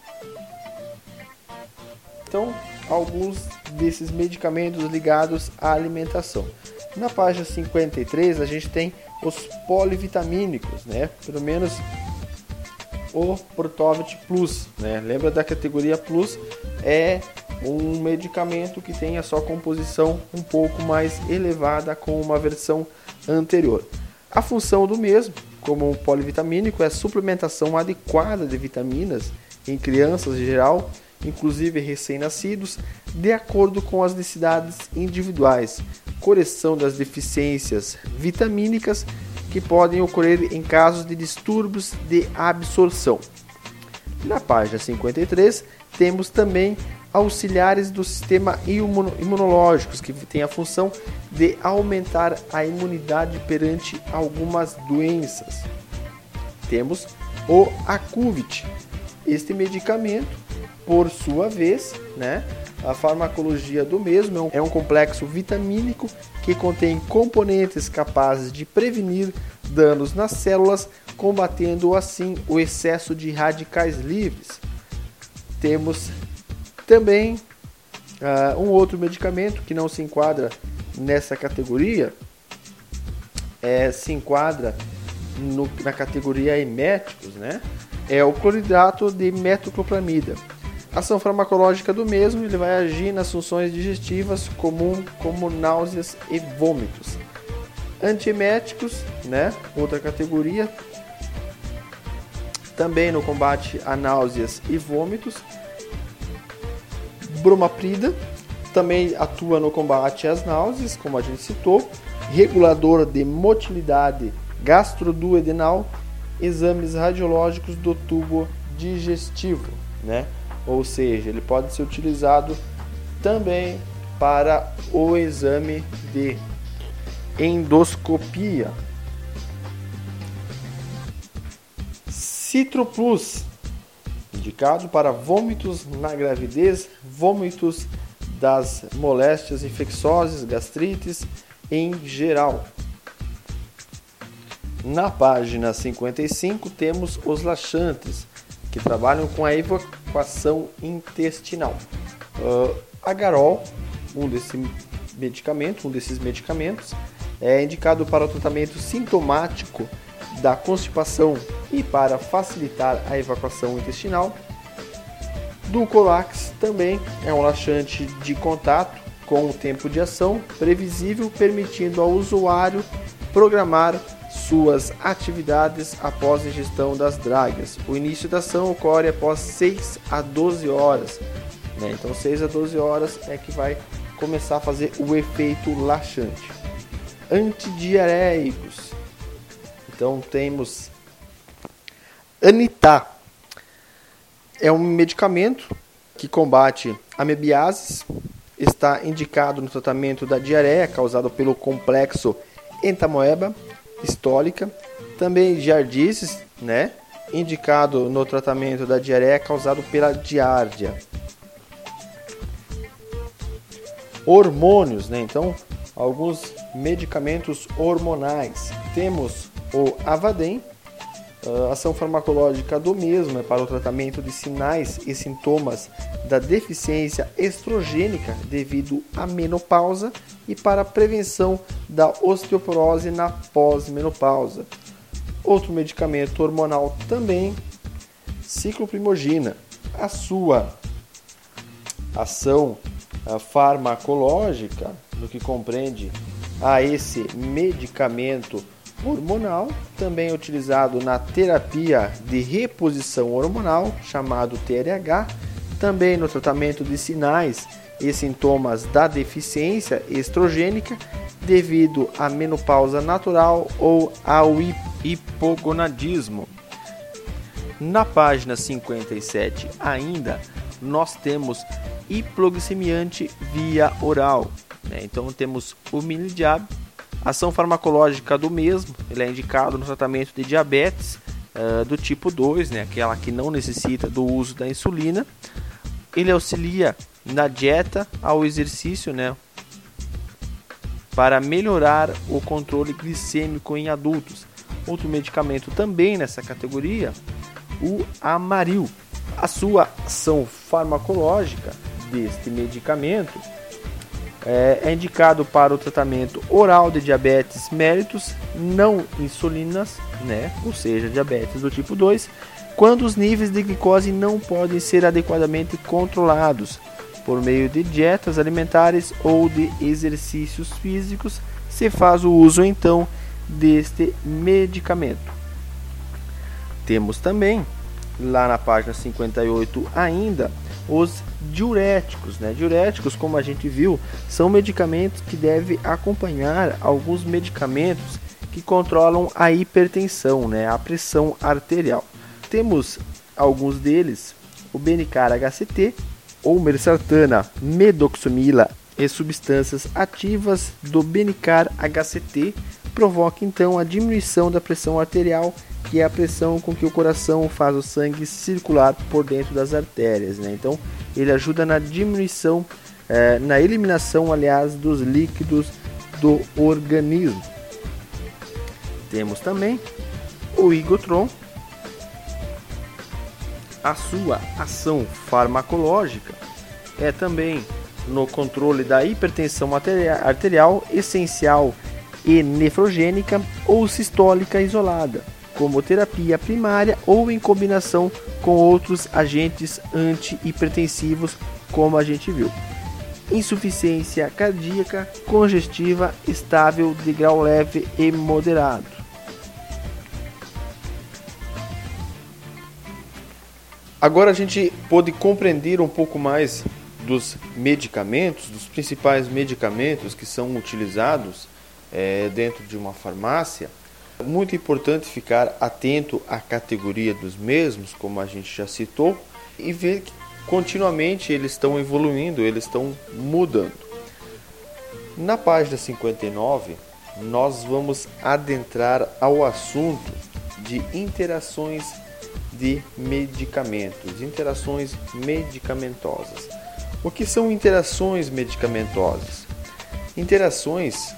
Então, alguns desses medicamentos ligados à alimentação. Na página cinquenta e três a gente tem os polivitamínicos, né? Pelo menos o Protovit Plus, né? Lembra da categoria Plus? É um medicamento que tem a sua composição um pouco mais elevada com uma versão anterior. A função do mesmo, como um polivitamínico, é a suplementação adequada de vitaminas em crianças em geral, inclusive recém-nascidos, de acordo com as necessidades individuais, correção das deficiências vitamínicas que podem ocorrer em casos de distúrbios de absorção. Na página cinquenta e três, temos também auxiliares do sistema imunológico, que tem a função de aumentar a imunidade perante algumas doenças. Temos o Acuvit. Este medicamento, por sua vez, né, a farmacologia do mesmo é um complexo vitamínico que contém componentes capazes de prevenir danos nas células, combatendo assim o excesso de radicais livres. Temos também uh, um outro medicamento que não se enquadra nessa categoria, é, se enquadra no, na categoria eméticos, né? É o cloridrato de metoclopramida. A ação farmacológica do mesmo, ele vai agir nas funções digestivas comum, como náuseas e vômitos. Antieméticos, né? Outra categoria, também no combate a náuseas e vômitos. Bromoprida também atua no combate às náuseas, como a gente citou. Regulador de motilidade gastroduodenal, exames radiológicos do tubo digestivo, né? Ou seja, ele pode ser utilizado também para o exame de endoscopia. Citroplus, indicado para vômitos na gravidez, vômitos das moléstias infecciosas, gastrites em geral. Na página cinquenta e cinco temos os laxantes, que trabalham com a evacuação intestinal. Uh, Agarol, um desse medicamento, um desses medicamentos, é indicado para o tratamento sintomático da constipação e para facilitar a evacuação intestinal. Dulcolax também é um laxante de contato com o tempo de ação previsível, permitindo ao usuário programar suas atividades após a ingestão das dragas. O início da ação ocorre após seis a doze horas, né? Então seis a doze horas é que vai começar a fazer o efeito laxante. Antidiarreicos. Então temos Anitá. É um medicamento que combate amebiases, está indicado no tratamento da diarreia causada pelo complexo entamoeba histólica, também giardíasis, né? Indicado no tratamento da diarreia causado pela giardia. Hormônios, né? Então, alguns medicamentos hormonais. Temos o Avadem, a ação farmacológica do mesmo é para o tratamento de sinais e sintomas da deficiência estrogênica devido à menopausa e para a prevenção da osteoporose na pós-menopausa. Outro medicamento hormonal também, cicloprimogina. A sua ação farmacológica, no que compreende a esse medicamento hormonal, também utilizado na terapia de reposição hormonal, chamado T R H, também no tratamento de sinais e sintomas da deficiência estrogênica devido à menopausa natural ou ao hipogonadismo. Na página cinquenta e sete, ainda, nós temos hipoglicemiante via oral, né? Então temos o Minildiab. A ação farmacológica do mesmo, ele é indicado no tratamento de diabetes uh, do tipo dois, né? Aquela que não necessita do uso da insulina. Ele auxilia na dieta, ao exercício, né? Para melhorar o controle glicêmico em adultos. Outro medicamento também nessa categoria, o Amaryl. A sua ação farmacológica deste medicamento é, é indicado para o tratamento oral de diabetes mellitus não insulinas, né? Ou seja, diabetes do tipo dois, quando os níveis de glicose não podem ser adequadamente controlados por meio de dietas alimentares ou de exercícios físicos, se faz o uso então deste medicamento. Temos também, lá na página cinquenta e oito ainda, os diuréticos, né? Diuréticos, como a gente viu, são medicamentos que devem acompanhar alguns medicamentos que controlam a hipertensão, né? A pressão arterial. Temos alguns deles, o Benicar H C T, ou Mersartana, Medoxumila e substâncias ativas do Benicar H C T provoca então a diminuição da pressão arterial, que é a pressão com que o coração faz o sangue circular por dentro das artérias, né? Então ele ajuda na diminuição, eh, na eliminação, aliás, dos líquidos do organismo. Temos também o Igotron. A sua ação farmacológica é também no controle da hipertensão arterial essencial e nefrogênica ou sistólica isolada, como terapia primária ou em combinação com outros agentes antihipertensivos, como a gente viu. Insuficiência cardíaca congestiva estável de grau leve e moderado. Agora a gente pôde compreender um pouco mais dos medicamentos, dos principais medicamentos que são utilizados é, dentro de uma farmácia. Muito importante ficar atento à categoria dos mesmos, como a gente já citou, e ver que continuamente eles estão evoluindo, eles estão mudando. Na página cinquenta e nove, nós vamos adentrar ao assunto de interações de medicamentos, interações medicamentosas. O que são interações medicamentosas? Interações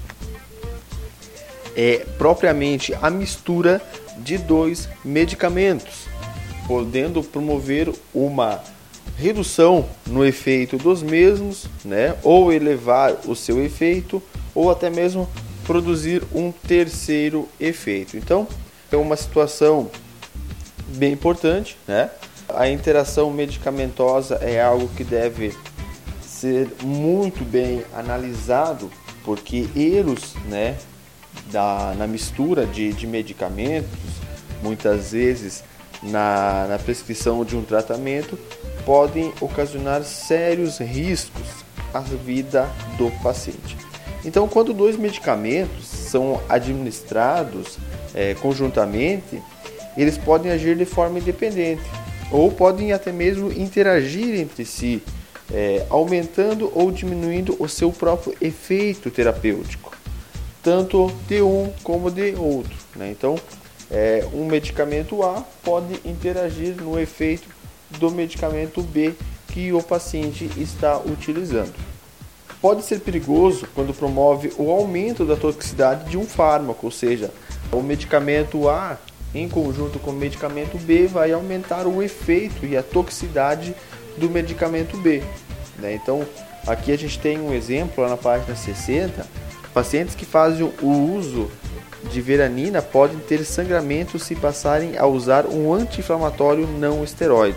é propriamente a mistura de dois medicamentos, podendo promover uma redução no efeito dos mesmos, né, ou elevar o seu efeito, ou até mesmo produzir um terceiro efeito. Então, é uma situação bem importante, né? A interação medicamentosa é algo que deve ser muito bem analisado, porque erros, né, da, na mistura de, de medicamentos, muitas vezes na, na prescrição de um tratamento, podem ocasionar sérios riscos à vida do paciente. Então, quando dois medicamentos são administrados é, conjuntamente, eles podem agir de forma independente ou podem até mesmo interagir entre si, é, aumentando ou diminuindo o seu próprio efeito terapêutico, tanto de um como de outro, né? Então, é, um medicamento A pode interagir no efeito do medicamento B que o paciente está utilizando. Pode ser perigoso quando promove o aumento da toxicidade de um fármaco, ou seja, o medicamento A em conjunto com o medicamento B vai aumentar o efeito e a toxicidade do medicamento B, né? Então, aqui a gente tem um exemplo lá na página sessenta. Pacientes que fazem o uso de veranina podem ter sangramento se passarem a usar um anti-inflamatório não esteroide,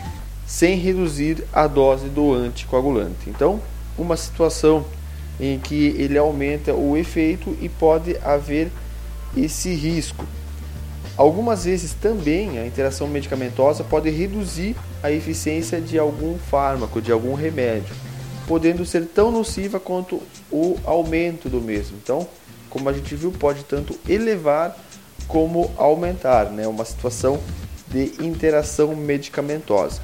sem reduzir a dose do anticoagulante. Então, uma situação em que ele aumenta o efeito e pode haver esse risco. Algumas vezes também a interação medicamentosa pode reduzir a eficiência de algum fármaco, de algum remédio, podendo ser tão nociva quanto o aumento do mesmo. Então, como a gente viu, pode tanto elevar como aumentar, né? Uma situação de interação medicamentosa.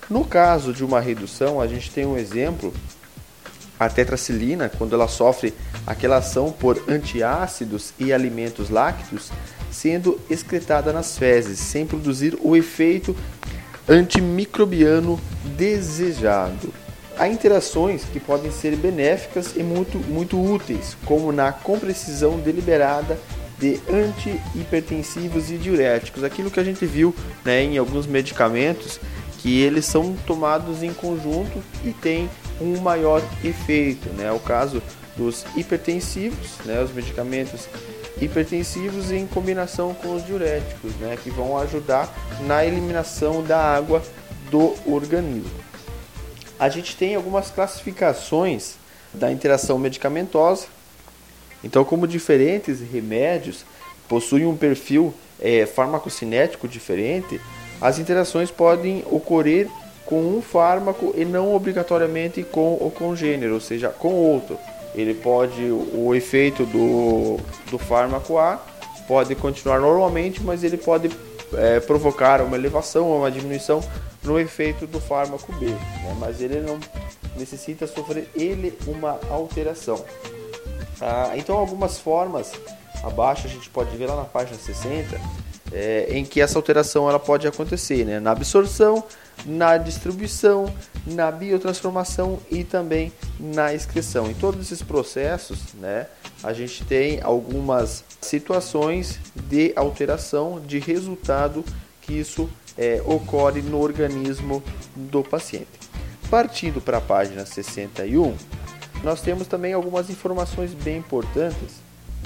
No caso de uma redução, a gente tem um exemplo, a tetracilina, quando ela sofre aquela ação por antiácidos e alimentos lácteos, sendo excretada nas fezes, sem produzir o efeito antimicrobiano desejado. Há interações que podem ser benéficas e muito, muito úteis, como na compreensão deliberada de antihipertensivos e diuréticos, aquilo que a gente viu, né, em alguns medicamentos, que eles são tomados em conjunto e têm um maior efeito, né? O caso dos hipertensivos, né, os medicamentos hipertensivos em combinação com os diuréticos, né, que vão ajudar na eliminação da água do organismo. A gente tem algumas classificações da interação medicamentosa. Então, como diferentes remédios possuem um perfil é, farmacocinético diferente, as interações podem ocorrer com um fármaco e não obrigatoriamente com o congênero, ou seja, com outro. Ele pode, o efeito do, do fármaco A pode continuar normalmente, mas ele pode é, provocar uma elevação ou uma diminuição no efeito do fármaco B, né? Mas ele não necessita sofrer ele uma alteração. Ah, então, algumas formas, abaixo a gente pode ver lá na página sessenta, é, em que essa alteração ela pode acontecer, né? Na absorção, na distribuição, na biotransformação e também na excreção. Em todos esses processos, né, a gente tem algumas situações de alteração de resultado que isso é, ocorre no organismo do paciente. Partindo para a página sessenta e um, nós temos também algumas informações bem importantes,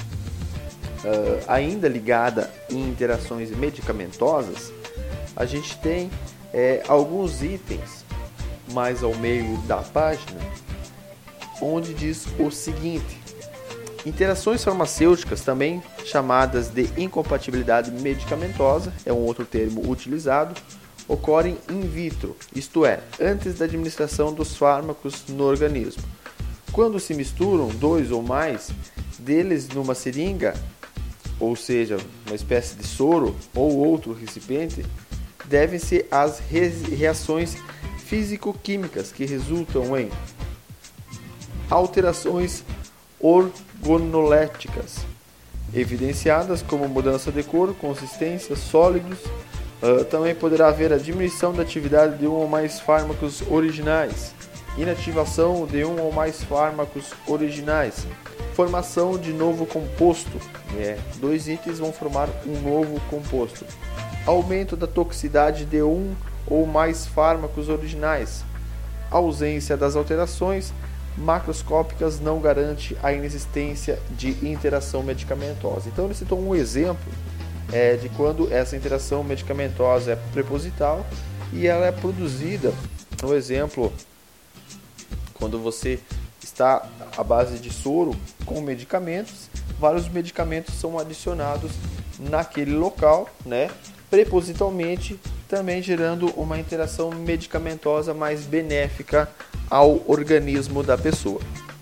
uh, ainda ligada em interações medicamentosas. A gente tem é, alguns itens mais ao meio da página, onde diz o seguinte: interações farmacêuticas, também chamadas de incompatibilidade medicamentosa, é um outro termo utilizado, ocorrem in vitro, isto é, antes da administração dos fármacos no organismo. Quando se misturam dois ou mais deles numa seringa, ou seja, uma espécie de soro ou outro recipiente, devem-se as reações físico-químicas que resultam em alterações organoléticas, evidenciadas como mudança de cor, consistência, sólidos. Uh, também poderá haver a diminuição da atividade de um ou mais fármacos originais, inativação de um ou mais fármacos originais, formação de novo composto, é, dois itens vão formar um novo composto, aumento da toxicidade de um ou mais fármacos originais, ausência das alterações macroscópicas não garante a inexistência de interação medicamentosa. Então ele citou um exemplo é, de quando essa interação medicamentosa é preposital e ela é produzida, no exemplo, quando você está à base de soro com medicamentos, vários medicamentos são adicionados naquele local, né, prepositalmente, também gerando uma interação medicamentosa mais benéfica ao organismo da pessoa.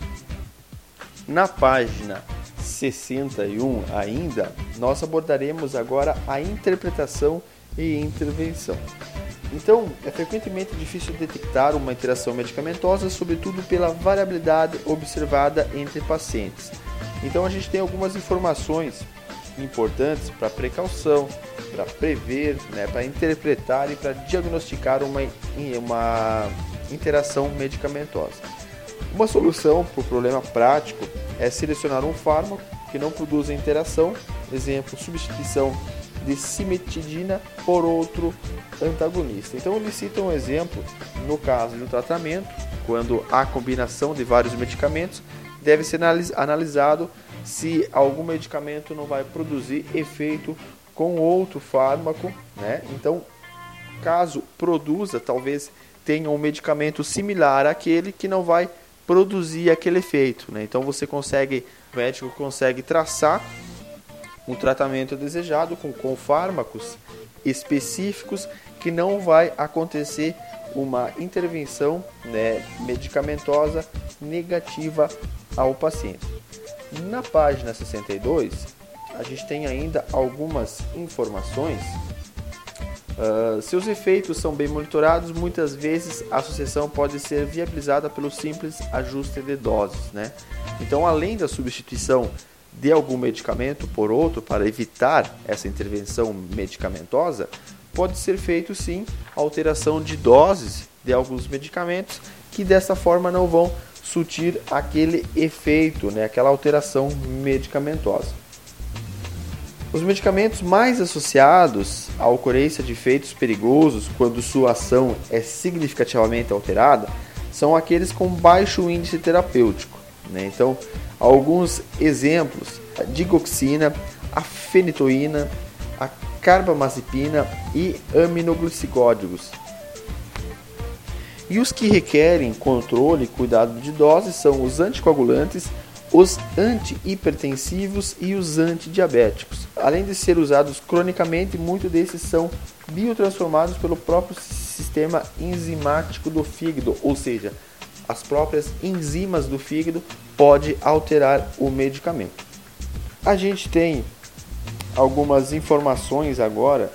Na página sessenta e um ainda, nós abordaremos agora a interpretação e intervenção. Então, é frequentemente difícil detectar uma interação medicamentosa, sobretudo pela variabilidade observada entre pacientes. Então, a gente tem algumas informações importantes para precaução, para prever, né, para interpretar e para diagnosticar uma, uma interação medicamentosa. Uma solução para o problema prático é selecionar um fármaco que não produza interação, exemplo, substituição de cimetidina por outro antagonista. Então ele cita um exemplo no caso do tratamento, quando há combinação de vários medicamentos, deve ser analisado se algum medicamento não vai produzir efeito com outro fármaco, né? Então, caso produza, talvez tenha um medicamento similar àquele que não vai produzir aquele efeito, né? Então você consegue, o médico consegue traçar um tratamento desejado com, com fármacos específicos que não vai acontecer uma intervenção, né, medicamentosa negativa ao paciente. Na página sessenta e dois, a gente tem ainda algumas informações Uh, seus efeitos são bem monitorados, muitas vezes a associação pode ser viabilizada pelo simples ajuste de doses, né? Então, além da substituição de algum medicamento por outro para evitar essa intervenção medicamentosa, pode ser feito sim alteração de doses de alguns medicamentos que dessa forma não vão surtir aquele efeito, né? Aquela alteração medicamentosa. Os medicamentos mais associados à ocorrência de efeitos perigosos quando sua ação é significativamente alterada são aqueles com baixo índice terapêutico, né? Então, alguns exemplos: a digoxina, a fenitoína, a carbamazepina e aminoglicicódigos. E os que requerem controle e cuidado de doses são os anticoagulantes, os antihipertensivos e os antidiabéticos. Além de ser usados cronicamente, muitos desses são biotransformados pelo próprio sistema enzimático do fígado, ou seja, as próprias enzimas do fígado podem alterar o medicamento. A gente tem algumas informações agora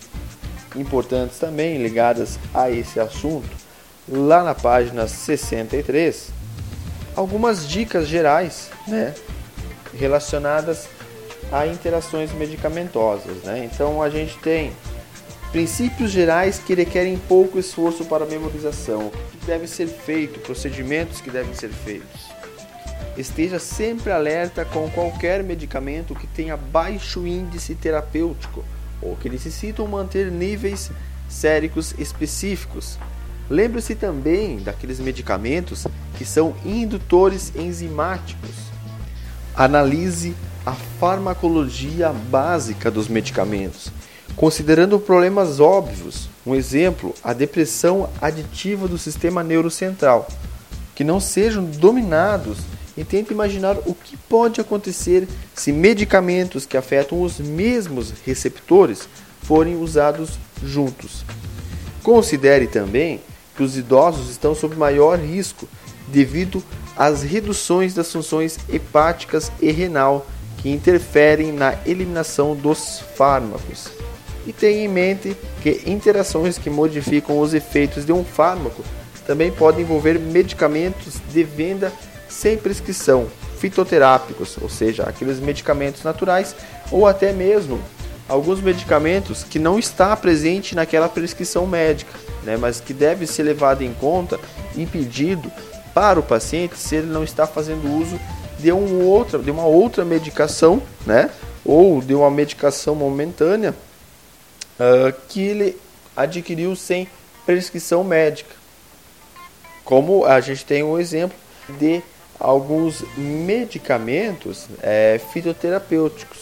importantes também ligadas a esse assunto. Lá na página sessenta e três, algumas dicas gerais, né, relacionadas a interações medicamentosas, né? Então a gente tem princípios gerais que requerem pouco esforço para a memorização, o que deve ser feito, procedimentos que devem ser feitos. Esteja sempre alerta com qualquer medicamento que tenha baixo índice terapêutico ou que necessitam manter níveis séricos específicos. Lembre-se também daqueles medicamentos que são indutores enzimáticos. Analise a farmacologia básica dos medicamentos, considerando problemas óbvios. Um exemplo, a depressão aditiva do sistema neurocentral, que não sejam dominados, e tente imaginar o que pode acontecer se medicamentos que afetam os mesmos receptores forem usados juntos. Considere também que os idosos estão sob maior risco devido às reduções das funções hepáticas e renal que interferem na eliminação dos fármacos. E tenha em mente que interações que modificam os efeitos de um fármaco também podem envolver medicamentos de venda sem prescrição, fitoterápicos, ou seja, aqueles medicamentos naturais, ou até mesmo alguns medicamentos que não está presente naquela prescrição médica, né, mas que deve ser levado em conta e pedido para o paciente se ele não está fazendo uso de, um outra, de uma outra medicação, né, ou de uma medicação momentânea uh, que ele adquiriu sem prescrição médica. Como a gente tem um exemplo de alguns medicamentos é, fitoterapêuticos.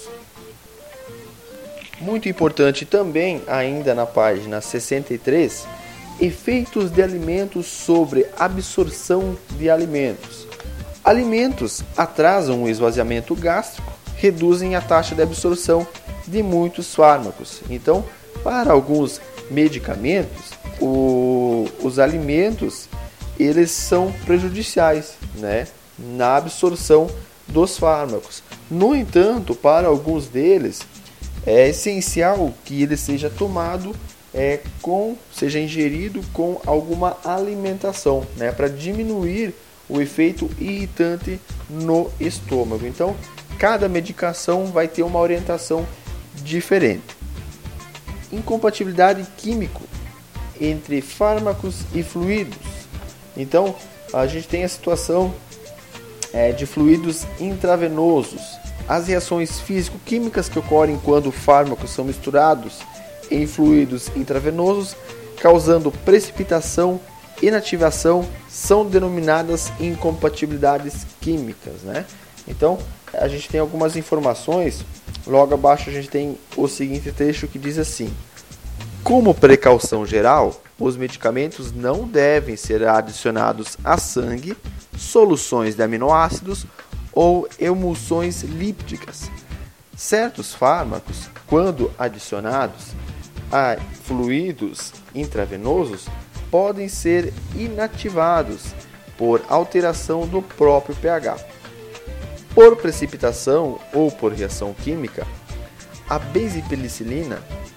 Muito importante também, ainda na página sessenta e três, efeitos de alimentos sobre absorção de alimentos. Alimentos atrasam o esvaziamento gástrico, reduzem a taxa de absorção de muitos fármacos. Então, para alguns medicamentos, o, os alimentos eles são prejudiciais, né, na absorção dos fármacos. No entanto, para alguns deles, é essencial que ele seja tomado, é, com, seja ingerido com alguma alimentação, né, para diminuir o efeito irritante no estômago. Então, cada medicação vai ter uma orientação diferente. Incompatibilidade química entre fármacos e fluidos. Então, a gente tem a situação é, de fluidos intravenosos. As reações físico-químicas que ocorrem quando fármacos são misturados em fluidos intravenosos, causando precipitação e inativação, são denominadas incompatibilidades químicas, né? Então, a gente tem algumas informações. Logo abaixo a gente tem o seguinte trecho que diz assim: como precaução geral, os medicamentos não devem ser adicionados a sangue, soluções de aminoácidos ou emulsões lípticas. Certos fármacos, quando adicionados a fluidos intravenosos, podem ser inativados por alteração do próprio pH. Por precipitação ou por reação química, a benzipenicilina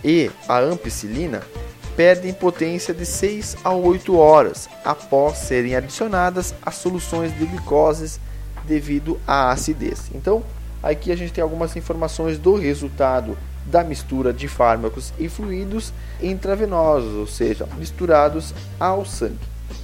e a ampicilina perdem potência de seis a oito horas após serem adicionadas a soluções de glicose devido à acidez. Então, aqui a gente tem algumas informações do resultado da mistura de fármacos e fluidos intravenosos, ou seja, misturados ao sangue.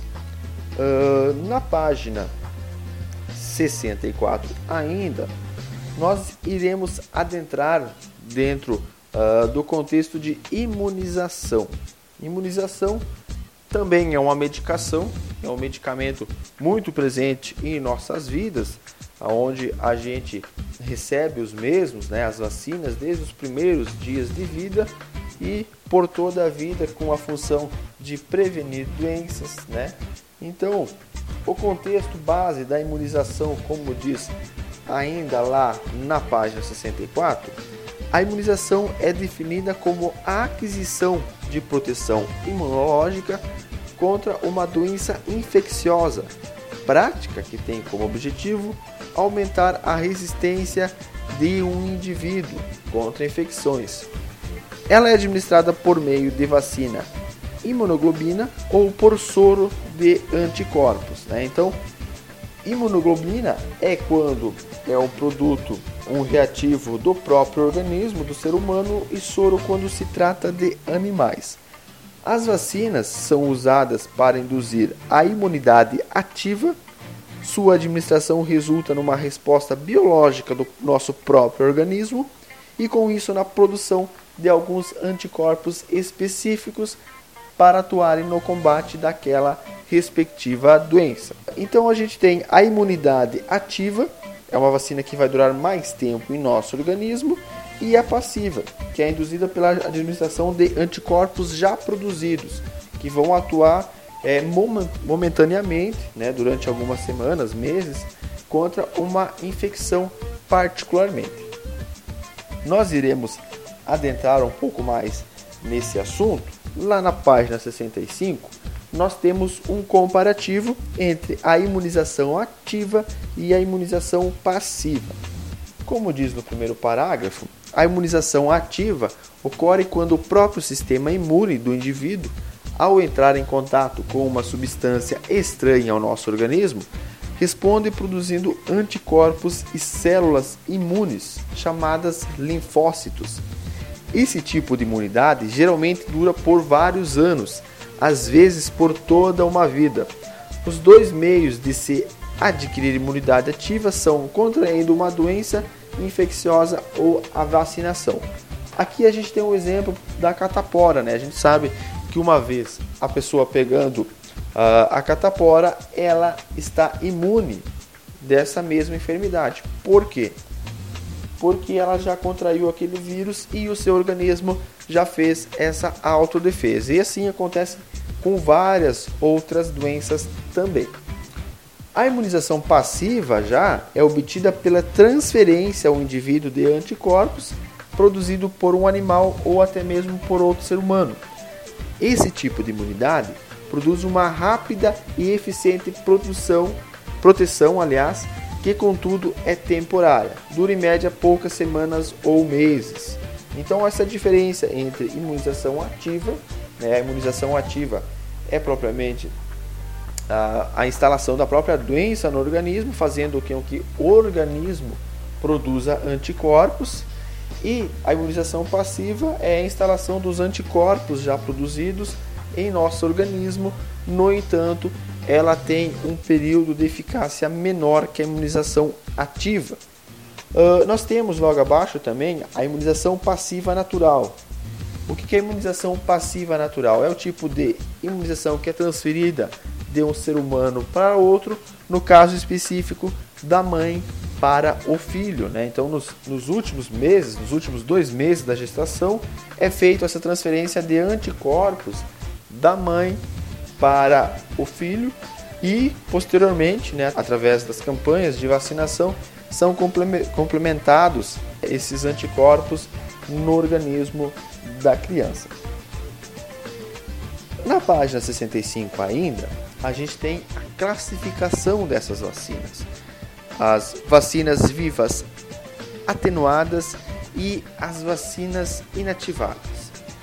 Uh, na página sessenta e quatro ainda, nós iremos adentrar dentro uh, do contexto de imunização. Imunização também é uma medicação, é um medicamento muito presente em nossas vidas, onde a gente recebe os mesmos, né, as vacinas, desde os primeiros dias de vida e por toda a vida, com a função de prevenir doenças, né? Então, o contexto base da imunização, como diz ainda lá na página sessenta e quatro, a imunização é definida como a aquisição de proteção imunológica contra uma doença infecciosa, prática que tem como objetivo aumentar a resistência de um indivíduo contra infecções. Ela é administrada por meio de vacina imunoglobina ou por soro de anticorpos, né? Então, imunoglobina é quando é um produto, um reativo do próprio organismo, do ser humano, e soro quando se trata de animais. As vacinas são usadas para induzir a imunidade ativa. Sua administração resulta numa resposta biológica do nosso próprio organismo e, com isso, na produção de alguns anticorpos específicos para atuarem no combate daquela respectiva doença. Então, a gente tem a imunidade ativa, é uma vacina que vai durar mais tempo em nosso organismo, e a passiva, que é induzida pela administração de anticorpos já produzidos, que vão atuar é, momentaneamente, né, durante algumas semanas, meses, contra uma infecção particularmente. Nós iremos adentrar um pouco mais nesse assunto. Lá na página sessenta e cinco, nós temos um comparativo entre a imunização ativa e a imunização passiva. Como diz no primeiro parágrafo, a imunização ativa ocorre quando o próprio sistema imune do indivíduo, ao entrar em contato com uma substância estranha ao nosso organismo, responde produzindo anticorpos e células imunes, chamadas linfócitos. Esse tipo de imunidade geralmente dura por vários anos, às vezes por toda uma vida. Os dois meios de se adquirir imunidade ativa são contraindo uma doença infecciosa ou a vacinação. Aqui a gente tem um exemplo da catapora, né? A gente sabe que uma vez a pessoa pegando uh, a catapora, ela está imune dessa mesma enfermidade. Por quê? Porque ela já contraiu aquele vírus e o seu organismo já fez essa autodefesa. E assim acontece com várias outras doenças também. A imunização passiva já é obtida pela transferência ao indivíduo de anticorpos produzido por um animal ou até mesmo por outro ser humano. Esse tipo de imunidade produz uma rápida e eficiente produção, proteção, aliás, que contudo é temporária, dura em média poucas semanas ou meses. Então essa diferença entre imunização ativa, né, a imunização ativa é propriamente a, a instalação da própria doença no organismo, fazendo com que o organismo produza anticorpos, e a imunização passiva é a instalação dos anticorpos já produzidos em nosso organismo. No entanto, ela tem um período de eficácia menor que a imunização ativa. Uh, nós temos logo abaixo também a imunização passiva natural. O que é a imunização passiva natural? É o tipo de imunização que é transferida de um ser humano para outro, no caso específico da mãe para o filho, né? Então, nos, nos últimos meses, nos últimos dois meses da gestação, é feita essa transferência de anticorpos da mãe para o filho e, posteriormente, né, através das campanhas de vacinação, são complementados esses anticorpos no organismo da criança. Na página sessenta e cinco ainda, a gente tem a classificação dessas vacinas. As vacinas vivas atenuadas e as vacinas inativadas.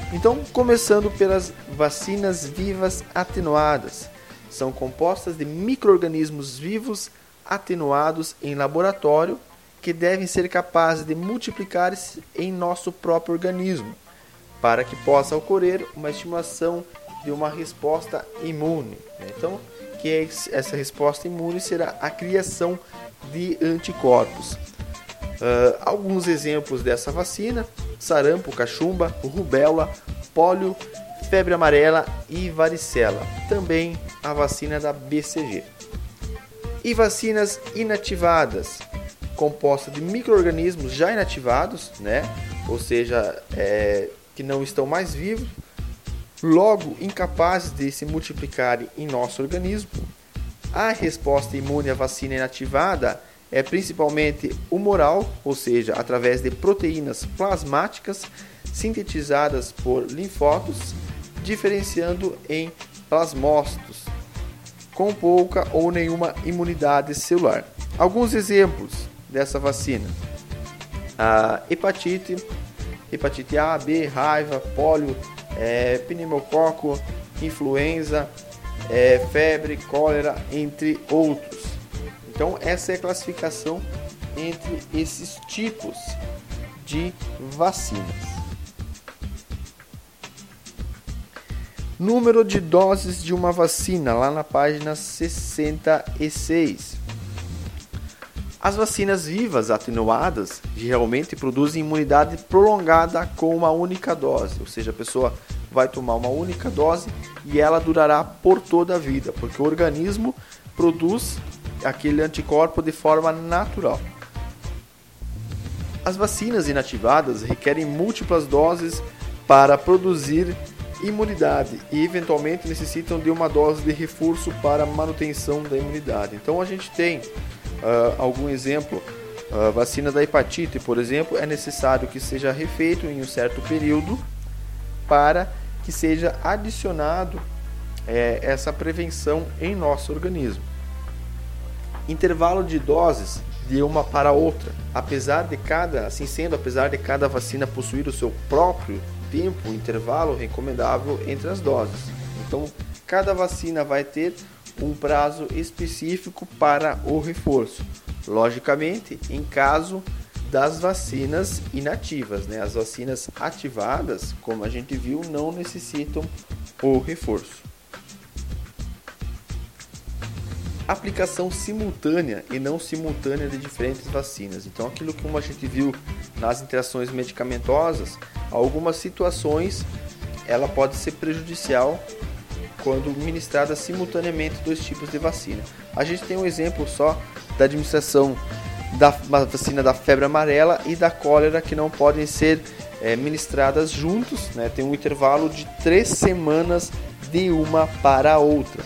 Então, começando pelas vacinas vivas atenuadas. São compostas de micro-organismos vivos atenuados em laboratório que devem ser capazes de multiplicar-se em nosso próprio organismo, para que possa ocorrer uma estimulação de uma resposta imune. Então, que é essa resposta imune será a criação de anticorpos. Uh, alguns exemplos dessa vacina: sarampo, cachumba, rubéola, pólio, febre amarela e varicela. Também a vacina da B C G. E vacinas inativadas, compostas de micro-organismos já inativados, né? Ou seja, é, que não estão mais vivos, logo incapazes de se multiplicarem em nosso organismo. A resposta imune à vacina inativada é principalmente humoral, ou seja, através de proteínas plasmáticas sintetizadas por linfócitos, diferenciando em plasmócitos, com pouca ou nenhuma imunidade celular. Alguns exemplos dessa vacina: a hepatite, hepatite A, B, raiva, pólio, é, pneumococo, influenza, é, febre, cólera, entre outros. Então, essa é a classificação entre esses tipos de vacinas. Número de doses de uma vacina, lá na página sessenta e seis. As vacinas vivas atenuadas geralmente produzem imunidade prolongada com uma única dose, ou seja, a pessoa vai tomar uma única dose e ela durará por toda a vida, porque o organismo produz aquele anticorpo de forma natural. As vacinas inativadas requerem múltiplas doses para produzir imunidade e eventualmente necessitam de uma dose de reforço para a manutenção da imunidade. Então a gente tem uh, algum exemplo, a vacina da hepatite, por exemplo, é necessário que seja refeito em um certo período para que seja adicionado é, essa prevenção em nosso organismo. Intervalo de doses de uma para outra, apesar de cada, assim sendo, apesar de cada vacina possuir o seu próprio tempo, intervalo recomendável entre as doses. Então, cada vacina vai ter um prazo específico para o reforço. Logicamente, em caso das vacinas inativas, né? As vacinas ativadas, como a gente viu, não necessitam o reforço. Aplicação simultânea e não simultânea de diferentes vacinas. Então, aquilo que como a gente viu nas interações medicamentosas, algumas situações ela pode ser prejudicial quando ministrada simultaneamente dois tipos de vacina. A gente tem um exemplo só da administração da vacina da febre amarela e da cólera, que não podem ser é, ministradas juntos, né? Tem um intervalo de três semanas de uma para a outra.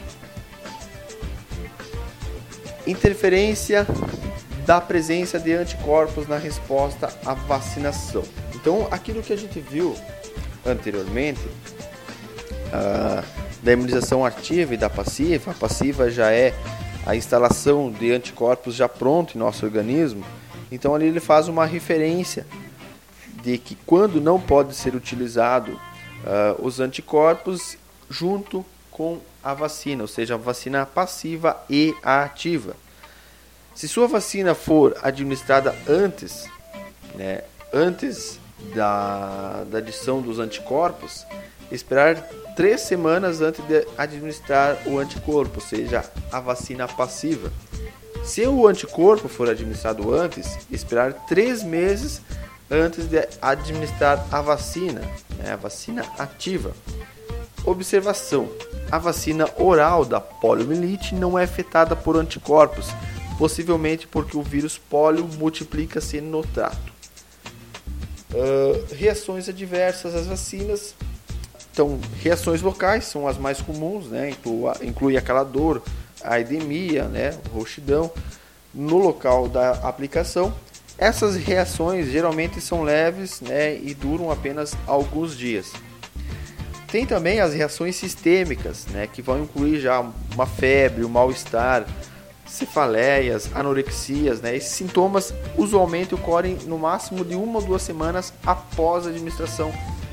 Interferência da presença de anticorpos na resposta à vacinação. Então, aquilo que a gente viu anteriormente, uh, da imunização ativa e da passiva, a passiva já é a instalação de anticorpos já pronto em nosso organismo. Então, ali ele faz uma referência de que quando não pode ser utilizado uh, os anticorpos junto com a vacina, ou seja, a vacina passiva e a ativa. Se sua vacina for administrada antes, né, antes da, da adição dos anticorpos, esperar três semanas antes de administrar o anticorpo, ou seja, a vacina passiva. Se o anticorpo for administrado antes, esperar três meses antes de administrar a vacina, né, a vacina ativa. Observação: a vacina oral da poliomielite não é afetada por anticorpos, possivelmente porque o vírus polio multiplica-se no trato. Uh, reações adversas às vacinas. Então, reações locais são as mais comuns, né? Inclui, inclui aquela dor, a edemia, né? Roxidão no local da aplicação. Essas reações geralmente são leves, né? E duram apenas alguns dias. Tem também as reações sistêmicas, né? Que vão incluir já uma febre, um mal-estar, cefaleias, anorexias, né? Esses sintomas usualmente ocorrem no máximo de uma ou duas semanas após a administração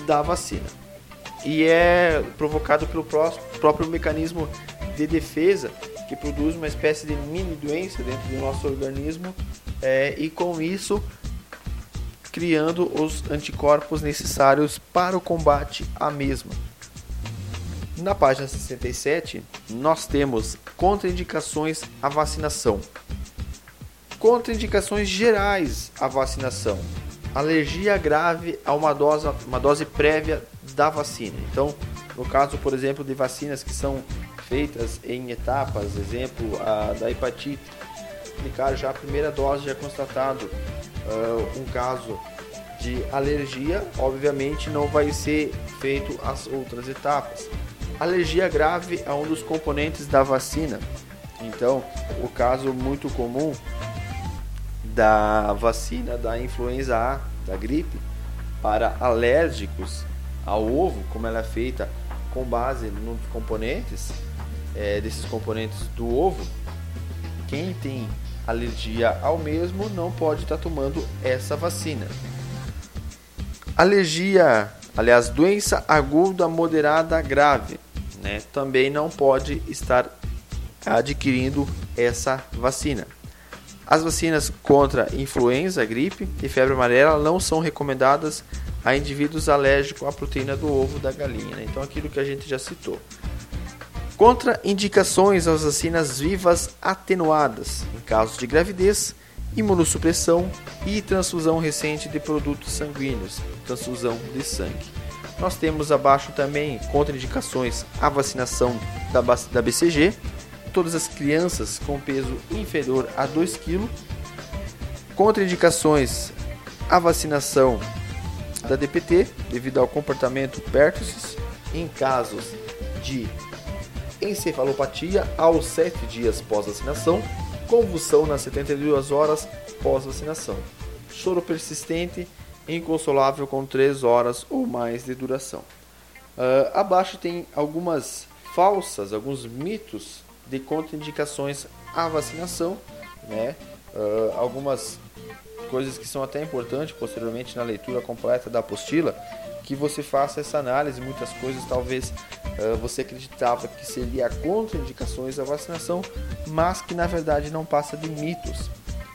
da vacina. E é provocado pelo próprio mecanismo de defesa, que produz uma espécie de mini doença dentro do nosso organismo, é, e com isso criando os anticorpos necessários para o combate à mesma. Na página sessenta e sete, nós temos contraindicações à vacinação. Contraindicações gerais à vacinação. Alergia grave a uma dose, uma dose prévia da vacina. Então, no caso, por exemplo, de vacinas que são feitas em etapas, exemplo, a da hepatite, aplicar já a primeira dose, já constatado uh, um caso de alergia, obviamente não vai ser feito as outras etapas. Alergia grave a um dos componentes da vacina. Então, o caso muito comum da vacina da influenza A, da gripe, para alérgicos ao ovo, como ela é feita com base nos componentes, é, desses componentes do ovo, quem tem alergia ao mesmo não pode estar tomando essa vacina. Alergia, aliás, doença aguda moderada grave, né, também não pode estar adquirindo essa vacina. As vacinas contra influenza, gripe e febre amarela não são recomendadas a indivíduos alérgicos à proteína do ovo da galinha, né? Então, aquilo que a gente já citou. Contraindicações às vacinas vivas atenuadas em casos de gravidez, imunossupressão e transfusão recente de produtos sanguíneos, transfusão de sangue. Nós temos abaixo também contraindicações à vacinação da, da B C G, todas as crianças com peso inferior a dois quilos, contraindicações à vacinação da D P T devido ao comportamento pertussis em casos de encefalopatia aos sete dias pós-vacinação, convulsão nas setenta e duas horas pós-vacinação, choro persistente inconsolável com três horas ou mais de duração. Uh, abaixo tem algumas falsas, alguns mitos de contraindicações à vacinação, né? Uh, algumas coisas que são até importantes posteriormente na leitura completa da apostila, que você faça essa análise. Muitas coisas talvez uh, você acreditava que seria contraindicações à vacinação, mas que na verdade não passa de mitos.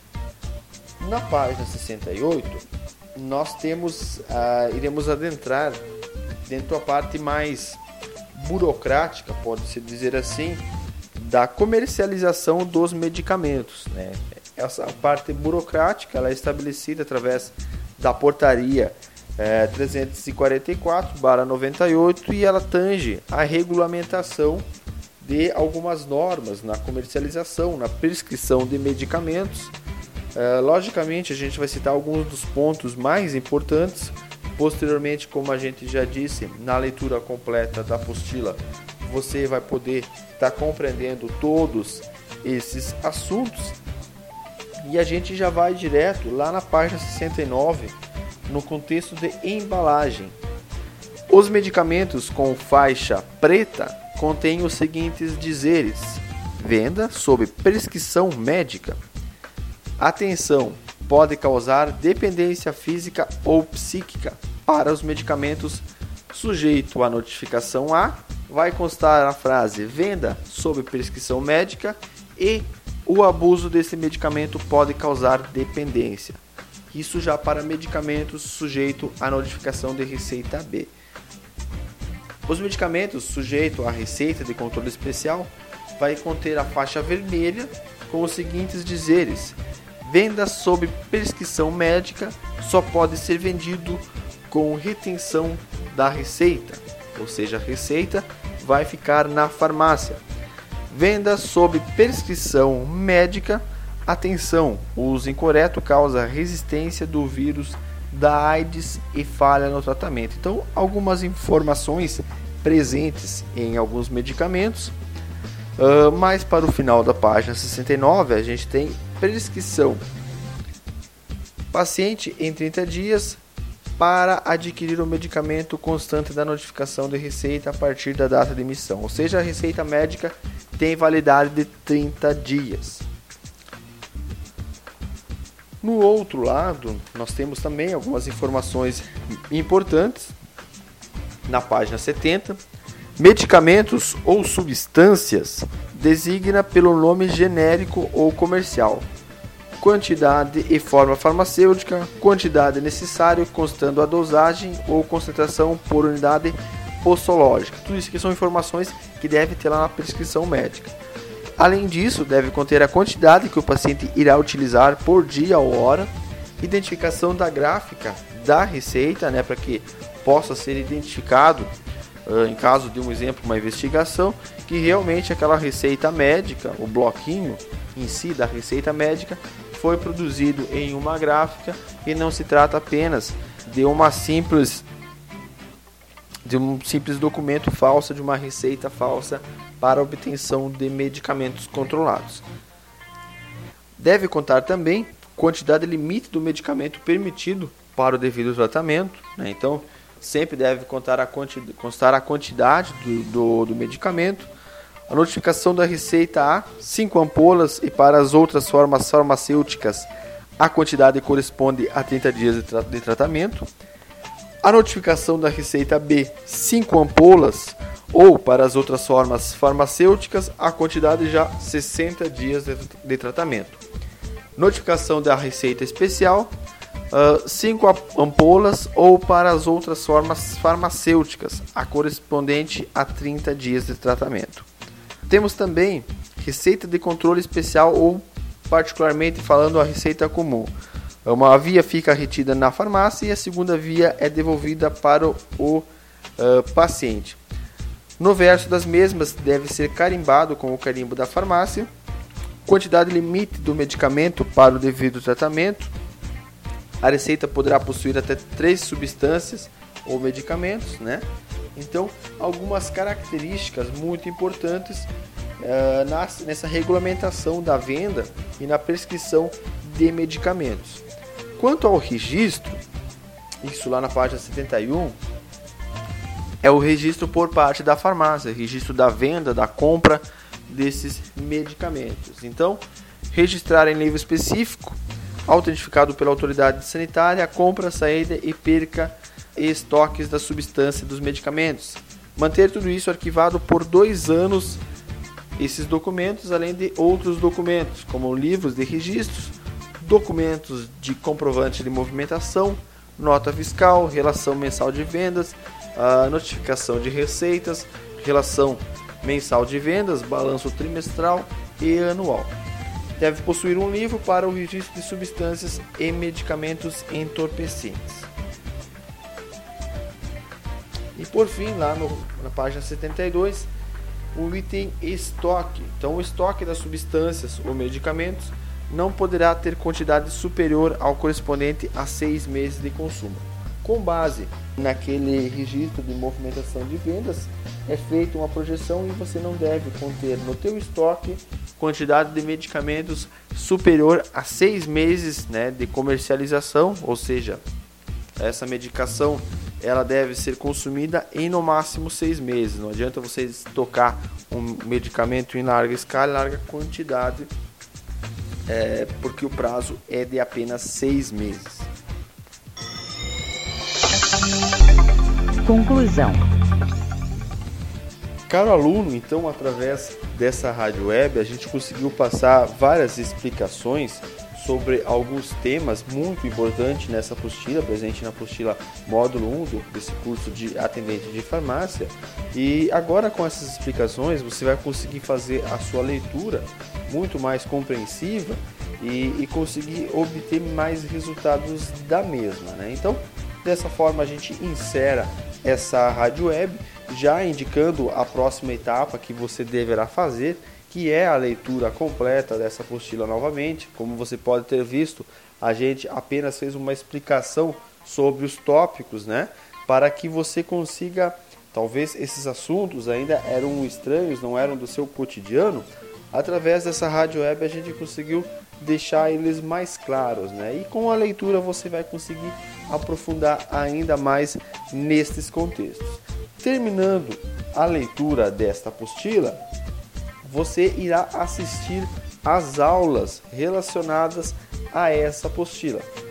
Na página sessenta e oito, nós temos, uh, iremos adentrar dentro da parte mais burocrática, pode-se dizer assim, da comercialização dos medicamentos, né? Essa parte burocrática ela é estabelecida através da portaria é, trezentos e quarenta e quatro barra noventa e oito, e ela tange a regulamentação de algumas normas na comercialização, na prescrição de medicamentos. É, logicamente a gente vai citar alguns dos pontos mais importantes. Posteriormente, como a gente já disse, na leitura completa da apostila, você vai poder estar compreendendo todos esses assuntos. E a gente já vai direto lá na página sessenta e nove, no contexto de embalagem. Os medicamentos com faixa preta contêm os seguintes dizeres: venda sob prescrição médica. Atenção, pode causar dependência física ou psíquica. Para os medicamentos sujeito à notificação A, vai constar a frase venda sob prescrição médica e o abuso desse medicamento pode causar dependência. Isso já para medicamentos sujeito à notificação de receita B. Os medicamentos sujeitos à receita de controle especial vai conter a faixa vermelha com os seguintes dizeres: venda sob prescrição médica só pode ser vendido com retenção da receita, ou seja, a receita vai ficar na farmácia. Venda sob prescrição médica, atenção, o uso incorreto causa resistência do vírus da AIDS e falha no tratamento. Então, algumas informações presentes em alguns medicamentos, uh, mas para o final da página sessenta e nove a gente tem prescrição. Paciente em trinta dias para adquirir o medicamento constante da notificação de receita a partir da data de emissão, ou seja, a receita médica tem validade de trinta dias. No outro lado, nós temos também algumas informações importantes. na página setenta. Medicamentos ou substâncias designa pelo nome genérico ou comercial. Quantidade e forma farmacêutica, quantidade necessária constando a dosagem ou concentração por unidade possológica. Tudo isso aqui são informações que deve ter lá na prescrição médica. Além disso, deve conter a quantidade que o paciente irá utilizar por dia ou hora, identificação da gráfica da receita, né, para que possa ser identificado, uh, em caso de um exemplo, uma investigação, que realmente aquela receita médica, o bloquinho em si da receita médica, foi produzido em uma gráfica e não se trata apenas de uma simples de um simples documento falso, de uma receita falsa para a obtenção de medicamentos controlados. Deve contar também quantidade limite do medicamento permitido para o devido tratamento, né? Então sempre deve contar a quantidade, constar a quantidade do, do, do medicamento, a notificação da receita A, cinco ampolas, e para as outras formas farmacêuticas a quantidade corresponde a trinta dias de, tra de tratamento, a notificação da receita B, cinco ampolas, ou para as outras formas farmacêuticas a quantidade já sessenta dias de, de tratamento. Notificação da receita especial, cinco uh, ampolas, ou para as outras formas farmacêuticas a correspondente a trinta dias de tratamento. Temos também receita de controle especial, ou particularmente falando a receita comum. Uma via fica retida na farmácia e a segunda via é devolvida para o, o uh, paciente. No verso das mesmas deve ser carimbado com o carimbo da farmácia, quantidade limite do medicamento para o devido tratamento. A receita poderá possuir até três substâncias ou medicamentos, né? Então, algumas características muito importantes uh, na, nessa regulamentação da venda e na prescrição de medicamentos. Quanto ao registro, isso lá na página setenta e um, é o registro por parte da farmácia, registro da venda, da compra desses medicamentos. Então, registrar em livro específico, autentificado pela autoridade sanitária, a compra, saída e perca e estoques da substância dos medicamentos. Manter tudo isso arquivado por dois anos, esses documentos, além de outros documentos, como livros de registros, documentos de comprovante de movimentação, nota fiscal, relação mensal de vendas, a notificação de receitas, relação mensal de vendas, balanço trimestral e anual. Deve possuir um livro para o registro de substâncias e medicamentos entorpecentes. E por fim, lá no, na página setenta e dois, o item estoque. Então, o estoque das substâncias ou medicamentos não poderá ter quantidade superior ao correspondente a seis meses de consumo. Com base naquele registro de movimentação de vendas, é feita uma projeção e você não deve conter no teu estoque quantidade de medicamentos superior a seis meses, né, de comercialização, ou seja, essa medicação ela deve ser consumida em no máximo seis meses. Não adianta você estocar um medicamento em larga escala, larga quantidade, é, porque o prazo é de apenas seis meses. Conclusão. Caro aluno, então, através dessa rádio web, a gente conseguiu passar várias explicações sobre alguns temas muito importantes nessa apostila, presente na apostila módulo um do, desse curso de atendente de farmácia. E agora, com essas explicações, você vai conseguir fazer a sua leitura muito mais compreensiva e, e conseguir obter mais resultados da mesma, né? Então, dessa forma, a gente encerra essa rádio web, já indicando a próxima etapa que você deverá fazer, que é a leitura completa dessa apostila novamente. Como você pode ter visto, a gente apenas fez uma explicação sobre os tópicos, né? Para que você consiga, talvez esses assuntos ainda eram estranhos, não eram do seu cotidiano, através dessa rádio web a gente conseguiu deixar eles mais claros, né? E com a leitura você vai conseguir aprofundar ainda mais nestes contextos. Terminando a leitura desta apostila, você irá assistir às aulas relacionadas a essa apostila.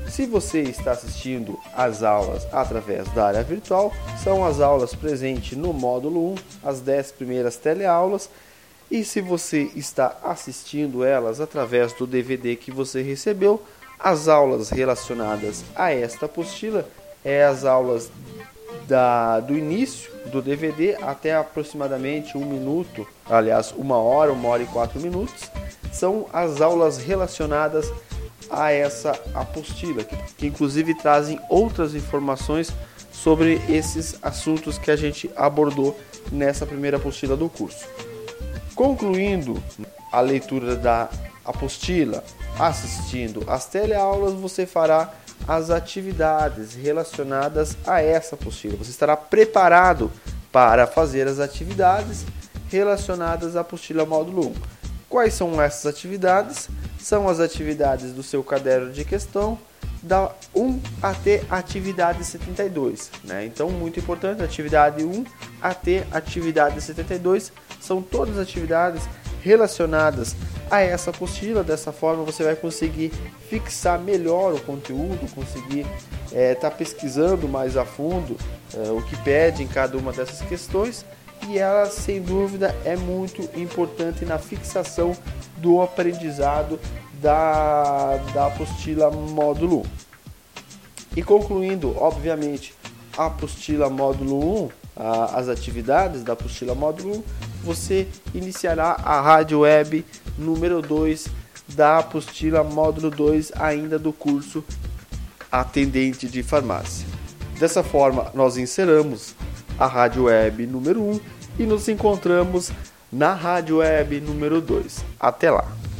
Se você está assistindo às aulas através da área virtual, são as aulas presentes no módulo um, as dez primeiras teleaulas. E se você está assistindo elas através do D V D que você recebeu, as aulas relacionadas a esta apostila é as aulas da, do início do D V D até aproximadamente um minuto, aliás, uma hora, uma hora e quatro minutos, são as aulas relacionadas a essa apostila, que, que inclusive trazem outras informações sobre esses assuntos que a gente abordou nessa primeira apostila do curso. Concluindo a leitura da apostila, assistindo às teleaulas, você fará as atividades relacionadas a essa apostila. Você estará preparado para fazer as atividades relacionadas à apostila módulo um. Quais são essas atividades? São as atividades do seu caderno de questão, da um até atividade setenta e dois. Né? Então, muito importante, atividade um até atividade setenta e dois são todas atividades relacionadas a essa apostila. Dessa forma, você vai conseguir fixar melhor o conteúdo, conseguir estar é, tá pesquisando mais a fundo é, o que pede em cada uma dessas questões. E ela, sem dúvida, é muito importante na fixação do aprendizado da, da apostila módulo um. E concluindo, obviamente, a apostila módulo um, a, as atividades da apostila módulo um, você iniciará a rádio web número dois da apostila módulo dois, ainda do curso Atendente de Farmácia. Dessa forma, nós encerramos a rádio web número um e nos encontramos na rádio web número dois. Até lá!